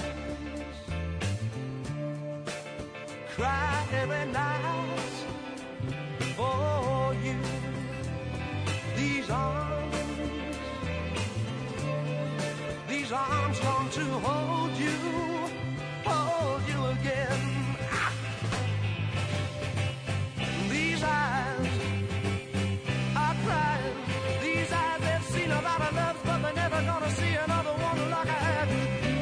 cry every night for you. These arms, these arms long to hold you, hold you again. Ah! These eyes are crying. These eyes have seen a lot of love, but they're never gonna see another one like I had with you.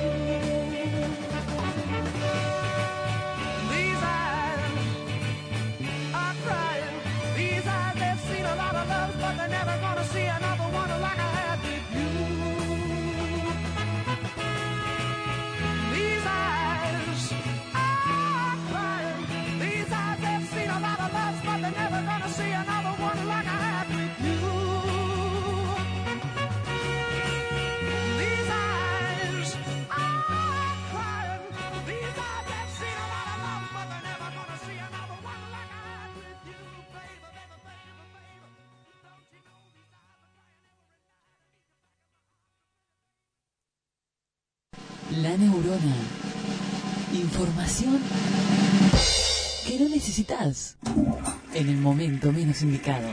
These eyes are crying. These eyes have seen a lot of love, but they're never gonna see another one like I had with you. These eyes are crying. These eyes have seen a lot of love, but they're never gonna see another one like I had with you. These eyes are crying. These eyes have seen a lot of love, but they're never gonna see another one like I had with you, baby, baby, baby, baby. Don't you know these eyes are crying? La neurona. Información que no necesitas en el momento menos indicado.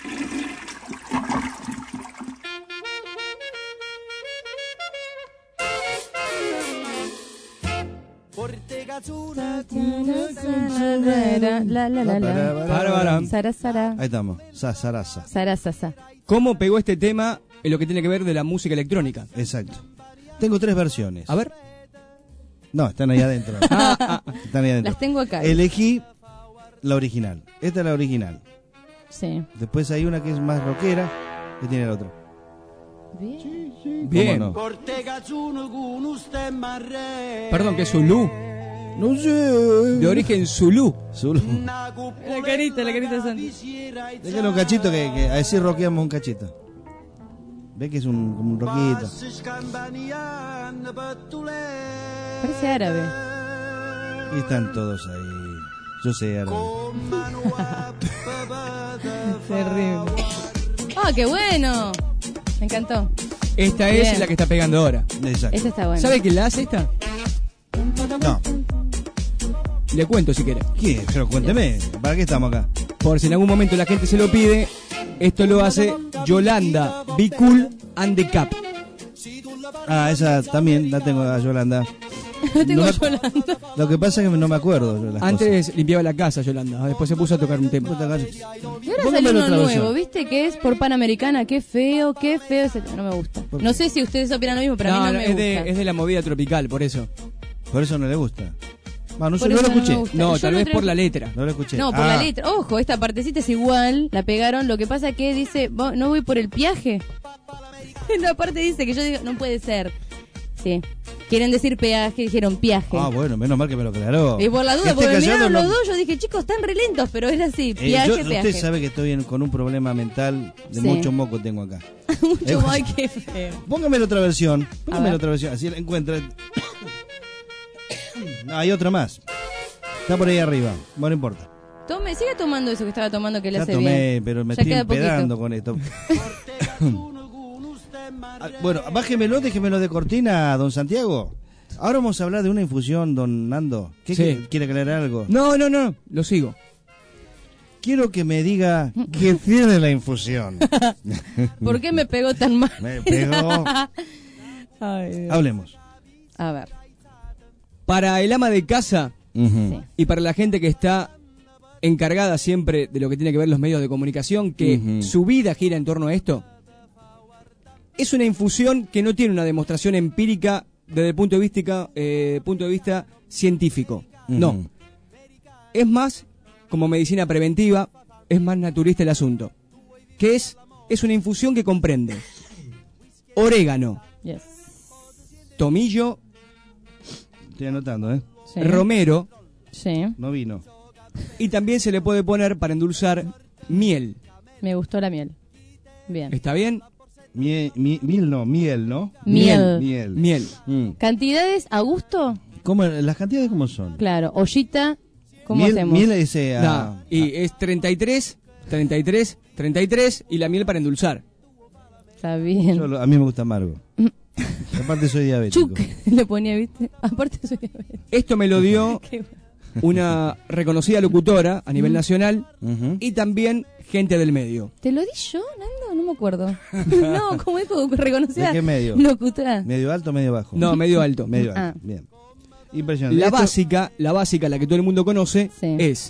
La, la, la, la. Bárbara. Sara, Sara. Ahí estamos. Sa, sarasa. Sara, Sasa. ¿Cómo pegó este tema en lo que tiene que ver de la música electrónica? Exacto. Tengo tres versiones. A ver. No, están ahí adentro. Ah, ah, ah. Están ahí adentro. Las tengo acá. Elegí la original. Esta es la original. Sí. Después hay una que es más rockera que tiene la otra. Bien. Bien. No? Perdón, que es Zulú. No sé. De origen Zulú. Zulú. La carita, la carita de Santi. Déjale un cachito que, que a decir rockeamos un cachito. Ve que es un, como un roquito. Parece árabe. Y están todos ahí. Yo sé árabe. Terrible. ¡Oh, qué bueno! Me encantó. Esta Bien. es la que está pegando ahora. Exacto. Esta está buena. ¿Sabe quién la hace esta? No. Le cuento si quiere. ¿Qué? Pero cuénteme, ¿para qué estamos acá? Por si en algún momento la gente se lo pide, esto lo hace Yolanda, Be Cool and the Cap. Ah, esa también la tengo a Yolanda. No tengo No me- Yolanda. Lo que pasa es que no me acuerdo yo las Antes limpiaba la casa Yolanda, después se puso a tocar un tema. Y ahora Póngame salió la uno otra nuevo, versión. ¿viste? Que es por Panamericana. Qué feo, qué feo ese tema. No me gusta. No sé si ustedes opinan lo mismo, pero a mí no, no, me es, gusta. de, es de la movida tropical, por eso. Por eso no le gusta. Ah, no, sé, Por no eso lo no escuché. me gusta. No, Yo tal lo vez tra- por la letra. No lo escuché. No, por Ah, la letra. Ojo, esta partecita es igual, la pegaron. Lo que pasa que dice, "Vo- no voy por el peaje". En la parte dice que yo digo, no puede ser. Sí. Quieren decir peaje, dijeron peaje. Ah, bueno, menos mal que me lo aclaró. Y por la Que duda, esté porque me callado, miraron no- los dos, yo dije, chicos, están re lentos, pero era así, Eh, peaje, yo- peaje. usted sabe que estoy en- con un problema mental de Sí. mucho moco tengo acá. Mucho Eh, más que feo. Póngame la otra versión. Póngame ver. la otra versión. Así la encuentra. No, hay otra más. Está por ahí arriba. Bueno, no importa. Tome, siga tomando eso que estaba tomando que le Ya hace tomé, bien. pero me Ya estoy queda poquito. empedando con esto. Ah, bueno, bájemelo, déjemelo de cortina, don Santiago. Ahora vamos a hablar de una infusión, don Nando. ¿Qué Sí. quiere, quiere aclarar algo? No, no, no, lo sigo. Quiero que me diga qué tiene la infusión. ¿Por qué me pegó tan mal? Me pegó. Ay, Dios. Hablemos. A ver. Para el ama de casa Ujú. y para la gente que está encargada siempre de lo que tiene que ver los medios de comunicación, que Ujú. su vida gira en torno a esto, es una infusión que no tiene una demostración empírica desde el punto de vista, eh, punto de vista científico. No. Ujú. Es más como medicina preventiva, es más naturista el asunto. Que es, es una infusión que comprende orégano, Yes. tomillo, Estoy anotando, ¿eh? Sí. romero, Sí. No vino. y también se le puede poner para endulzar miel. Me gustó la miel. Bien. ¿Está bien? Miel, mi- miel no, miel, ¿no? Miel. Miel. Miel. Mm. ¿Cantidades a gusto? ¿Cómo, ¿Las cantidades cómo son? Claro. Ollita, ¿cómo miel, hacemos? Miel ese... No, y es treinta y tres, treinta y tres, treinta y tres y la miel para endulzar. Está bien. Yo lo- a mí me gusta amargo. Aparte soy diabético. Chuc, le ponía, ¿viste? Aparte soy diabética. Esto me lo dio Qué- una reconocida locutora a nivel nacional Ujú. y también gente del medio. ¿Te lo di yo, Nando? No me acuerdo. No, ¿cómo dijo? Reconocida. ¿De qué medio? Locutora. ¿Medio alto o medio bajo? No, medio alto. Medio Ah. alto, bien. Impresionante. La Esto- básica, la básica, la que todo el mundo conoce, Sí. es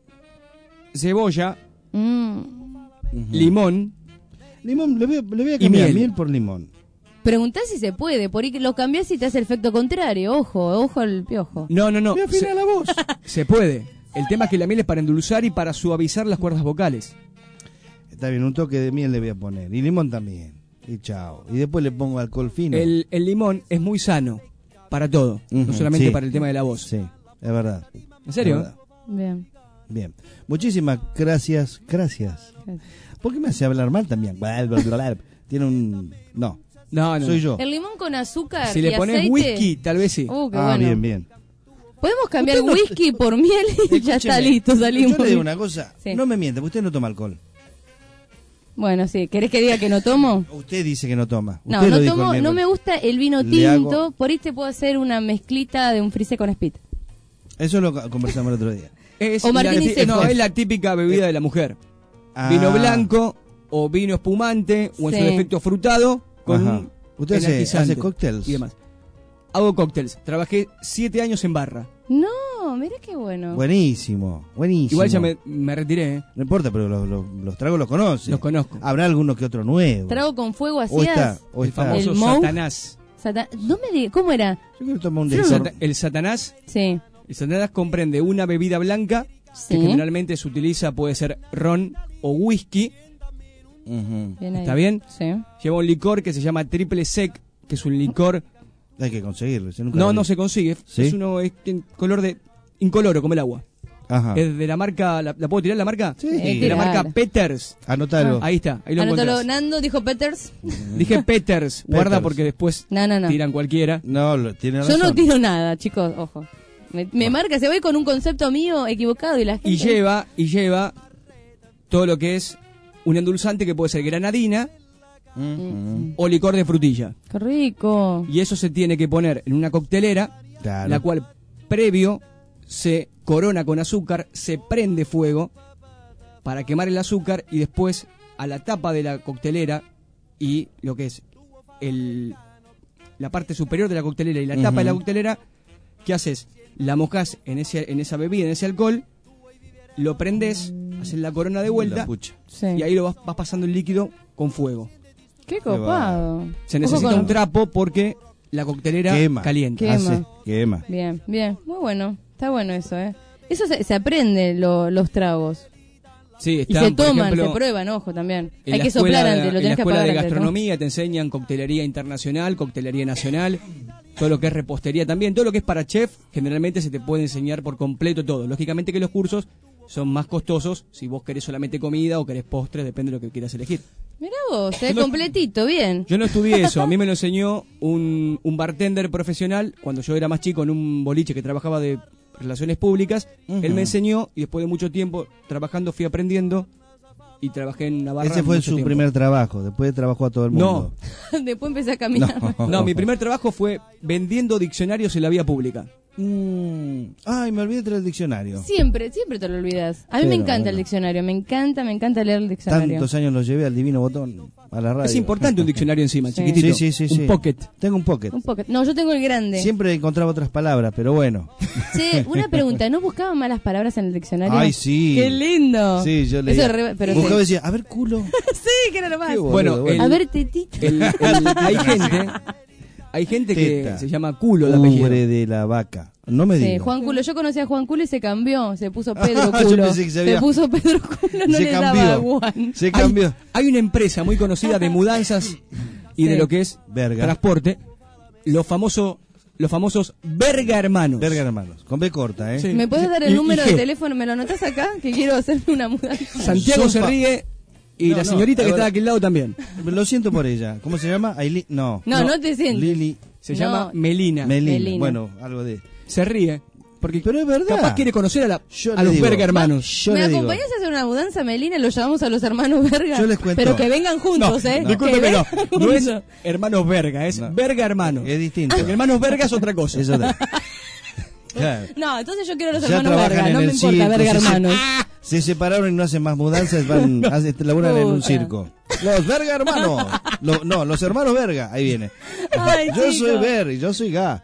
cebolla, Mm. Ujú. limón, Limón, le voy, a- le voy a Y cambiar miel. miel. por limón. Preguntá si se puede, por ahí que lo cambiás y te hace el efecto contrario. Ojo, ojo al piojo. No, no, no. Me afina Se, la voz. se puede. El tema es que la miel es para endulzar y para suavizar las cuerdas vocales. Está bien, un toque de miel le voy a poner. Y limón también. Y chao. Y después le pongo alcohol fino. El, el limón es muy sano para todo, no Ujú, solamente sí. para el tema de la voz. Sí, es verdad. ¿En serio? Es verdad. Bien. Bien. Muchísimas gracias. Gracias. ¿Por qué me hace hablar mal también? Tiene un... No. No, no. Soy yo. El limón con azúcar Si y le pones aceite. whisky, tal vez sí. Uh, qué Ah, bueno. bien, bien. Podemos cambiar whisky por miel y ya está Escúcheme, listo, salimos. Yo le digo una cosa. Sí. No me miente, usted no toma alcohol. Bueno, sí. ¿Querés que diga que no tomo? Usted dice que no toma. No, Usted no lo dijo el tomo, no miércoles. me gusta el vino Le tinto. hago- Por ahí te puedo hacer una mezclita de un frise con speed. Eso lo co- conversamos el otro día. Es O la Martini ti- seco. no, es la típica bebida de la mujer. Ah. Vino blanco o vino espumante o en Sí. su defecto frutado con Ajá. un ¿Usted hace, energizante hace cócteles? y demás. Hago cócteles. Trabajé siete años en barra. No, mira qué bueno. Buenísimo, buenísimo. Igual ya me, me retiré, ¿eh? No importa, pero los, los, los tragos los conoce. Los conozco. Habrá alguno que otro nuevo. Trago con fuego O hacías. está, o El está. famoso El Mou. Satanás. Sata- no me digas, ¿cómo era? Yo quiero tomar un El, licor. sata- el Satanás. Sí. El Satanás comprende una bebida blanca Sí. que generalmente se utiliza, puede ser ron o whisky. Ujú. Bien ahí. ¿Está bien? Sí. Lleva un licor que se llama Triple Sec, que es un licor. Hay que conseguirlo. ese nunca No, lo no vi. se consigue. ¿Sí? Es uno es en color de incoloro, como el agua. Ajá. Es de la marca, ¿la, la puedo tirar la marca? Sí. Es de la marca Peters. Anótalo. Ahí está, ahí lo Anótalo, encontrás. Nando dijo Peters. Dije Peters, guarda Peters. porque después No, no, no. tiran cualquiera. No, lo, tiene Yo razón. no tiro nada, chicos, ojo. Me, me marca, se va con un concepto mío equivocado y la gente... Y lleva, y lleva todo lo que es un endulzante que puede ser granadina Mm. o licor de frutilla. Qué rico. Y eso se tiene que poner en una coctelera, Claro. la cual previo se corona con azúcar, se prende fuego para quemar el azúcar y después a la tapa de la coctelera y lo que es el, la parte superior de la coctelera y la tapa Ujú. de la coctelera, ¿qué haces? La mojás en, ese, en esa bebida, en ese alcohol, lo prendes, haces la corona de vuelta La pucha. Sí. y ahí lo vas, vas pasando el líquido con fuego. Qué copado. Se Ojo necesita con- un trapo porque la coctelera Quema. calienta. Quema. Hace, quema. Bien, bien. Muy bueno. Está bueno eso, ¿eh? Eso se, se aprende, lo- los tragos. Sí, Y están, se por toman, ejemplo, se prueban, ojo, también. en Hay la que escuela- soplar antes, lo en la tenés que escuela apagar de antes, ¿no? gastronomía te enseñan coctelería internacional, coctelería nacional, todo lo que es repostería también, todo lo que es para chef, generalmente se te puede enseñar por completo todo. Lógicamente que los cursos son más costosos si vos querés solamente comida o querés postres, depende de lo que quieras elegir. Mirá vos, eh, completito, bien. Yo no estudié eso, a mí me lo enseñó un, un bartender profesional cuando yo era más chico en un boliche que trabajaba de relaciones públicas. Ujú. Él me enseñó y después de mucho tiempo trabajando fui aprendiendo y trabajé en una barra. Ese fue mucho su tiempo. primer trabajo. Después trabajó a todo el mundo. Después empecé a caminar. No. No, mi primer trabajo fue vendiendo diccionarios en la vía pública. Mm. Ay, me olvidé de traer el diccionario. Siempre, siempre te lo olvidas. A mí Pero me encanta bueno. el diccionario, me encanta, me encanta leer el diccionario. Tantos años lo llevé al Divino Botón, a la radio. Es importante un diccionario encima, Sí. chiquitito. Sí, sí, sí, un sí. pocket. Tengo un pocket. Un pocket. No, yo tengo el grande. Siempre encontraba otras palabras, pero bueno. Che, una pregunta, ¿no buscaban malas palabras en el diccionario? Ay, sí. ¡Qué lindo! Sí, yo Eso leía. es re- pero Buscaba y sí. decía, a ver, culo. Sí, que era lo más. Qué boludo, Bueno, bueno. A ver, tetita. El- el- hay gente, hay gente que Teta. se llama culo de apellido. Ubre de la vaca. No me Sí, digas. Juan Culo. Yo conocí a Juan Culo y se cambió. Se puso Pedro Ah, yo Culo. pensé que se había- puso Pedro Culo, no Se le cambió. daba Juan. Se Hay, cambió. hay una empresa muy conocida de mudanzas y Sí. de lo que es Verga. transporte, los famosos, los famosos Verga Hermanos. Verga, hermanos. Con B corta, ¿eh? Sí. ¿Me puedes dar Y- el y número G. de teléfono? ¿Me lo anotás acá? Que quiero hacerme una mudanza. Santiago Son se fa- ríe y No, la no, señorita que ahora- está de aquel lado también. Lo siento por ella. ¿Cómo se llama? Ailí. No. No, no, te sientes. Lili. Se No. llama Melina. Melina. Melina. Bueno, algo de. Se ríe. Porque Pero es verdad. capaz quiere conocer a, la, Yo a le los digo, Verga Hermanos. Yo ¿Me le digo. acompañás a hacer una mudanza, Melina? Lo llamamos a los hermanos Verga. Yo les cuento. Pero que vengan juntos, ¿eh? No, Que discúlpeme, no. vengan No es juntos. hermanos Verga, es No. Verga Hermanos. Es distinto. Porque hermanos Verga es otra cosa. Eso de- Claro. No, entonces yo quiero a los Ya hermanos trabajan Verga. en No me el importa, circo, Verga se- hermanos. Se separaron y no hacen más mudanzas, van, hacen, laburan en un Puta. circo. Los Verga hermanos. Lo- no, los hermanos Verga. Ahí viene. Ay, yo chico. soy Ver y yo soy Ga.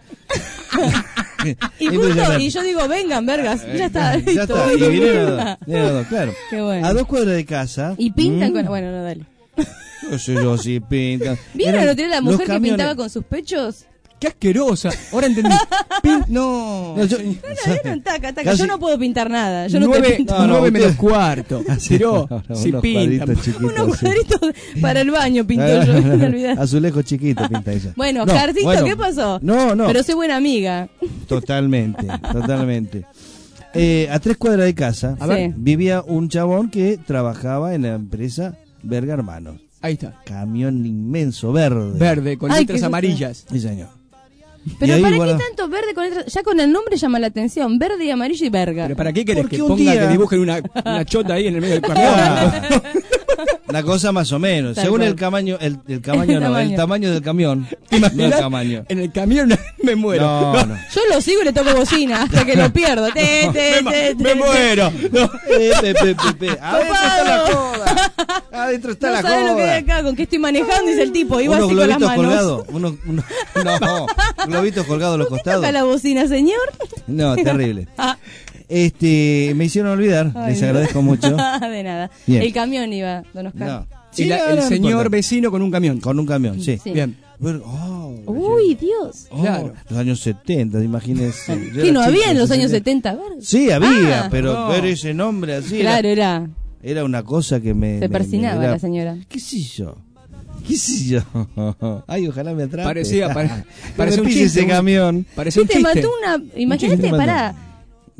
Y justo, y yo digo, vengan, vergas. Ya está. Ya listo. está. Y vinieron los dos, vinieron los dos, claro. Qué bueno. A dos cuadras de casa. Y pintan Mm, con... Bueno, no, dale. Yo sé yo sí pintan. ¿Vieron Eran lo tiene la los mujer que camiones- pintaba con sus pechos? Qué asquerosa. Ahora entendí. Pin- no. No, yo- No, vieron, taca, taca. Casi- Yo no puedo pintar nada. Yo no te nueve, pinto. No, no, nueve usted- menos cuarto. Pero Ahora, si unos pinta. cuadritos chiquitos, Unos sí. cuadritos para el baño pinto yo. Me olvidé. Azulejo chiquito pinta ella. Bueno, No, Carcito, bueno, ¿qué pasó? No, no. Pero soy buena amiga. Totalmente, totalmente. Eh, a tres cuadras de casa A ver. Sí. vivía un chabón que trabajaba en la empresa Verga Hermanos. Ahí está. Camión inmenso, verde. Verde, con Ay, letras qué susto. amarillas. Sí, señor. Pero Y ahí, ¿para bueno, qué tanto verde con letras? Ya con el nombre llama la atención. Verde y amarillo y verga. ¿Pero para qué querés Porque que un ponga día- que dibujen una, una chota ahí en el medio del camión? Ah, la cosa más o menos. Tal Según cual. el tamaño, el, el tamaño El no, tamaño. el tamaño del camión. ¿Te No el imaginas? tamaño. En el camión me muero. No, no. Yo lo sigo y le toco bocina hasta que lo pierdo. Te, te, me, te, me te, muero. No. Eh, pe, pe, pe, pe. Adentro está la Copado. joda. Adentro está No la sabes lo que hay joda. acá, con qué estoy manejando, dice el tipo. Iba Unos así con las globitos manos. colgados. Unos, unos, no, globitos colgados a los ¿Qué costados. toca la bocina, señor? No, terrible. Ah. Este, me hicieron olvidar. Ay, Les no. agradezco mucho. De nada. Bien. El camión iba, don Oscar. No. Y Sí, la- no, el no, no señor importa. vecino con un camión. Con un camión, sí. Sí. Bien. Bueno, oh, Uy, Dios. oh, claro. Los años setenta, imagínense. Yo ¿Qué era no chico, había en los años setenta. setenta? Verga. Sí, había, Ah. pero No. ver ese nombre así Claro, era, era. era una cosa que me... Se me- persinaba me- era- la señora. ¿Qué sé yo? ¿Qué sé yo? Ay, ojalá me atrape. Parecía, pare- Que parece me un pille chiste. ese un- camión. Parece ¿Qué un te chiste. mató una? Imagínate, chiste me pará.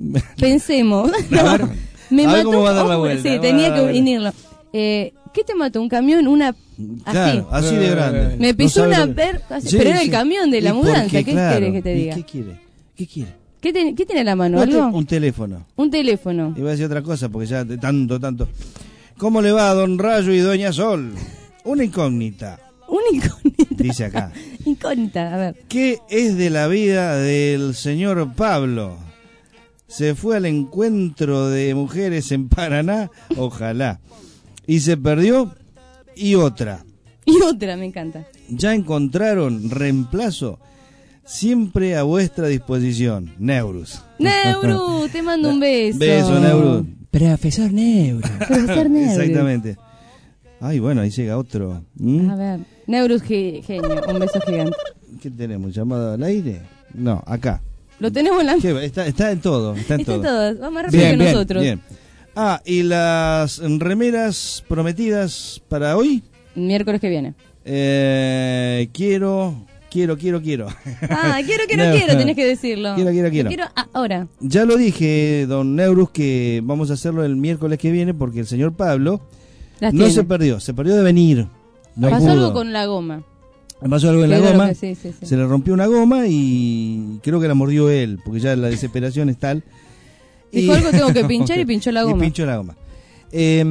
Pensemos. No, A ver, me a ver mató. cómo va a dar la oh, vuelta. Sí, Va a tenía dar que la vuelta. venirlo. Eh, ¿Qué te mató? ¿Un camión? Una. Así. Claro, así de grande. Me pisó No sabe una lo que- per... así- Sí, pero era el sí. camión de la ¿Y por mudanza. qué? ¿Qué Claro. quieres que te ¿Y diga? ¿Qué quiere? ¿Qué quiere? ¿Qué, te- qué tiene en la mano? Un te- ¿Algo? Un teléfono. Un teléfono. Iba a decir otra cosa porque ya de tanto, tanto. ¿Cómo le va a don Rayo y doña Sol? Una incógnita, Una incógnita. dice acá. Incógnita, a ver. ¿Qué es de la vida del señor Pablo? ¿Se fue al encuentro de mujeres en Paraná? Ojalá. ¿Y se perdió? Y otra. Y otra, me encanta. ¿Ya encontraron reemplazo? Siempre a vuestra disposición. Neurus. Neuru, te mando un beso. Beso, Neurus. Profesor Neuro. Profesor Neuro. Exactamente. Ay, bueno, ahí llega otro. ¿Mm? A ver, Neurus ge- genio, un beso gigante. ¿Qué tenemos? ¿Llamada al aire? No, acá. Lo tenemos en la ¿Qué? Está, está en todo. Está en Está en todo. todas, va más rápido que nosotros. Bien. Ah, ¿y las remeras prometidas para hoy? Miércoles que viene. Eh, quiero, quiero, quiero, quiero. Ah, quiero, quiero, No. quiero, tenés que decirlo. Quiero, quiero, quiero. Quiero ahora. Ya lo dije, don Neurus, que vamos a hacerlo el miércoles que viene porque el señor Pablo Las no tiene. se perdió, se perdió de venir. No Pasó pudo. algo con la goma. Le pasó algo en la Claro goma, que sí, sí, sí. se le rompió una goma y creo que la mordió él, porque ya la desesperación es tal. Dijo algo, tengo que pinchar y pinchó la goma. Y pinchó la goma. Eh,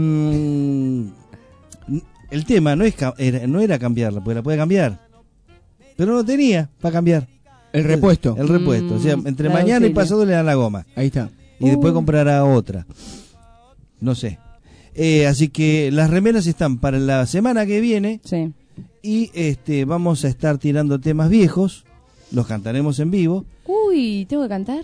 el tema no, es, ca- era, no era cambiarla, porque la puede cambiar. Pero no tenía para cambiar. El repuesto. El repuesto. O sea, Mm, entre la mañana y auxilia. pasado le dan la goma. Ahí está. Y después Uh. comprará otra. No sé. Eh, así que las remeras están para la semana que viene. Sí. Y este vamos a estar tirando temas viejos. Los cantaremos en vivo. Uy, ¿tengo que cantar?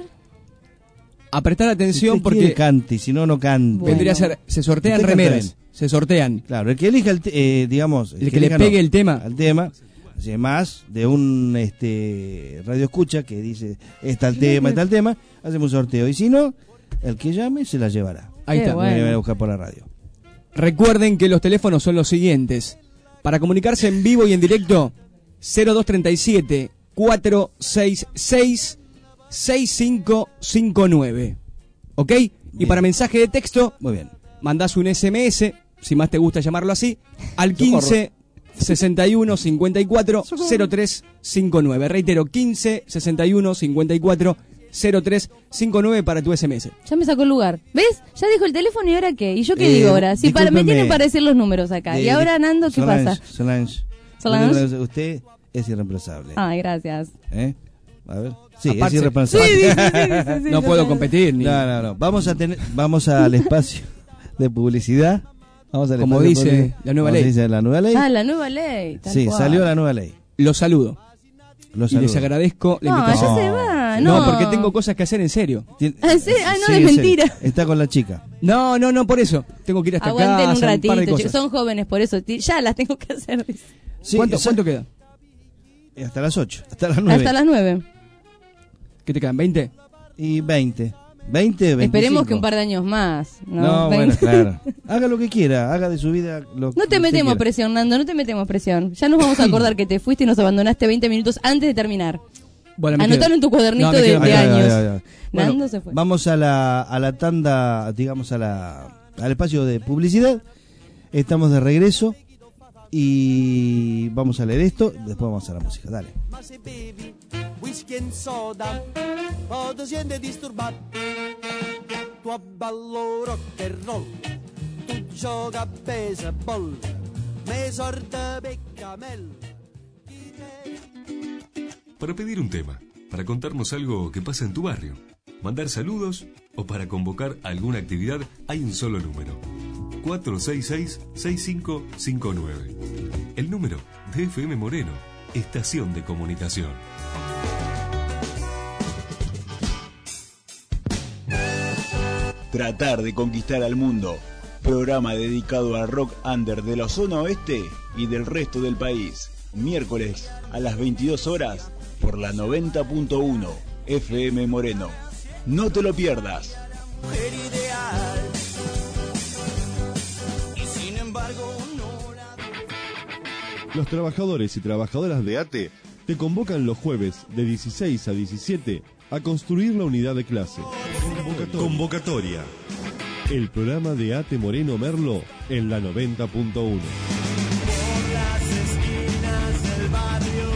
A prestar atención Si usted porque quiere, cante, y si no, no cante. vendría a ser, se sortean Usted canta remeras, bien. se sortean. Claro, el que elija, el te- eh, digamos... El que le elija, pegue no, el tema. al tema, así, más de un este radio escucha que dice, está el tema, está el tema, hacemos un sorteo. Y si no, el que llame se la llevará. Ahí está. Me van a buscar por la radio. Recuerden que los teléfonos son los siguientes. Para comunicarse en vivo y en directo, cero dos treinta y siete, cuatrocientos sesenta y seis, sesenta y cinco cincuenta y nueve. ¿Ok? Y para mensaje de texto, muy bien, mandás un S M S, si más te gusta llamarlo así, al quince sesenta y uno cincuenta y cuatro cero tres cincuenta y nueve. Reitero, quince sesenta y uno cincuenta y cuatro cero tres cincuenta y nueve para tu S M S. Ya me sacó el lugar. ¿Ves? Ya dijo el teléfono y ahora qué. ¿Y yo qué Eh, digo ahora? Si para, me discúlpeme. tienen para decir los números acá. Eh, y ahora, Nando, ¿qué Solange, pasa? Solange. Solange. Usted es irreemplazable. Ay, gracias. ¿Eh? A ver. Sí, Aparte- es irreemplazable. Sí, sí, sí, sí, sí, sí, No yo puedo sé. competir. Ni... No, no, no. Vamos a tener, vamos al espacio de publicidad. Vamos al Como espacio de dice publicidad. la nueva Como ley. dice la nueva ley. Ah, la nueva ley. tal Sí, cual. salió la nueva ley. Los saludo. Los y les saludo. agradezco la No, invitación. ya se va. No, No, porque tengo cosas que hacer en serio. Ah, sí, ah, no, Sí, es en mentira. serio. Está con la chica. No, no, no, por eso. Tengo que ir hasta Aguanten casa, un ratito, par de chicos. cosas. Son jóvenes, por eso. ti- Ya las tengo que hacer. dice. Sí, ¿Cuánto, esa- ¿Cuánto queda? Hasta las ocho. Hasta las nueve. Hasta las nueve. ¿Qué te quedan? ¿veinte? Y veinte. veinte, veinticinco. Esperemos que un par de años más. No, No, Veinte. bueno, claro. Haga lo que quiera. Haga de su vida lo que No te usted metemos quiera. presión, Nando, no te metemos presión. Ya nos vamos a acordar que te fuiste y nos abandonaste veinte minutos antes de terminar. Bueno, me Anotalo quedo. en tu cuadernito No, me de, quedo, me de quedo. años. Ay, ay, ay. Bueno, Nando se fue. Vamos a la, a la tanda, digamos, a la, al espacio de publicidad. Estamos de regreso y vamos a leer esto. Después vamos a la música. Dale. Ma se bevi whisky e soda, poi ti senti disturbato. Tu abballo rock and roll, tu gioca a baseball, me sorda beccamel. Para pedir un tema, para contarnos algo que pasa en tu barrio, mandar saludos o para convocar alguna actividad, hay un solo número. cuatro seis seis, seis cinco cinco nueve. El número de F M Moreno, Estación de Comunicación. Tratar de conquistar al mundo. Programa dedicado al rock under de la zona oeste y del resto del país. Miércoles a las veintidós horas por la noventa punto uno F M Moreno. No te lo pierdas. Mujer ideal, y sin embargo no la... Los trabajadores y trabajadoras de ATE te convocan los jueves de dieciséis a diecisiete a construir la unidad de clase. Convocatoria Convocatoria. El programa de Ate Moreno Merlo en la noventa punto uno. Por las esquinas del barrio.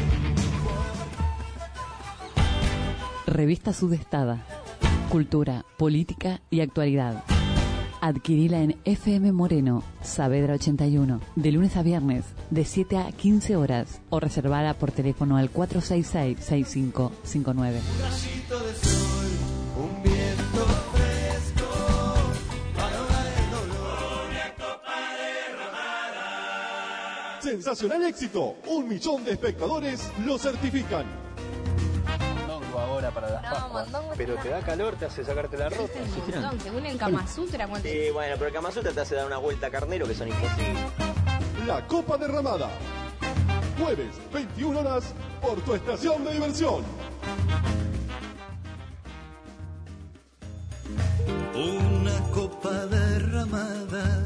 Revista Sudestada. Cultura, política y actualidad. Adquirila en F M Moreno, Saavedra ochenta y uno, de lunes a viernes, de siete a quince horas, o reservada por teléfono al cuatro seis seis, seis cinco cinco nueve. Un rayito de sol, un viento fresco, para ahogar el dolor. Una copa derramada. Sensacional éxito. Un millón de espectadores lo certifican. Ahora para las No, Pascuas. mondongo Pero está- te da calor, te hace sacarte la ropa. Un montón, según el Kama Sutra, ¿cuánto? Sí, bueno, pero el Kama Sutra te hace dar una vuelta a carnero que son imposibles. La Copa Derramada. Jueves, veintiuna horas, por tu estación de diversión. Una copa derramada.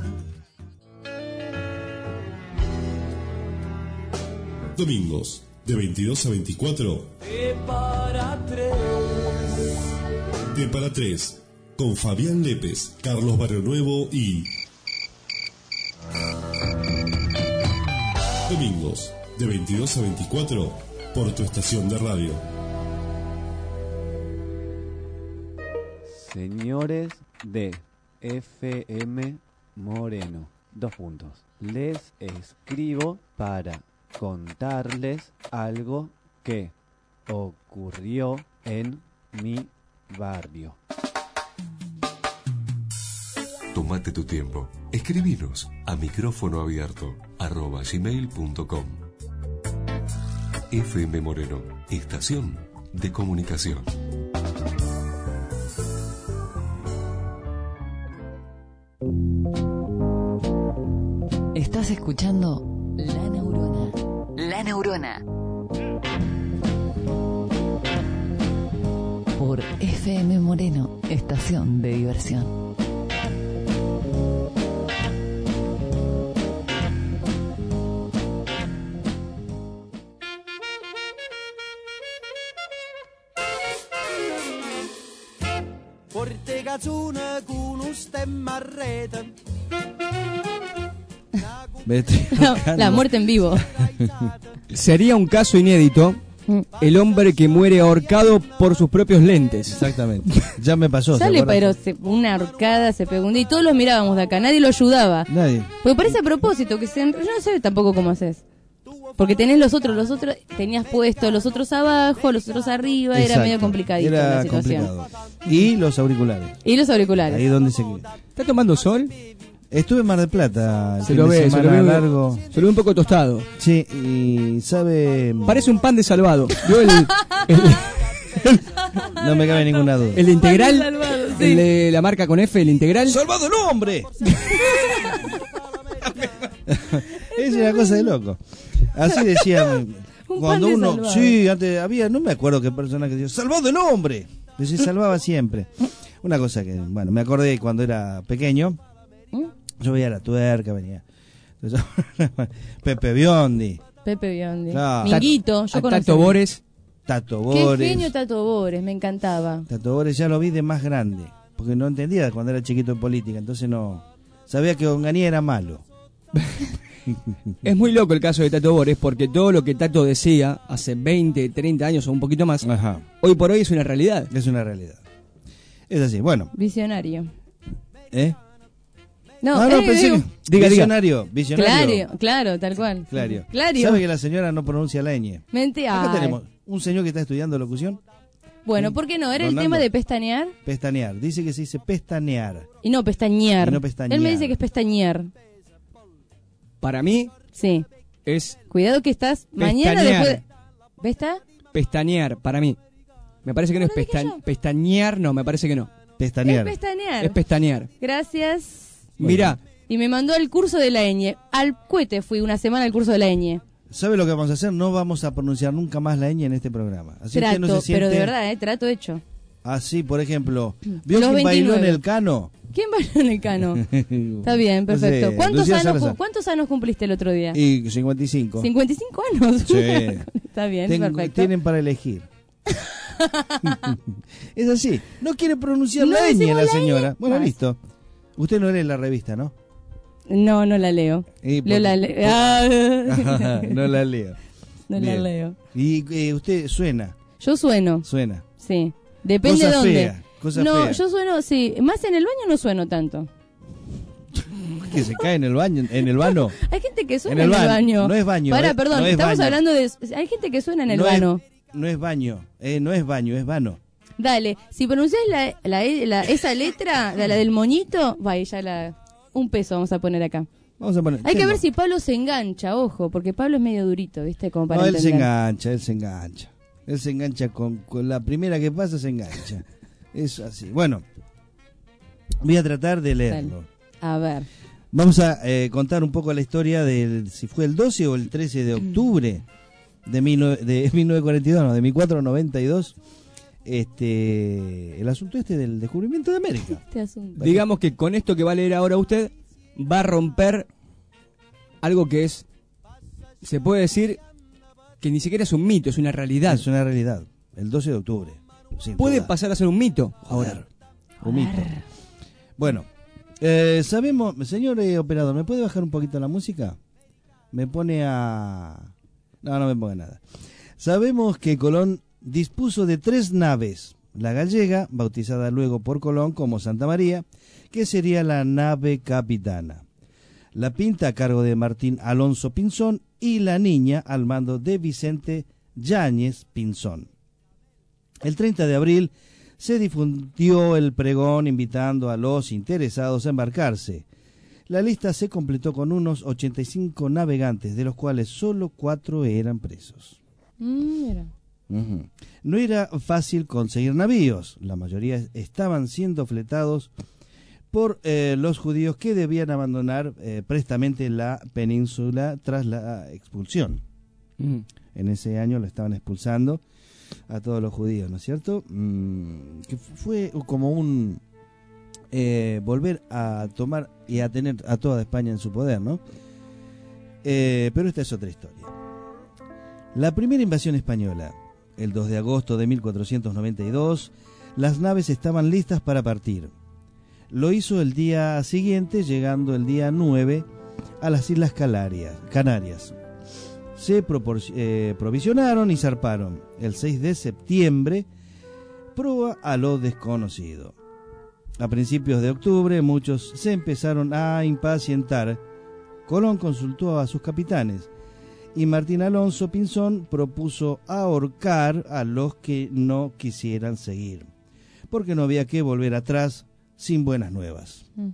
Domingos, de veintidós a veinticuatro, De para tres. de para tres, con Fabián Lépez, Carlos Barrio Nuevo y... Domingos, de veintidós a veinticuatro, por tu estación de radio. Señores de F M Moreno, dos puntos. Les escribo para contarles algo que ocurrió en mi barrio. Tómate tu tiempo. Escribinos a micrófono abierto arroba gmail punto com. F M Moreno, estación de comunicación. Estás escuchando La Neurona. La Neurona. Por F M Moreno, estación de diversión. Porte cazzuna con un stemma a rete. Me estoy No, tocando. la muerte en vivo. Sería un caso inédito el hombre que muere ahorcado por sus propios lentes. Exactamente. Ya me pasó. ¿te Sale, acuerdas? pero se- una horcada se pegó un día y todos los mirábamos de acá, nadie lo ayudaba. Nadie. Porque parece a propósito que se enro- yo no sé tampoco cómo haces. Porque tenés los otros, los otros tenías puesto los otros abajo, los otros arriba, era Exacto. medio complicadito Era la situación. complicado. Y los auriculares. Y los auriculares. Ahí donde se... ¿Está tomando sol? Estuve en Mar del Plata. el Se fin lo de ve, se lo semana ve, largo. se lo ve un poco tostado. Sí, y sabe... Parece un pan de salvado. ¿Vio el, el- No me cabe ninguna duda. el integral? Pan de salvado, sí. El de la marca con F, el integral. ¡Salvado el hombre! Es una cosa de loco. Así decían. Un Cuando pan de uno. salvado. Sí, antes había. No me acuerdo qué personaje decía. ¡Salvado el hombre! Pero se salvaba siempre. Una cosa que. Bueno, me acordé cuando era pequeño. Yo veía la tuerca, venía. Entonces, Pepe Biondi. Pepe Biondi. Claro. Minguito, yo A conocí. Tato Bores. Tato Qué Bores. genio Tato Bores, me encantaba. Tato Bores ya lo vi de más grande. Porque no entendía cuando era chiquito en política. Entonces no. Sabía que Onganía era malo. Es muy loco el caso de Tato Bores porque todo lo que Tato decía hace veinte, treinta años o un poquito más, Ajá. hoy por hoy es una realidad. Es una realidad. Es así. Bueno. Visionario. ¿Eh? No, Ah, no, eh, pensé digo- que... Diga, diga. visionario, visionario. Claro, claro, tal cual. Claro. Claro. ¿Sabe que la señora no pronuncia la ñ? Mente, Acá ay. tenemos un señor que está estudiando locución. Bueno, ¿por qué no? Era el Rolando. tema de pestañear Pestanear. Dice que se dice pestanear. y no pestañear. Y no pestañear. Él me dice que es pestañear. Para mí Sí. es Cuidado que estás mañana Pestañear. después. ¿Vesta? pestañear, para mí. Me parece que no es pesta- pestañear, no, me parece que no. Pestanear. Es pestañear. Es pestañear. Gracias. Mirá, Y me mandó al curso de la ñ. Al cohete fui una semana al curso de la ñ. ¿Sabe lo que vamos a hacer? No vamos a pronunciar nunca más la ñ en este programa. Así Trato, que no se siente... pero de verdad, ¿eh? Trato hecho. Así, por ejemplo, ¿vio Los quién bailó en veintinueve. el cano? ¿Quién bailó en el cano? Está bien, No sé, perfecto. ¿Cuántos, Lucía años, Salazar. cu- ¿Cuántos años cumpliste el otro día? Y cincuenta y cinco. ¿cincuenta y cinco años? Sí. Está bien, Ten- perfecto. Tienen para elegir. Es así. No quiere pronunciar No la ñ decimos la la señora. ñ. Bueno, Más. listo. Usted no lee la revista, ¿no? No, no la leo. Eh, Leo la porque- le- Ah. No la leo. No la Bien. leo. Y eh, usted suena. Yo sueno. Suena. Sí. Depende Cosa de dónde. fea, cosa no, fea. yo sueno, sí. Más en el baño no sueno tanto. Que se cae en el baño, en el vano. Hay gente que suena En en el el, ba- baño. no es baño, Para, eh, perdón, no es estamos baño. hablando de. Hay gente que suena en el no vano. Es, no es baño. Eh, no es baño, es vano. Dale, si pronuncias la, la, la- esa letra, la, la del moñito, vaya, ya la. Un peso vamos a poner acá. Vamos a poner. Hay que tengo. ver si Pablo se engancha, ojo, porque Pablo es medio durito, ¿viste? Como para No, él se entender. engancha, él se engancha. Él se engancha con, con la primera que pasa, se engancha. Es así. Bueno, voy a tratar de leerlo. A ver. Vamos a eh, contar un poco la historia del si fue el doce o el trece de octubre de, mil nue- de mil novecientos cuarenta y dos, no, de mil cuatrocientos noventa y dos. Este, el asunto este del descubrimiento de América. Este asunto. Digamos que con esto que va a leer ahora usted, va a romper algo que es, se puede decir, que ni siquiera es un mito, es una realidad. Es una realidad. El doce de octubre. sin Puede duda. pasar a ser un mito Joder, ahora. un mito. Bueno, eh, sabemos, señor eh, operador, ¿me puede bajar un poquito la música? Me pone a... No, no me ponga nada. Sabemos que Colón dispuso de tres naves. La gallega, bautizada luego por Colón como Santa María, que sería la nave capitana. La Pinta a cargo de Martín Alonso Pinzón y la Niña al mando de Vicente Yáñez Pinzón. El treinta de abril se difundió el pregón invitando a los interesados a embarcarse. La lista se completó con unos ochenta y cinco navegantes, de los cuales solo cuatro eran presos. Mm, mira. Ujú. No era fácil conseguir navíos, la mayoría estaban siendo fletados por eh, los judíos que debían abandonar eh, prestamente la península tras la expulsión. Mm. En ese año lo estaban expulsando a todos los judíos, ¿no es cierto? Mm, que fue como un eh, volver a tomar y a tener a toda España en su poder, ¿no? Eh, pero esta es otra historia. La primera invasión española, el dos de agosto de mil cuatrocientos noventa y dos, las naves estaban listas para partir. Lo hizo el día siguiente, llegando el día nueve a las Islas Canarias. Canarias. Se propor- eh, provisionaron y zarparon el seis de septiembre, proa a lo desconocido. A principios de octubre muchos se empezaron a impacientar. Colón consultó a sus capitanes y Martín Alonso Pinzón propuso ahorcar a los que no quisieran seguir, porque no había que volver atrás sin buenas nuevas. Mm.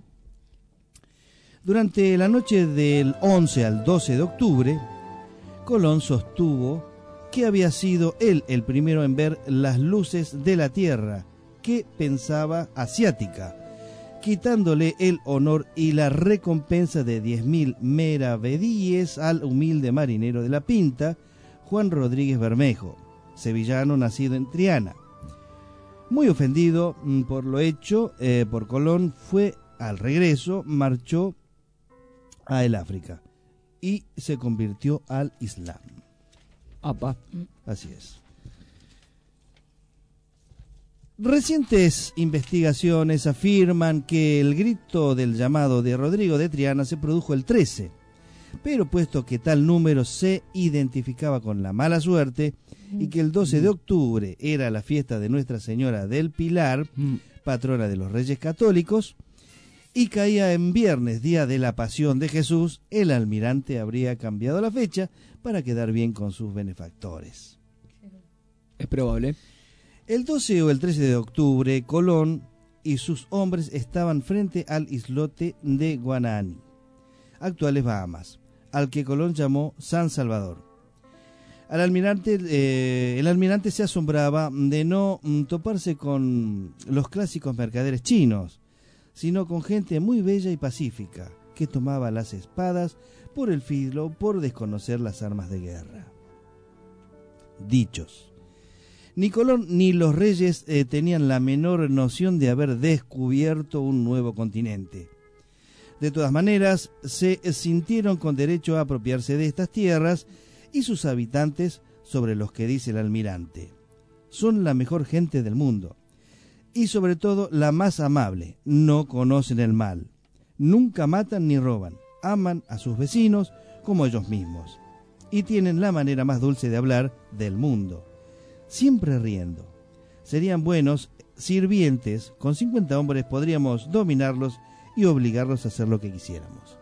Durante la noche del once al doce de octubre, Colón sostuvo que había sido él el primero en ver las luces de la tierra, que pensaba asiática, quitándole el honor y la recompensa de diez mil meravedíes al humilde marinero de la Pinta, Juan Rodríguez Bermejo, sevillano nacido en Triana. Muy ofendido mm, por lo hecho eh, por Colón, fue al regreso, marchó a el África y se convirtió al Islam. Apa. Así es. Recientes investigaciones afirman que el grito del llamado de Rodrigo de Triana se produjo el trece, pero puesto que tal número se identificaba con la mala suerte y que el doce de octubre era la fiesta de Nuestra Señora del Pilar, patrona de los Reyes Católicos, y caía en viernes, día de la Pasión de Jesús, el almirante habría cambiado la fecha para quedar bien con sus benefactores. Es probable. El doce o el trece de octubre, Colón y sus hombres estaban frente al islote de Guanahani, actuales Bahamas, al que Colón llamó San Salvador. Al almirante, eh, el almirante se asombraba de no mm, toparse con los clásicos mercaderes chinos, sino con gente muy bella y pacífica, que tomaba las espadas por el filo, por desconocer las armas de guerra. Dichos. Ni Colón ni los reyes eh, tenían la menor noción de haber descubierto un nuevo continente. De todas maneras, se sintieron con derecho a apropiarse de estas tierras y sus habitantes, sobre los que dice el almirante: Son la mejor gente del mundo. Y sobre todo la más amable. No conocen el mal. Nunca matan ni roban. Aman a sus vecinos como ellos mismos. Y tienen la manera más dulce de hablar del mundo. Siempre riendo. Serían buenos sirvientes. Con cincuenta hombres podríamos dominarlos y obligarlos a hacer lo que quisiéramos.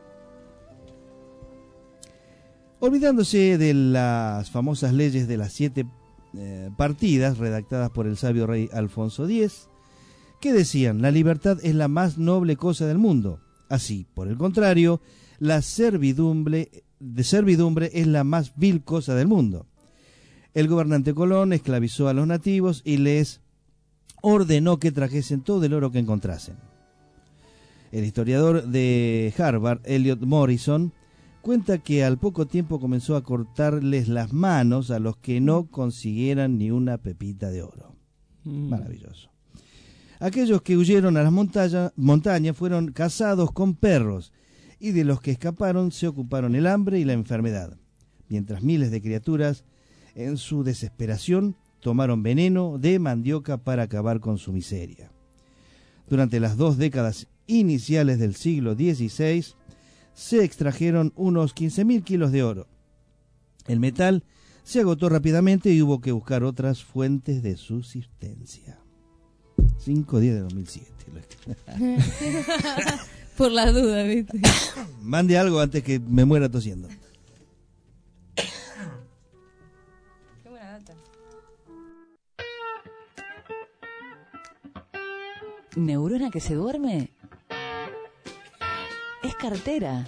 Olvidándose de las famosas leyes de las siete eh, partidas redactadas por el sabio rey Alfonso X, que decían: la libertad es la más noble cosa del mundo. Así, por el contrario, la servidumbre, de servidumbre es la más vil cosa del mundo. El gobernante Colón esclavizó a los nativos y les ordenó que trajesen todo el oro que encontrasen. El historiador de Harvard, Elliot Morrison, cuenta que al poco tiempo comenzó a cortarles las manos a los que no consiguieran ni una pepita de oro. Mm. Maravilloso. Aquellos que huyeron a las montaña, montañas fueron cazados con perros, y de los que escaparon se ocuparon el hambre y la enfermedad, mientras miles de criaturas, en su desesperación, tomaron veneno de mandioca para acabar con su miseria. Durante las dos décadas iniciales del siglo dieciséis, se extrajeron unos quince mil kilos de oro. El metal se agotó rápidamente y hubo que buscar otras fuentes de subsistencia. cinco de diez de dos mil siete. Por las dudas, ¿viste? Mande algo antes que me muera tosiendo. Qué buena data. ¿Neurona que se duerme? Es cartera.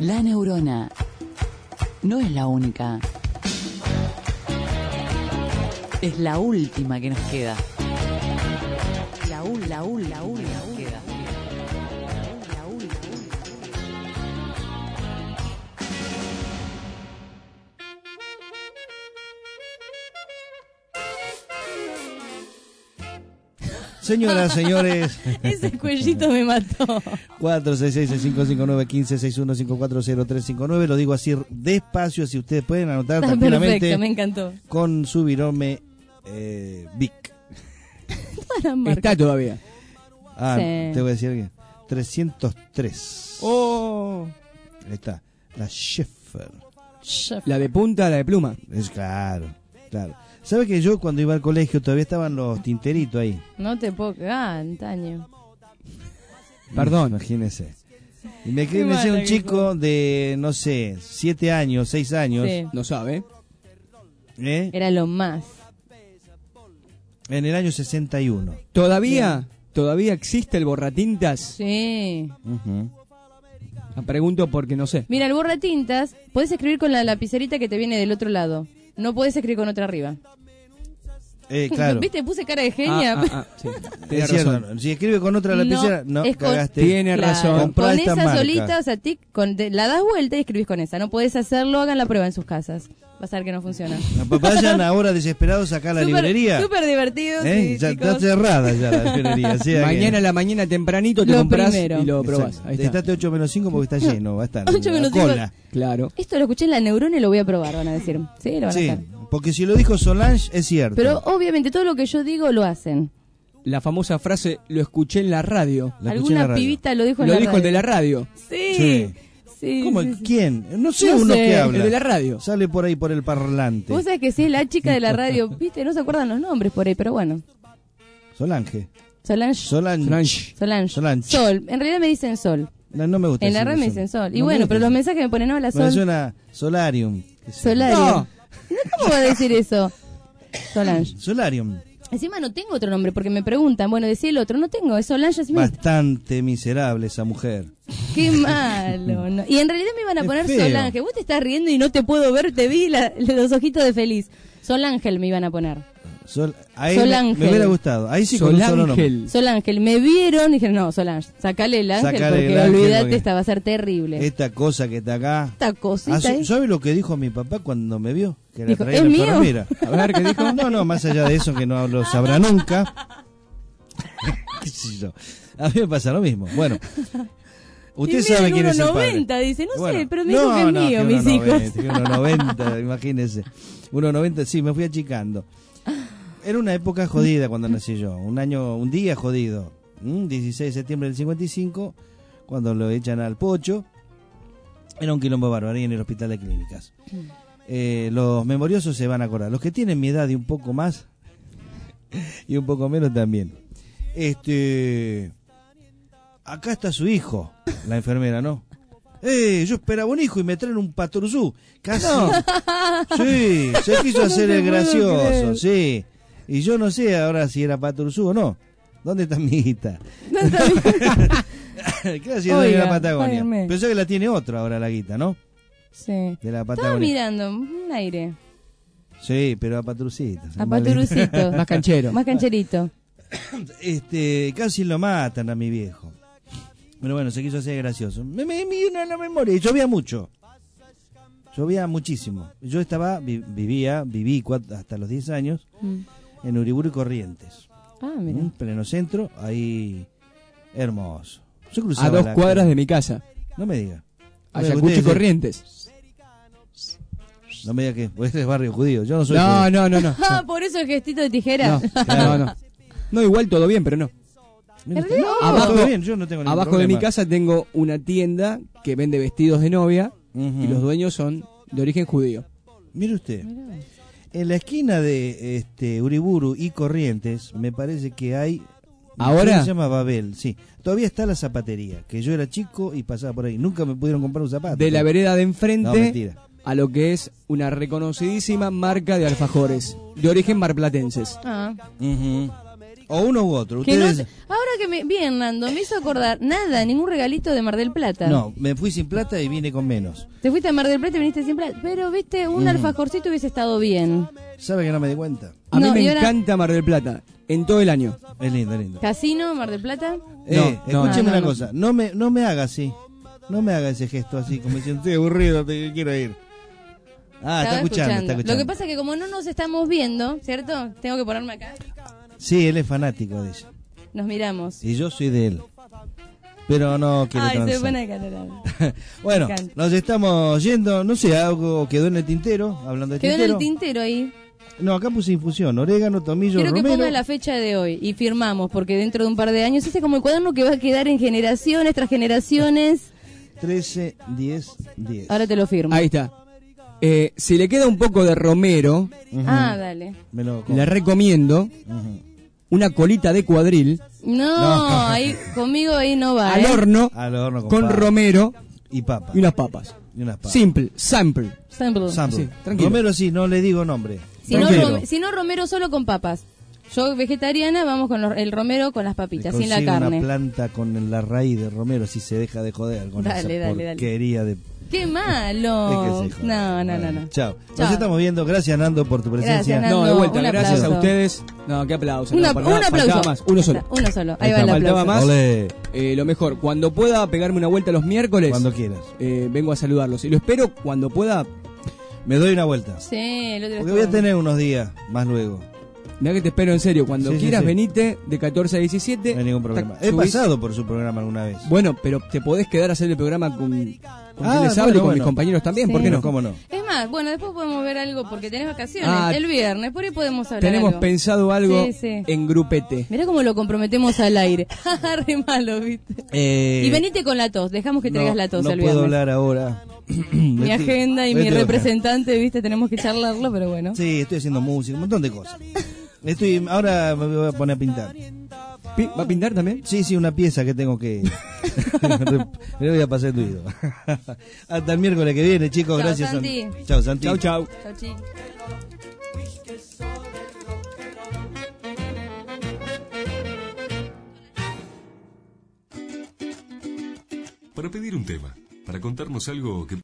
La neurona no es la única. Es la última que nos queda. La ul, la ul, la ul, la ul. Queda. La ul, la ul. Señoras, señores. Ese cuellito me mató. cuatro seis seis, seis cinco cinco nueve, uno cinco seis uno, cinco cuatro cero tres cinco nueve. Lo digo así despacio, si ustedes pueden anotar Está tranquilamente. perfecto, me encantó. Con su virome eh, Vic. Está todavía. Ah, Sí. te voy a decir que trescientos tres. Oh. Ahí está. La Schaeffer. La de punta, la de pluma. Es claro, claro. ¿Sabe que yo cuando iba al colegio todavía estaban los tinteritos ahí? No te puedo cagar, antaño. Perdón. Imagínese. Y me, Qué me decía mala un que chico de, no sé, siete años, seis años. Sí. No sabe. ¿eh? Era lo más. En el año sesenta y uno. ¿Todavía? ¿Todavía existe el borratintas? Sí. Uh-huh. La pregunto porque no sé. Mira, el borratintas, puedes escribir con la lapicerita que te viene del otro lado. No puedes escribir con otra arriba. Eh, claro. ¿Viste? Puse cara de genia. Ah, ah, ah, sí. Tiene Es cierto, razón. si escribe con otra lapicera, no, es con- cagaste. Tiene Claro, razón. Comprá Con esta esa marca. solita, o sea, tic, con, te- la das vuelta y escribís con esa. No podés hacerlo, hagan la prueba en sus casas. Vas a ver que no funciona. No, pues vayan ahora desesperados acá a la Súper- librería. Súper divertido, ¿Eh? sí, Ya chicos. está cerrada ya la librería. o sea que- Mañana a la mañana tempranito te Lo compras primero. y lo probás. Exacto. Ahí está. Estate ocho menos cinco porque está lleno. Va a estar. ocho la menos cinco. cola. Claro. Esto lo escuché en la neurona y lo voy a probar, van a decir. Sí, lo van a Sí, hacer. porque si lo dijo Solange es cierto. Pero obviamente todo lo que yo digo lo hacen. La famosa frase, lo escuché en la radio. La escuché en la Alguna radio. pibita lo dijo en Lo la dijo radio. el de la radio. Sí. Sí. Sí, ¿Cómo? sí, sí. ¿Quién? No sé No uno sé. que habla. El de la radio. Sale por ahí por el parlante. Vos sabés que sí es la chica de la radio, viste, no se acuerdan los nombres por ahí, pero bueno. Solange. Solange. Solange. Solange. Solange. Sol. En realidad me dicen Sol. No, no me gusta En la decirle red me Sol. dicen Sol. Y No me bueno, gusta pero los decirle. mensajes me ponen, hola Me Sol. suena Solarium. qué sé yo. Solarium. No. ¿Cómo va a decir eso? Solange. Solarium. Encima no tengo otro nombre porque me preguntan, bueno, decí el otro, no tengo, es Solange Smith. Bastante miserable esa mujer. Qué malo. no. Y en realidad me iban a Es poner feo. Solange. Vos te estás riendo y no te puedo ver, te vi la- los ojitos de feliz. Solángel me iban a poner. Sol, a él me, Solángel. me hubiera gustado. Ahí sí con un solo nombre. Solángel. Solángel, me vieron y dijeron, no, Solange, sacale el ángel Sacale porque el ángel olvídate, porque- esta va a ser terrible. Esta cosa que está acá. Esta cosita Ah, ahí. ¿sabe lo que dijo mi papá cuando me vio? Que la Dijo, traía ¿es la mío? enfermera. A ver, ¿qué dijo? No, no, más allá de eso que no lo sabrá nunca. ¿Qué sé yo? A mí me pasa lo mismo. Bueno, usted Y sabe miden quién es el uno padre. noventa, dice, no Bueno, sé, pero me dijo que es mío, que mis uno hijos. noventa, que uno noventa, imagínese. uno noventa, sí, me fui achicando. Era una época jodida cuando nací yo. Un año, un día jodido. ¿Mm? dieciséis de septiembre del cincuenta y cinco, cuando lo echan al pocho. Era un quilombo bárbaro ahí en el hospital de clínicas. Eh, los memoriosos se van a acordar. Los que tienen mi edad y un poco más, y un poco menos también. Este. Acá está su hijo, la enfermera, ¿no? Eh, yo esperaba un hijo y me traen un paturzú. Casi. Sí, se quiso hacer No te el puedo gracioso, creer. sí. Y yo no sé ahora si era paturzú o no. ¿Dónde está mi guita? ¿Qué hacía de Oiga, la Patagonia? páguenme. Pensó que la tiene otro ahora la guita, ¿no? Sí. De la Estaba Patagonia. mirando, un aire. Sí, pero a Patrucito. A Paturucito. Más canchero. Más cancherito. Este, casi lo matan a mi viejo. Pero bueno, se quiso hacer gracioso. Me, me, me vino en la memoria. Y llovía mucho. Llovía muchísimo. Yo estaba, vi- vivía, viví cuat- hasta los diez años Mm. en Uriburu y Corrientes. Ah, mira. En pleno centro, ahí hermoso. Yo cruzaba A dos la cuadras calle. de mi casa. No me diga. No me diga que Ayacucho y ustedes- Corrientes. No me diga que pues este es barrio judío. Yo no soy No, judío. no, no, no. Ah, por eso el gestito de tijera. No, no, no. No, igual todo bien, pero no. No, abajo todo bien, yo no tengo ningún abajo de problema. mi casa tengo una tienda que vende vestidos de novia Ujú. y los dueños son de origen judío. Mire usted. En la esquina de este Uriburu y Corrientes, me parece que hay. ¿Ahora? Se llama Babel, sí. Todavía está la zapatería, que yo era chico y pasaba por ahí. Nunca me pudieron comprar un zapato. De la vereda de No, enfrente mentira. a lo que es una reconocidísima marca de alfajores de origen marplatenses. Ah. Ujú. O uno u otro. Que no Ustedes... te- ahora que me... Bien, Nando, me hizo acordar. Nada, ningún regalito de Mar del Plata. No, me fui sin plata y vine con menos. Te fuiste a Mar del Plata y viniste sin plata. Pero, viste, un Ujú. alfajorcito hubiese estado bien. ¿Sabe que no me di cuenta? A mí No, me y ahora- encanta Mar del Plata, en todo el año. Es lindo, es lindo. ¿Casino, Mar del Plata? Eh, no, escúcheme no, una no. cosa, no me, no me haga así. No me haga ese gesto así, como diciendo, estoy aburrido, te quiero ir. Ah, está Estaba escuchando, está escuchando. Lo que pasa es que como no nos estamos viendo, ¿cierto? Tengo que ponerme acá. Sí, él es fanático de ella. Nos miramos. Y yo soy de él. Pero no quiere Ay, se transar. pone colorado. Bueno, Me encanta. nos estamos yendo, no sé, algo quedó en el tintero, hablando de Quedó en tintero. el tintero ahí. No, acá puse infusión, orégano, tomillo, Quiero que romero. pongas la fecha de hoy y firmamos, porque dentro de un par de años ese es como el cuaderno que va a quedar en generaciones tras generaciones. trece, diez, diez. Ahora te lo firmo. Ahí está. Eh, si le queda un poco de romero, Ah, dale. Me lo como. le recomiendo Ujú. una colita de cuadril No, No. ahí conmigo ahí no va. al ¿eh? horno Al horno con, con papa. romero y papa. y unas papas. Y unas papas. Simple, sample. Sample. Sample. Sí, tranquilo. Romero sí, no le digo nombre. Si no, Romero. rom- si no, romero solo con papas. Yo vegetariana, vamos con los- el romero con las papitas, sin la Consigue carne. una planta con la raíz de romero si se deja de joder con Dale, esa dale, dale. porquería de... ¡Qué malo! Es que se joda. No, no, no, no. Chao. Nos Chao. estamos viendo. Gracias, Nando, por tu presencia. Gracias, Nando. No, de vuelta, un gracias aplauso. a ustedes. No, qué aplauso. Una- no, un faltaba- aplauso. faltaba más, uno solo. Uno solo. Ahí Ahí va el está, faltaba aplauso. más. Olé. Eh, lo mejor, cuando pueda pegarme una vuelta los miércoles, Cuando quieras. eh, vengo a saludarlos. Y lo espero cuando pueda. Me doy una vuelta. Sí, el otro Porque voy a estuvo- tener unos días más luego. Mirá que te espero en serio. Cuando Sí, sí, quieras, sí. venite de catorce a diecisiete. No hay ningún problema. Tac, He subís. pasado por su programa alguna vez. Bueno, pero te podés quedar a hacer el programa con, con Ah, quien les bueno, hablo y con bueno. mis compañeros también. Sí. ¿Por qué no? ¿Cómo no? Es más, bueno, después podemos ver algo porque tenés vacaciones. Ah, el viernes, por ahí podemos hablar. Tenemos algo. pensado algo Sí, sí. en grupete. Mirá cómo lo comprometemos al aire. Re malo, ¿viste? Eh, Y venite con la tos, dejamos que traigas no, la tos no el puedo viernes. hablar ahora. Mi agenda y mi Vete acá. representante, ¿viste? Tenemos que charlarlo, pero bueno. Sí, estoy haciendo música, un montón de cosas. Estoy, ahora me voy a poner a pintar. Pi- ¿Va a pintar también? Sí, sí, una pieza que tengo que... Le voy a pasar tu oído. Hasta el miércoles que viene, chicos. Chao, Gracias. Santi. San- Chao, Santi. Chau, chau. Chau, chi. Para pedir un tema, para contarnos algo que